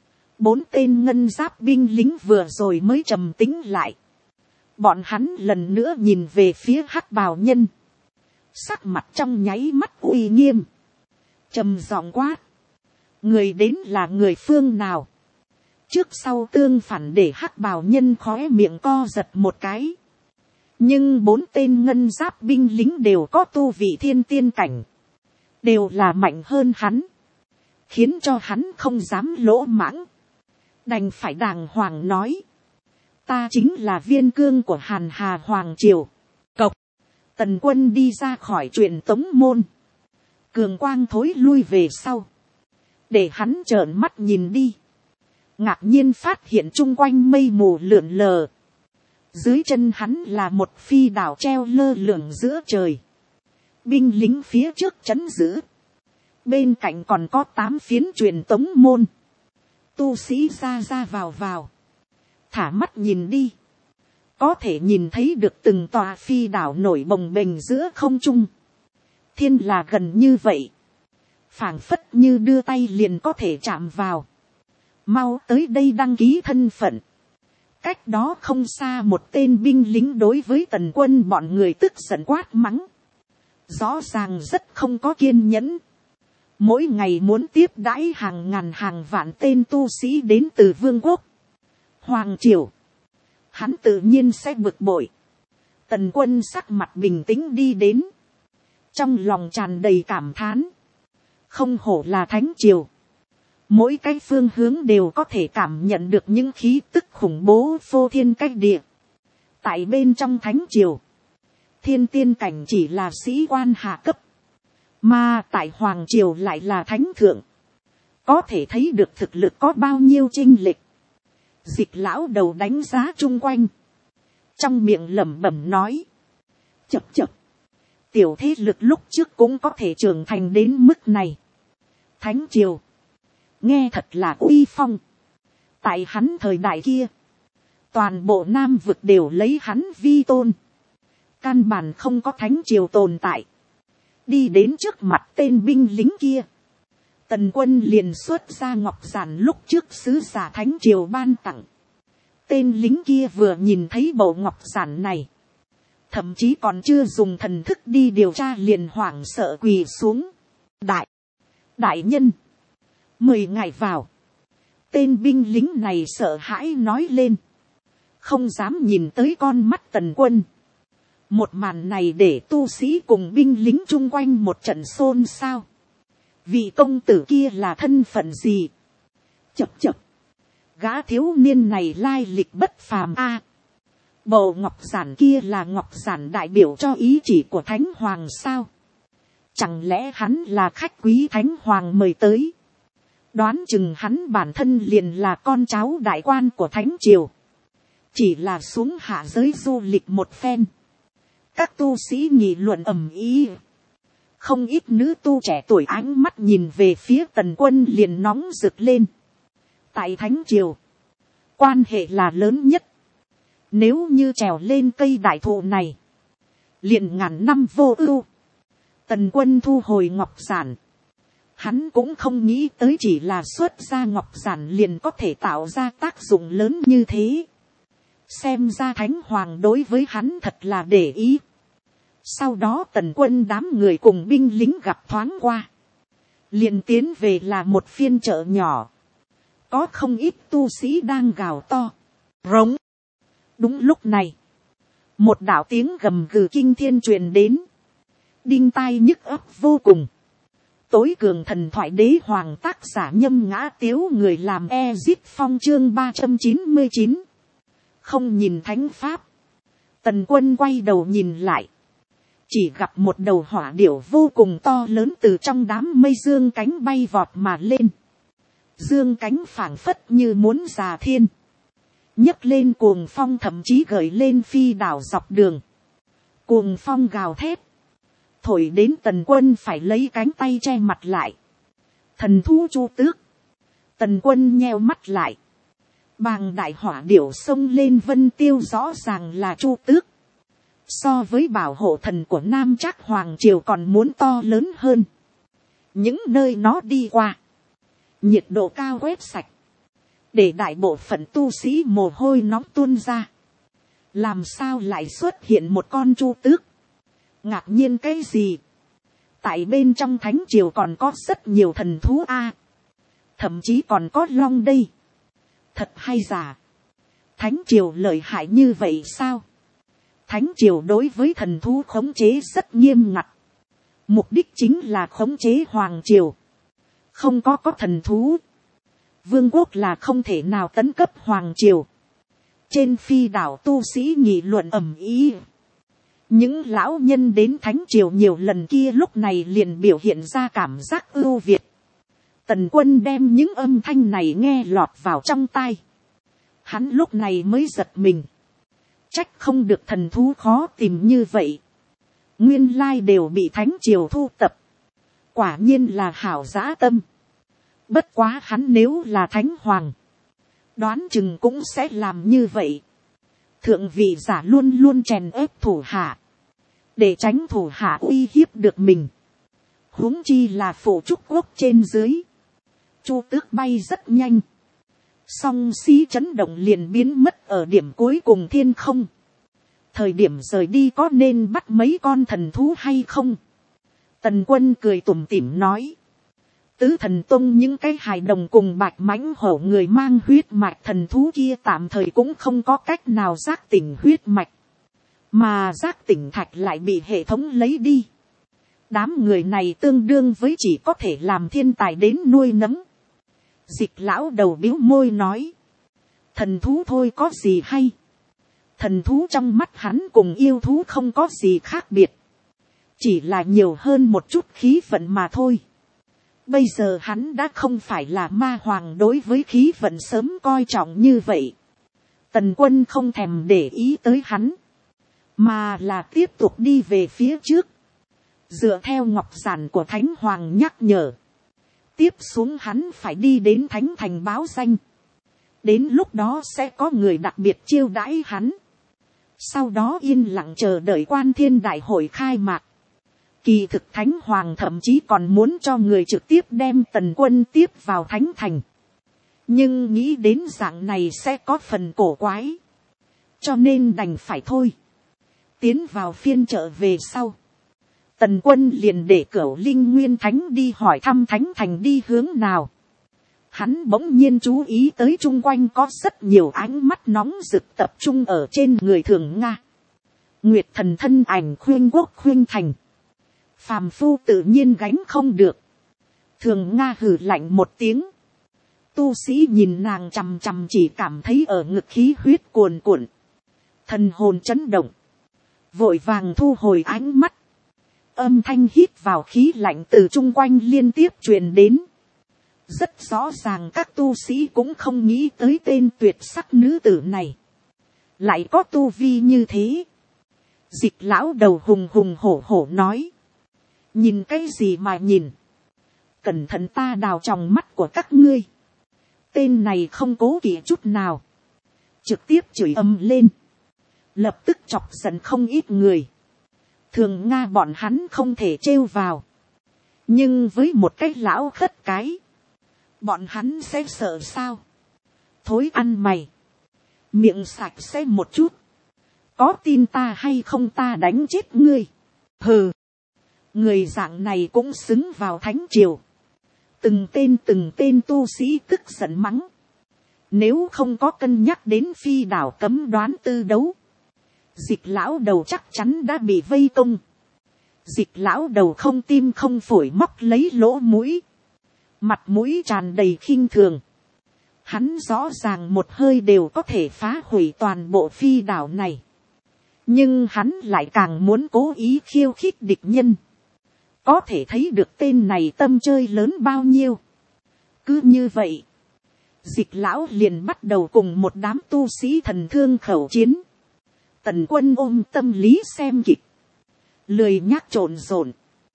[SPEAKER 1] 4 tên ngân giáp binh lính vừa rồi mới trầm tĩnh lại. Bọn hắn lần nữa nhìn về phía hắc bào nhân. Sắc mặt trong nháy mắt uy nghiêm, trầm giọng quát. Người đến là người phương nào? Trước sau tương phản để hắc bào nhân khóe miệng co giật một cái. Nhưng 4 tên ngân giáp binh lính đều có tu vị thiên tiên cảnh, đều là mạnh hơn hắn, khiến cho hắn không dám lỗ mãng. Đành phải đàng hoàng nói. Ta chính là Viên Cương của Hàn Hà Hoàng Triều. Cộc. Tần Quân đi ra khỏi truyền tống môn. Cường quang thối lui về sau. Để hắn trợn mắt nhìn đi. Ngạc nhiên phát hiện chung quanh mây mù lượn lờ. Dưới chân hắn là một phi đảo treo lơ lửng giữa trời. Binh lính phía trước trấn giữ. Bên cạnh còn có 8 phiến truyền tống môn. Tu sĩ ra ra vào vào. Thả mắt nhìn đi, có thể nhìn thấy được từng tòa phi đảo nổi bồng bềnh giữa không trung. Thiên là gần như vậy, phảng phất như đưa tay liền có thể chạm vào. Mau tới đây đăng ký thân phận. Cách đó không xa một tên binh lính đối với Tần Quân bọn người tức giận quát mắng. Rõ ràng rất không có kiên nhẫn. Mỗi ngày muốn tiếp đãi hàng ngàn hàng vạn tên tu sĩ đến từ vương quốc, Hoàng Triều. Hắn tự nhiên sẽ bực bội. Tần Quân sắc mặt bình tĩnh đi đến. Trong lòng tràn đầy cảm thán. Không hổ là Thánh Triều. Mỗi cái phương hướng đều có thể cảm nhận được những khí tức khủng bố phô thiên cách địa. Tại bên trong Thánh Triều, thiên tiên cảnh chỉ là sĩ quan hạ cấp, mà tại hoàng triều lại là thánh thượng, có thể thấy được thực lực có bao nhiêu chênh lệch. Dịch lão đầu đánh giá chung quanh, trong miệng lẩm bẩm nói, chập chập, tiểu thế lực lúc trước cũng có thể trưởng thành đến mức này. Thánh triều, nghe thật là uy phong. Tại hắn thời đại kia, toàn bộ Nam vực đều lấy hắn vi tôn, căn bản không có thánh triều tồn tại. Đi đến trước mặt tên binh lính kia, Tần Quân liền xuất ra ngọc giản lúc trước sứ giả thánh triều ban tặng. Tên lính kia vừa nhìn thấy bộ ngọc giản này, thậm chí còn chưa dùng thần thức đi điều tra liền hoảng sợ quỳ xuống. Đại nhân, mời ngài vào. Tên binh lính này sợ hãi nói lên, không dám nhìn tới con mắt Tần Quân. Một màn này để tu sĩ cùng binh lính chung quanh một trận xôn xao. Vị công tử kia là thân phận gì? Chập chập, gã thiếu niên này lai lịch bất phàm a. Bầu ngọc giản kia là ngọc giản đại biểu cho ý chỉ của Thánh Hoàng sao? Chẳng lẽ hắn là khách quý Thánh Hoàng mời tới? Đoán chừng hắn bản thân liền là con cháu đại quan của Thánh Triều, chỉ là xuống hạ giới du lịch một phen. Các tu sĩ nghị luận ầm ĩ, không ít nữ tu trẻ tuổi ánh mắt nhìn về phía Tần Quân liền nóng rực lên. Tại Thánh Triều, quan hệ là lớn nhất. Nếu như trèo lên cây đại thụ này, liền ngàn năm vô ưu. Tần Quân thu hồi ngọc giản. Hắn cũng không nghĩ tới chỉ là xuất ra ngọc giản liền có thể tạo ra tác dụng lớn như thế. Xem ra Thánh Hoàng đối với hắn thật là để ý. Sau đó Tần Quân đám người cùng binh lính gặp thoáng qua, liền tiến về là một phiên chợ nhỏ. Có không ít tu sĩ đang gào to, rống. Đúng lúc này, một đạo tiếng gầm gừ kinh thiên truyền đến, đinh tai nhức óc vô cùng. Tối cường thần thoại đế hoàng tác giả Nhâm Ngã Tiếu, người làm Ezit Phong, chương 399. Không nhìn thánh pháp. Tần Quân quay đầu nhìn lại, chỉ gặp một đầu hỏa điểu vô cùng to lớn từ trong đám mây dương cánh bay vọt mà lên. Dương cánh phảng phất như muốn già thiên, nhấc lên cuồng phong, thậm chí gợi lên phi đảo dọc đường. Cuồng phong gào thét, thổi đến Tần Quân phải lấy cánh tay che mặt lại. Thần thú Chu Tước. Tần Quân nheo mắt lại, bàng đại hỏa điểu xông lên vân tiêu rõ ràng là Chu Tước. So với bảo hộ thần của Nam Trác Hoàng Triều còn muốn to lớn hơn. Những nơi nó đi qua, nhiệt độ cao quét sạch, để đại bộ phận tu sĩ mồ hôi nóng tuôn ra. Làm sao lại xuất hiện một con Chu Tước? Ngạc nhiên cái gì? Tại bên trong Thánh Triều còn có rất nhiều thần thú a, thậm chí còn có long đây. Thật hay giả? Thánh Triều lợi hại như vậy sao? Thánh Triều đối với thần thú khống chế rất nghiêm ngặt. Mục đích chính là khống chế Hoàng Triều. Không có thần thú, vương quốc là không thể nào tấn cấp Hoàng Triều. Trên phi đảo tu sĩ nghị luận ầm ĩ. Những lão nhân đến Thánh Triều nhiều lần kia lúc này liền biểu hiện ra cảm giác ưu việt. Tần Quân đem những âm thanh này nghe lọt vào trong tai. Hắn lúc này mới giật mình. Trách không được thần thú khó tìm như vậy. Nguyên lai đều bị Thánh Triều thu tập. Quả nhiên là hảo dã tâm. Bất quá hắn nếu là Thánh Hoàng, đoán chừng cũng sẽ làm như vậy. Thượng vị giả luôn luôn chèn ép thủ hạ, để tránh thủ hạ uy hiếp được mình. Huống chi là phụ trúc quốc trên dưới. Chu Tước bay rất nhanh, song xí chấn động liền biến mất ở điểm cuối cùng thiên không. Thời điểm rời đi có nên bắt mấy con thần thú hay không? Tần Quân cười tủm tỉm nói. Tứ Thần Tông những cái hài đồng cùng bạch mãnh hổ người mang huyết mạch thần thú kia tạm thời cũng không có cách nào giác tỉnh huyết mạch. Mà giác tỉnh thạch lại bị hệ thống lấy đi. Đám người này tương đương với chỉ có thể làm thiên tài đến nuôi nấng. Dịch lão đầu biếu môi nói. Thần thú thôi có gì hay. Thần thú trong mắt hắn cùng yêu thú không có gì khác biệt. Chỉ là nhiều hơn một chút khí vận mà thôi. Bây giờ hắn đã không phải là ma hoàng đối với khí vận sớm coi trọng như vậy. Tần Quân không thèm để ý tới hắn. Mà là tiếp tục đi về phía trước. Dựa theo ngọc giản của Thánh Hoàng nhắc nhở. Tiếp xuống hắn phải đi đến Thánh Thành báo danh. Đến lúc đó sẽ có người đặc biệt chiêu đãi hắn. Sau đó yên lặng chờ đợi Quan Thiên Đại hội khai mạc. Kỳ thực Thánh Hoàng thậm chí còn muốn cho người trực tiếp đem Tần Quân tiếp vào Thánh Thành. Nhưng nghĩ đến dạng này sẽ có phần cổ quái. Cho nên đành phải thôi. Tiến vào phiên chợ về sau. Tần Quân liền để Cửu Linh Nguyên Thánh đi hỏi thăm Thánh Thành đi hướng nào. Hắn bỗng nhiên chú ý tới chung quanh có rất nhiều ánh mắt nóng rực tập trung ở trên người Thường Nga. Nguyệt Thần thân ảnh khuyên quốc khuyên thành. Phàm phu tự nhiên gánh không được. Thường Nga hừ lạnh một tiếng. Tu sĩ nhìn nàng chằm chằm chỉ cảm thấy ở ngực khí huyết cuồn cuộn. Thần hồn chấn động. Vội vàng thu hồi ánh mắt. Âm thanh hít vào khí lạnh từ chung quanh liên tiếp truyền đến. Rất rõ ràng các tu sĩ cũng không nghĩ tới tên tuyệt sắc nữ tử này. Lại có tu vi như thế. Dịch lão đầu hùng hùng hổ hổ nói. Nhìn cái gì mà nhìn. Cẩn thận ta đào tròng mắt của các ngươi. Tên này không cố kỵ chút nào. Trực tiếp chửi ầm lên. Lập tức chọc giận không ít người. Thường Nga bọn hắn không thể trêu vào. Nhưng với một cái lão khất cái. Bọn hắn sẽ sợ sao. Thối ăn mày. Miệng sạch sẽ một chút. Có tin ta hay không ta đánh chết ngươi. Hừ. Người dạng này cũng xứng vào thánh triều. Từng tên tu sĩ tức giận mắng. Nếu không có cân nhắc đến phi đảo cấm đoán tư đấu. Dịch lão đầu chắc chắn đã bị vây công. Dịch lão đầu không tim không phổi móc lấy lỗ mũi. Mặt mũi tràn đầy khinh thường. Hắn rõ ràng một hơi đều có thể phá hủy toàn bộ phi đảo này. Nhưng hắn lại càng muốn cố ý khiêu khích địch nhân. Có thể thấy được tên này tâm chơi lớn bao nhiêu. Cứ như vậy. Dịch lão liền bắt đầu cùng một đám tu sĩ thần thương khẩu chiến. Tần Quân ôm tâm lý xem kịch. Lười nhác trộn rộn.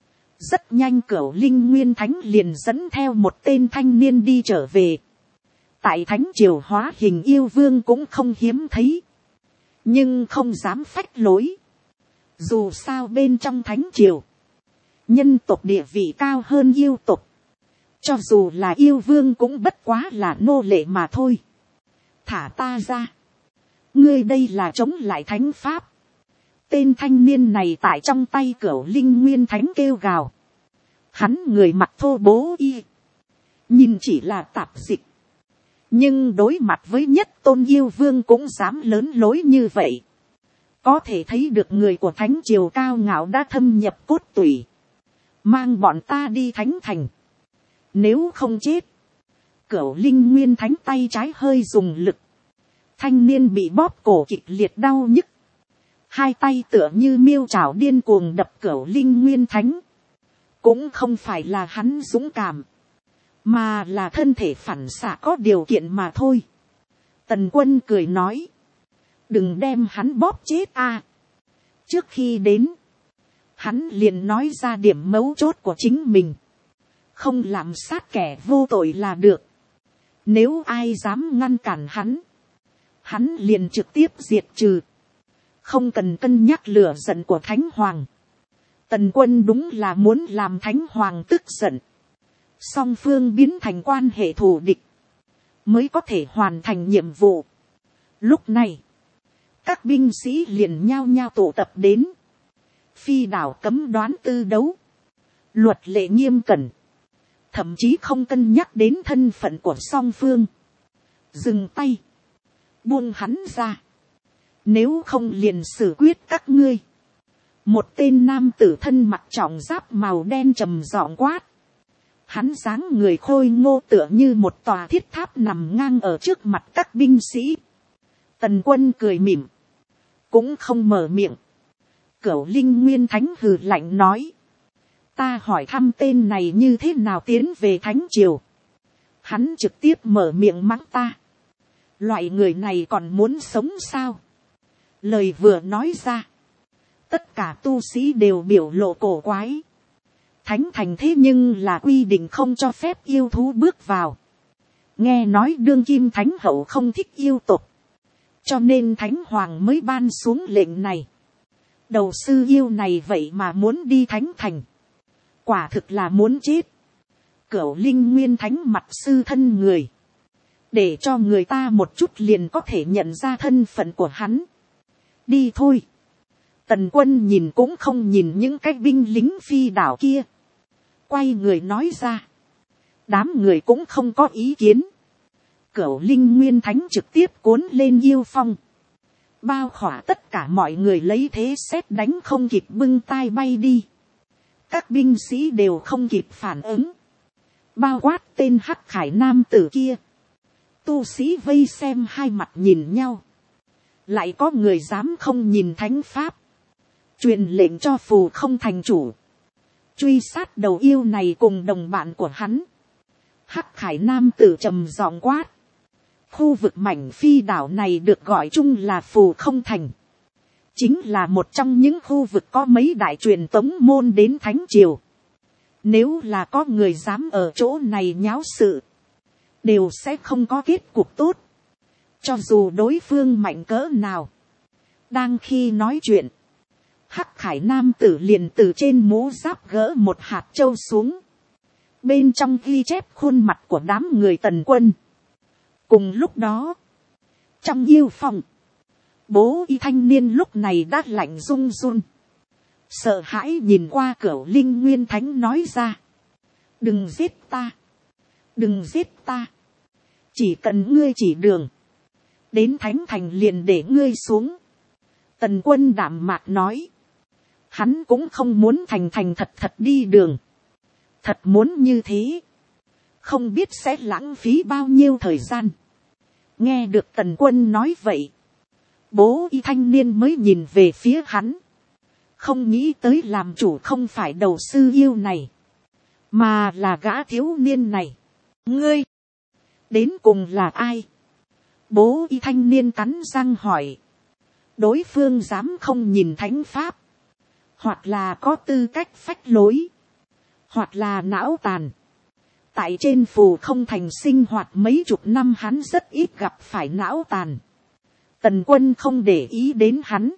[SPEAKER 1] Rất nhanh Cửu Linh Nguyên Thánh liền dẫn theo một tên thanh niên đi trở về. Tại Thánh Triều hóa hình yêu vương cũng không hiếm thấy. Nhưng không dám phách lối. Dù sao bên trong Thánh Triều. Nhân tộc địa vị cao hơn yêu tộc. Cho dù là yêu vương cũng bất quá là nô lệ mà thôi. Thả ta ra. Ngươi đây là chống lại thánh pháp. Tên thanh niên này tại trong tay Cửu Linh Nguyên Thánh kêu gào. Hắn người mặc thô bố y. Nhìn chỉ là tạp dịch. Nhưng đối mặt với nhất tôn yêu vương cũng dám lớn lối như vậy. Có thể thấy được người của Thánh Triều cao ngạo đã thâm nhập cốt tủy. Mang bọn ta đi Thánh Thành. Nếu không chết. Cửu Linh Nguyên Thánh tay trái hơi dùng lực. Thanh niên bị bóp cổ kịch liệt đau nhức. Hai tay tựa như miêu trảo điên cuồng đập Cửu Linh Nguyên Thánh. Cũng không phải là hắn dũng cảm. Mà là thân thể phản xạ có điều kiện mà thôi. Tần Quân cười nói. Đừng đem hắn bóp chết a. Trước khi đến. Hắn liền nói ra điểm mấu chốt của chính mình. Không làm sát kẻ vô tội là được. Nếu ai dám ngăn cản hắn. Hắn liền trực tiếp diệt trừ. Không cần cân nhắc lửa giận của Thánh Hoàng. Tần Quân đúng là muốn làm Thánh Hoàng tức giận. Song phương biến thành quan hệ thù địch. Mới có thể hoàn thành nhiệm vụ. Lúc này. Các binh sĩ liền nhao nhao tụ tập đến. Phi đảo cấm đoán tư đấu. Luật lệ nghiêm cẩn. Thậm chí không cân nhắc đến thân phận của song phương. Dừng tay. Buông hắn ra. Nếu không liền xử quyết các ngươi. Một tên nam tử thân mặc trọng giáp màu đen trầm giọng quát. Hắn dáng người khôi ngô tựa như một tòa thiết tháp nằm ngang ở trước mặt các binh sĩ. Tần Quân cười mỉm. cũng không mở miệng. Cửu Linh Nguyên Thánh hừ lạnh nói, ta hỏi thăm tên này như thế nào tiến về Thánh Triều. Hắn trực tiếp mở miệng mắng ta. Loại người này còn muốn sống sao? Lời vừa nói ra, tất cả tu sĩ đều biểu lộ cổ quái. Thánh thành thế nhưng là quy định không cho phép yêu thú bước vào. Nghe nói đương kim thánh hậu không thích yêu tục, cho nên thánh hoàng mới ban xuống lệnh này. Đầu sư yêu này vậy mà muốn đi thánh thành, quả thực là muốn chết. Cửu Linh Nguyên Thánh mặt sư thân người, để cho người ta một chút liền có thể nhận ra thân phận của hắn. Đi thôi. Tần Quân nhìn cũng không nhìn những cái binh lính phi đảo kia, quay người nói ra. Đám người cũng không có ý kiến. Cửu Linh Nguyên Thánh trực tiếp cuốn lên yêu phong, bao khỏa tất cả mọi người, lấy thế sét đánh không kịp bưng tai bay đi. Các binh sĩ đều không kịp phản ứng, bao quát tên Hắc Khải nam tử kia. Tu sĩ vây xem hai mặt nhìn nhau, lại có người dám không nhìn thánh pháp, truyền lệnh cho Phù Không thành chủ truy sát đầu yêu này cùng đồng bạn của hắn. Hắc Khải nam tử trầm giọng quát. Khu vực mảnh phi đảo này được gọi chung là Phù Không thành, chính là một trong những khu vực có mấy đại truyền tống môn đến Thánh Triều. Nếu là có người dám ở chỗ này nháo sự, đều sẽ không có kết cục tốt, cho dù đối phương mạnh cỡ nào. Đang khi nói chuyện, Hắc Khải nam tử liền từ trên mũ giáp gỡ một hạt châu xuống, bên trong ghi chép khuôn mặt của đám người Tần Quân. Cùng lúc đó, trong yêu phòng, bố y thanh niên lúc này đã lạnh run run, sợ hãi nhìn qua Cửu Linh Nguyên Thánh nói ra. Đừng giết ta, đừng giết ta, chỉ cần ngươi chỉ đường đến Thánh thành liền để ngươi xuống. Tần Quân đạm mạc nói, hắn cũng không muốn thành thành thật thật đi đường. Thật muốn như thế, không biết sẽ lãng phí bao nhiêu thời gian. Nghe được Tần Quân nói vậy, bố y thanh niên mới nhìn về phía hắn, không nghĩ tới làm chủ không phải đầu sư yêu này, mà là gã thiếu niên này. Ngươi, đến cùng là ai? Bố y thanh niên cắn răng hỏi. Đối phương dám không nhìn thánh pháp, hoặc là có tư cách phách lối, hoặc là não tàn. Tại trên Phù Không thành sinh hoạt mấy chục năm, hắn rất ít gặp phải não tàn. Tần Quân không để ý đến hắn,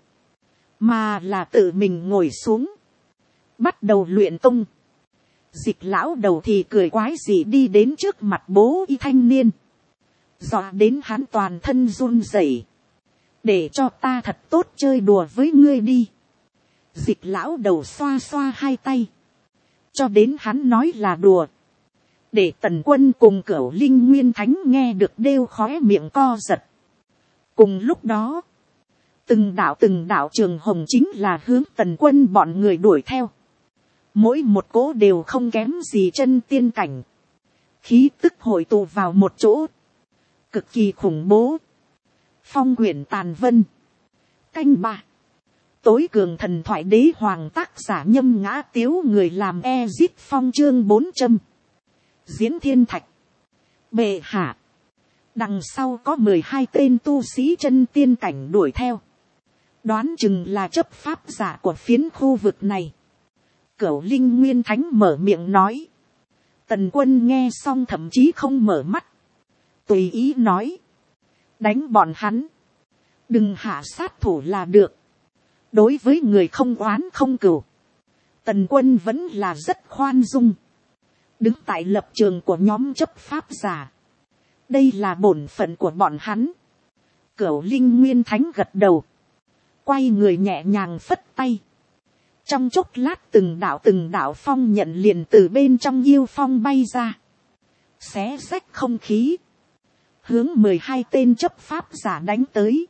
[SPEAKER 1] mà là tự mình ngồi xuống, bắt đầu luyện tung. Dịch lão đầu thì cười quái dị đi đến trước mặt bố y thanh niên, dọa đến hắn toàn thân run rẩy. Để cho ta thật tốt chơi đùa với ngươi đi. Dịch lão đầu xoa xoa hai tay, cho đến hắn nói là đùa, để Tần Quân cùng Cửu Linh Nguyên Thánh nghe được đều khóe miệng co giật. Cùng lúc đó, từng đạo trường hồng chính là hướng Tần Quân bọn người đuổi theo. Mỗi một cỗ đều không kém gì chân tiên cảnh, khí tức hội tụ vào một chỗ, cực kỳ khủng bố. Phong quyển tàn vân. Canh 3. Tối cường thần thoại đế hoàng, tác giả Nhâm Ngã Tiếu, người làm Ezit Phong, chương 400. Diễn Thiên Thạch. Bệ hạ, đằng sau có 12 tên tu sĩ chân tiên cảnh đuổi theo, đoán chừng là chấp pháp giả của phiến khu vực này. Cửu Linh Nguyên Thánh mở miệng nói. Tần Quân nghe xong thậm chí không mở mắt, tùy ý nói, đánh bọn hắn, đừng hạ sát thủ là được. Đối với người không oán không cừu, Tần Quân vẫn là rất khoan dung, đứng tại lập trường của nhóm chấp pháp giả. Đây là bổn phận của bọn hắn. Cửu Linh Nguyên Thánh gật đầu, quay người nhẹ nhàng phất tay. Trong chốc lát từng đạo phong nhận liền từ bên trong yêu phong bay ra, xé rách không khí, hướng 12 tên chấp pháp giả đánh tới.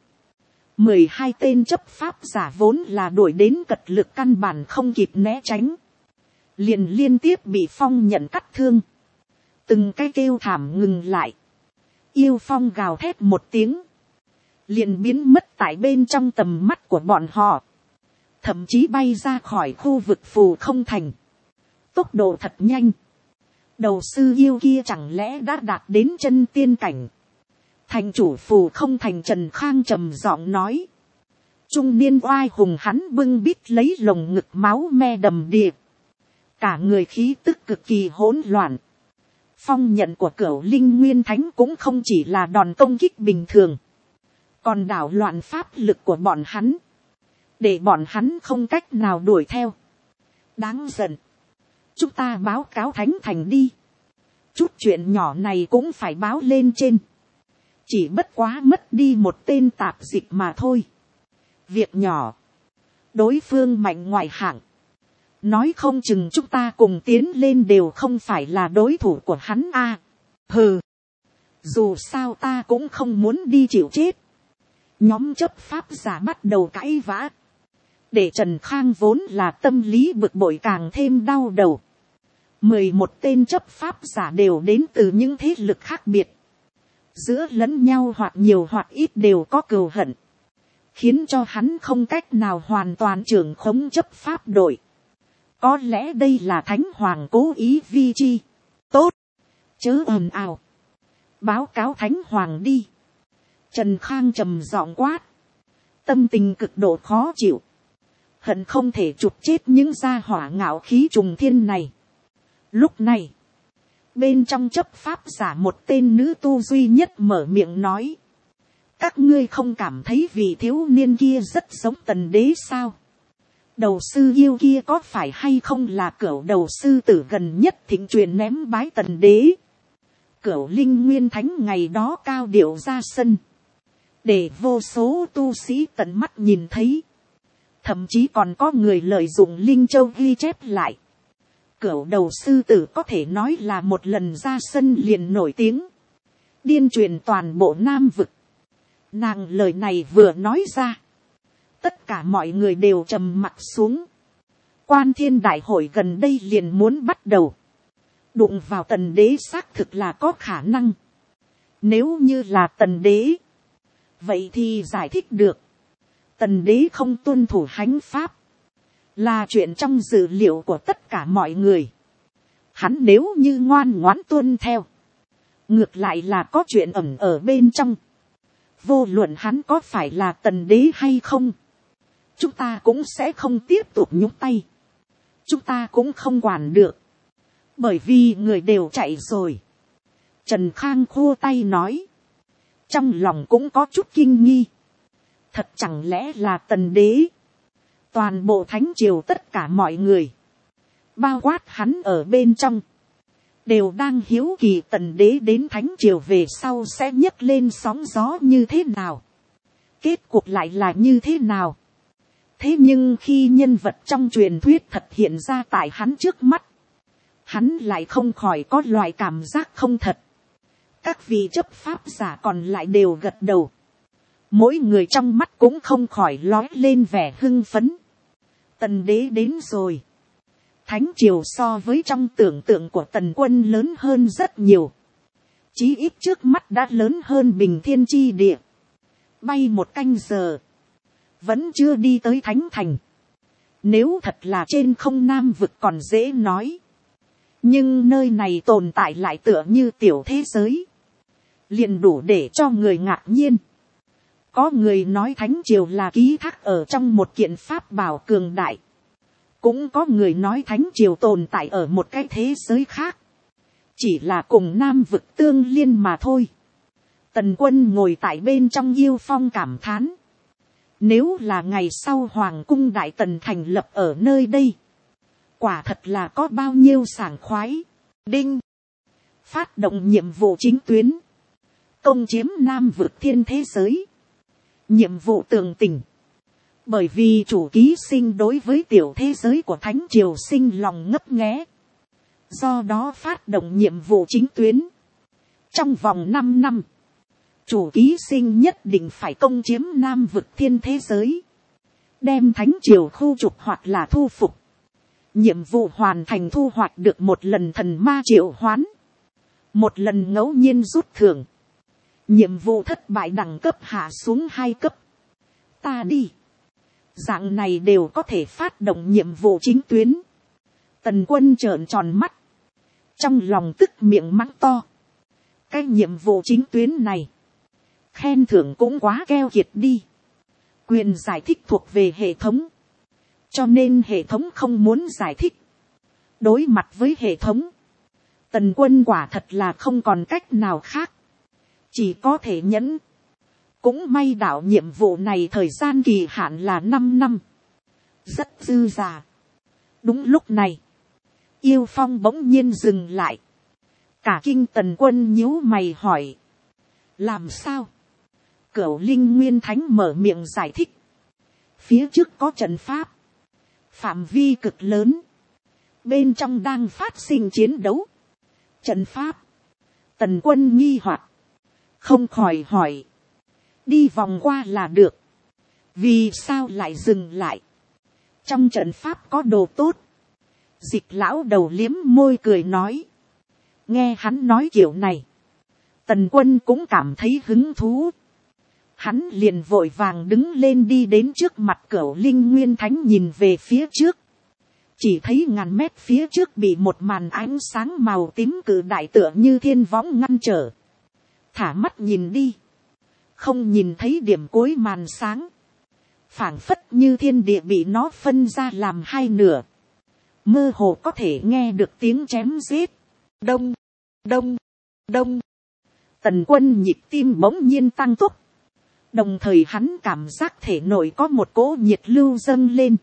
[SPEAKER 1] 12 tên chấp pháp giả vốn là đuổi đến cật lực, căn bản không kịp né tránh, liền liên tiếp bị phong nhận cắt thương. Từng cái kêu thảm ngừng lại. Yêu phong gào thét một tiếng, liền biến mất tại bên trong tầm mắt của bọn họ, thậm chí bay ra khỏi khu vực phù không thành, tốc độ thật nhanh. Đầu sư yêu kia chẳng lẽ đã đạt đến chân tiên cảnh. Thành chủ phù không thành Trần Khang trầm giọng nói. Trung niên oai hùng hắn bưng bít lấy lồng ngực máu me đầm đìa, cả người khí tức cực kỳ hỗn loạn. Phong nhận của Cửu Linh Nguyên Thánh cũng không chỉ là đòn công kích bình thường, còn đảo loạn pháp lực của bọn hắn, để bọn hắn không cách nào đuổi theo. Đáng giận. Chúng ta báo cáo thánh thành đi. Chút chuyện nhỏ này cũng phải báo lên trên. Chỉ bất quá mất đi một tên tạp dịch mà thôi. Việc nhỏ. Đối phương mạnh ngoại hạng. Nói không chừng chúng ta cùng tiến lên đều không phải là đối thủ của hắn a. Hừ. Dù sao ta cũng không muốn đi chịu chết. Nhóm chấp pháp giả bắt đầu cãi vã. Để Trần Khang vốn là tâm lý bực bội càng thêm đau đầu. 11 tên chấp pháp giả đều đến từ những thế lực khác biệt. Giữa lẫn nhau hoặc nhiều hoặc ít đều có cừu hận. Khiến cho hắn không cách nào hoàn toàn trưởng khống chấp pháp đội. Có lẽ đây là Thánh Hoàng cố ý vi chi. Tốt. Chớ ồn ào. Báo cáo Thánh Hoàng đi. Trần Khang trầm giọng quát. Tâm tình cực độ khó chịu. Hận không thể chụp chết những gia hỏa ngạo khí trùng thiên này. Lúc này, bên trong chấp pháp giả một tên nữ tu duy nhất mở miệng nói. Các ngươi không cảm thấy vị thiếu niên kia rất giống Tần Đế sao? Đầu sư yêu kia có phải hay không là Cửu đầu sư tử gần nhất thịnh truyền ném bái Tần Đế? Cửu Linh Nguyên Thánh ngày đó cao điệu ra sân. Để vô số tu sĩ tận mắt nhìn thấy. Thậm chí còn có người lợi dụng Linh Châu ghi chép lại. Cửu đầu sư tử có thể nói là một lần ra sân liền nổi tiếng. Điên truyền toàn bộ Nam vực. Nàng lời này vừa nói ra. Tất cả mọi người đều trầm mặt xuống. Quan Thiên đại hội gần đây liền muốn bắt đầu. Đụng vào Tần Đế xác thực là có khả năng. Nếu như là Tần Đế. Vậy thì giải thích được. Tần Đế không tuân thủ hánh pháp. Là chuyện trong dự liệu của tất cả mọi người. Hắn nếu như ngoan ngoãn tuân theo. Ngược lại là có chuyện ẩn ở bên trong. Vô luận hắn có phải là Tần Đế hay không. Chúng ta cũng sẽ không tiếp tục nhúc tay. Chúng ta cũng không quản được. Bởi vì người đều chạy rồi. Trần Khang khua tay nói. Trong lòng cũng có chút kinh nghi. Thật chẳng lẽ là Tần Đế. Toàn bộ Thánh Triều tất cả mọi người. Bao quát hắn ở bên trong. Đều đang hiếu kỳ Tần Đế đến Thánh Triều về sau sẽ nhấc lên sóng gió như thế nào. Kết cục lại là như thế nào. Thế nhưng khi nhân vật trong truyền thuyết thật hiện ra tại hắn trước mắt. Hắn lại không khỏi có loại cảm giác không thật. Các vị chấp pháp giả còn lại đều gật đầu. Mỗi người trong mắt cũng không khỏi lói lên vẻ hưng phấn. Tần Đế đến rồi. Thánh Triều so với trong tưởng tượng của Tần Quân lớn hơn rất nhiều. Chí ít trước mắt đã lớn hơn Bình Thiên Chi Địa. Bay một canh giờ. Vẫn chưa đi tới Thánh Thành. Nếu thật là trên không Nam vực còn dễ nói. Nhưng nơi này tồn tại lại tựa như tiểu thế giới. Liền đủ để cho người ngạc nhiên. Có người nói Thánh Triều là ký thác ở trong một kiện pháp bảo cường đại. Cũng có người nói Thánh Triều tồn tại ở một cái thế giới khác. Chỉ là cùng Nam vực tương liên mà thôi. Tần Quân ngồi tại bên trong yêu phong cảm thán. Nếu là ngày sau Hoàng cung Đại Tần thành lập ở nơi đây. Quả thật là có bao nhiêu sảng khoái. Đinh. Phát động nhiệm vụ chính tuyến. Công chiếm Nam vực thiên thế giới. Nhiệm vụ tường tình. Bởi vì chủ ký sinh đối với tiểu thế giới của Thánh Triều sinh lòng ngấp nghé. Do đó phát động nhiệm vụ chính tuyến. Trong vòng 5 năm. Chủ ký sinh nhất định phải công chiếm Nam vực thiên thế giới. Đem Thánh Triều khu trục hoặc là thu phục. Nhiệm vụ hoàn thành thu hoạch được một lần thần ma triệu hoán. Một lần ngẫu nhiên rút thưởng. Nhiệm vụ thất bại đẳng cấp hạ xuống 2 cấp. Ta đi. Dạng này đều có thể phát động nhiệm vụ chính tuyến. Tần Quân trợn tròn mắt. Trong lòng tức miệng mắng to. Cái nhiệm vụ chính tuyến này. Khen thưởng cũng quá keo kiệt đi. Quyền giải thích thuộc về hệ thống. Cho nên hệ thống không muốn giải thích. Đối mặt với hệ thống. Tần Quân quả thật là không còn cách nào khác. Chỉ có thể nhẫn. Cũng may đạo nhiệm vụ này thời gian kỳ hạn là 5 năm. Rất dư dả. Đúng lúc này. Yêu Phong bỗng nhiên dừng lại. Cả kinh Tần Quân nhíu mày hỏi. Làm sao? Cửu Linh Nguyên Thánh mở miệng giải thích. Phía trước có trận pháp. Phạm vi cực lớn. Bên trong đang phát sinh chiến đấu. Trận pháp. Tần Quân nghi hoặc. Không khỏi hỏi. Đi vòng qua là được. Vì sao lại dừng lại? Trong trận pháp có đồ tốt. Dịch lão đầu liếm môi cười nói. Nghe hắn nói kiểu này. Tần Quân cũng cảm thấy hứng thú. Hắn liền vội vàng đứng lên đi đến trước mặt Cửu Linh Nguyên Thánh nhìn về phía trước. Chỉ thấy ngàn mét phía trước bị một màn ánh sáng màu tím cự đại tựa như thiên võng ngăn trở. Thả mắt nhìn đi. Không nhìn thấy điểm cuối màn sáng. Phảng phất như thiên địa bị nó phân ra làm hai nửa. Mơ hồ có thể nghe được tiếng chém giết. Đông, đông, đông. Tần Quân nhịp tim bỗng nhiên tăng tốc. Đồng thời hắn cảm giác thể nội có một cỗ nhiệt lưu dâng lên.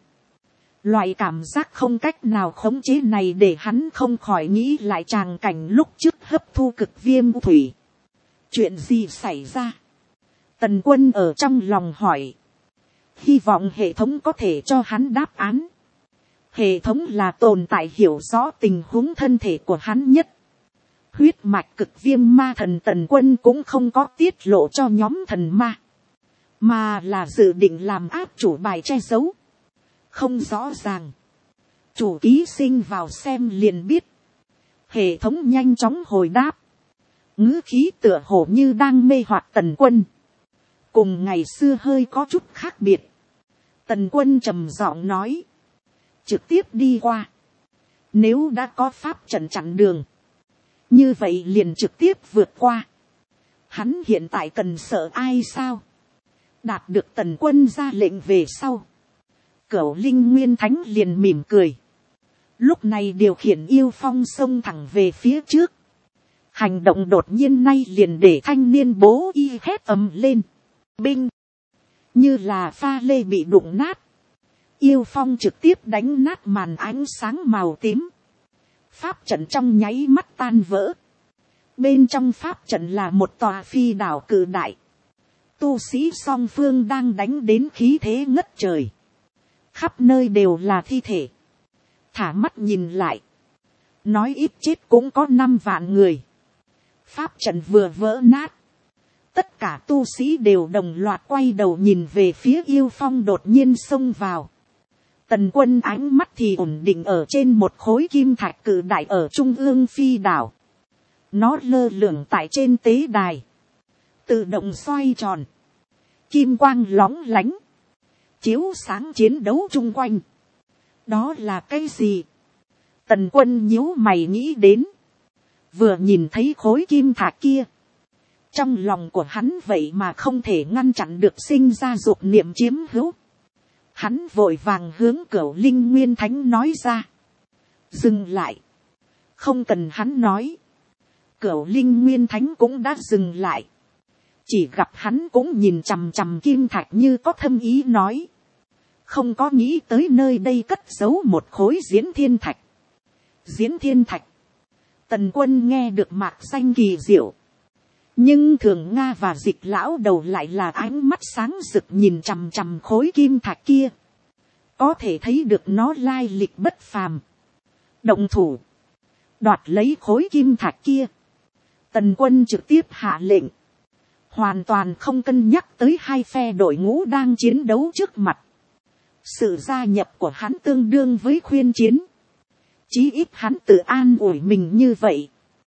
[SPEAKER 1] Loại cảm giác không cách nào khống chế này để hắn không khỏi nghĩ lại tràng cảnh lúc trước hấp thu cực viêm thủy. Chuyện gì xảy ra? Tần Quân ở trong lòng hỏi. Hy vọng hệ thống có thể cho hắn đáp án. Hệ thống là tồn tại hiểu rõ tình huống thân thể của hắn nhất. Huyết mạch cực viêm ma thần Tần Quân cũng không có tiết lộ cho nhóm thần ma. Mà là dự định làm áp chủ bài che giấu. Không rõ ràng. Chủ ký sinh vào xem liền biết. Hệ thống nhanh chóng hồi đáp. Ngữ khí tựa hồ như đang mê hoặc Tần Quân. Cùng ngày xưa hơi có chút khác biệt. Tần Quân trầm giọng nói. Trực tiếp đi qua. Nếu đã có pháp trận chặn đường. Như vậy liền trực tiếp vượt qua. Hắn hiện tại cần sợ ai sao? Đạt được Tần Quân ra lệnh về sau. Cửu Linh Nguyên Thánh liền mỉm cười. Lúc này điều khiển Yêu Phong xông thẳng về phía trước. Hành động đột nhiên nay liền để thanh niên bố y hét ầm lên. Binh. Như là pha lê bị đụng nát. Yêu Phong trực tiếp đánh nát màn ánh sáng màu tím. Pháp trận trong nháy mắt tan vỡ. Bên trong pháp trận là một tòa phi đảo cự đại. Tu sĩ song phương đang đánh đến khí thế ngất trời. Khắp nơi đều là thi thể. Thả mắt nhìn lại. Nói ít chết cũng có 5 vạn người. Pháp trận vừa vỡ nát. Tất cả tu sĩ đều đồng loạt quay đầu nhìn về phía Yêu Phong đột nhiên xông vào. Tần Quân ánh mắt thì ổn định ở trên một khối kim thạch cự đại ở trung ương phi đảo. Nó lơ lửng tại trên tế đài. Tự động xoay tròn. Kim quang lóng lánh. Chiếu sáng chiến đấu chung quanh. Đó là cái gì? Tần Quân nhíu mày nghĩ đến. Vừa nhìn thấy khối kim thạch kia. Trong lòng của hắn vậy mà không thể ngăn chặn được sinh ra dục niệm chiếm hữu. Hắn vội vàng hướng Cửu Linh Nguyên Thánh nói ra. Dừng lại. Không cần hắn nói. Cửu Linh Nguyên Thánh cũng đã dừng lại. Chỉ gặp hắn cũng nhìn chằm chằm kim thạch như có thâm ý nói. Không có nghĩ tới nơi đây cất giấu một khối diễn thiên thạch. Diễn thiên thạch. Tần Quân nghe được mạc danh kỳ diệu. Nhưng Thường Nga và Dịch lão đầu lại là ánh mắt sáng rực nhìn chằm chằm khối kim thạch kia. Có thể thấy được nó lai lịch bất phàm. Động thủ. Đoạt lấy khối kim thạch kia. Tần Quân trực tiếp hạ lệnh. Hoàn toàn không cân nhắc tới hai phe đội ngũ đang chiến đấu trước mặt. Sự gia nhập của hắn tương đương với khuyên chiến. Chí ít hắn tự an ủi mình như vậy.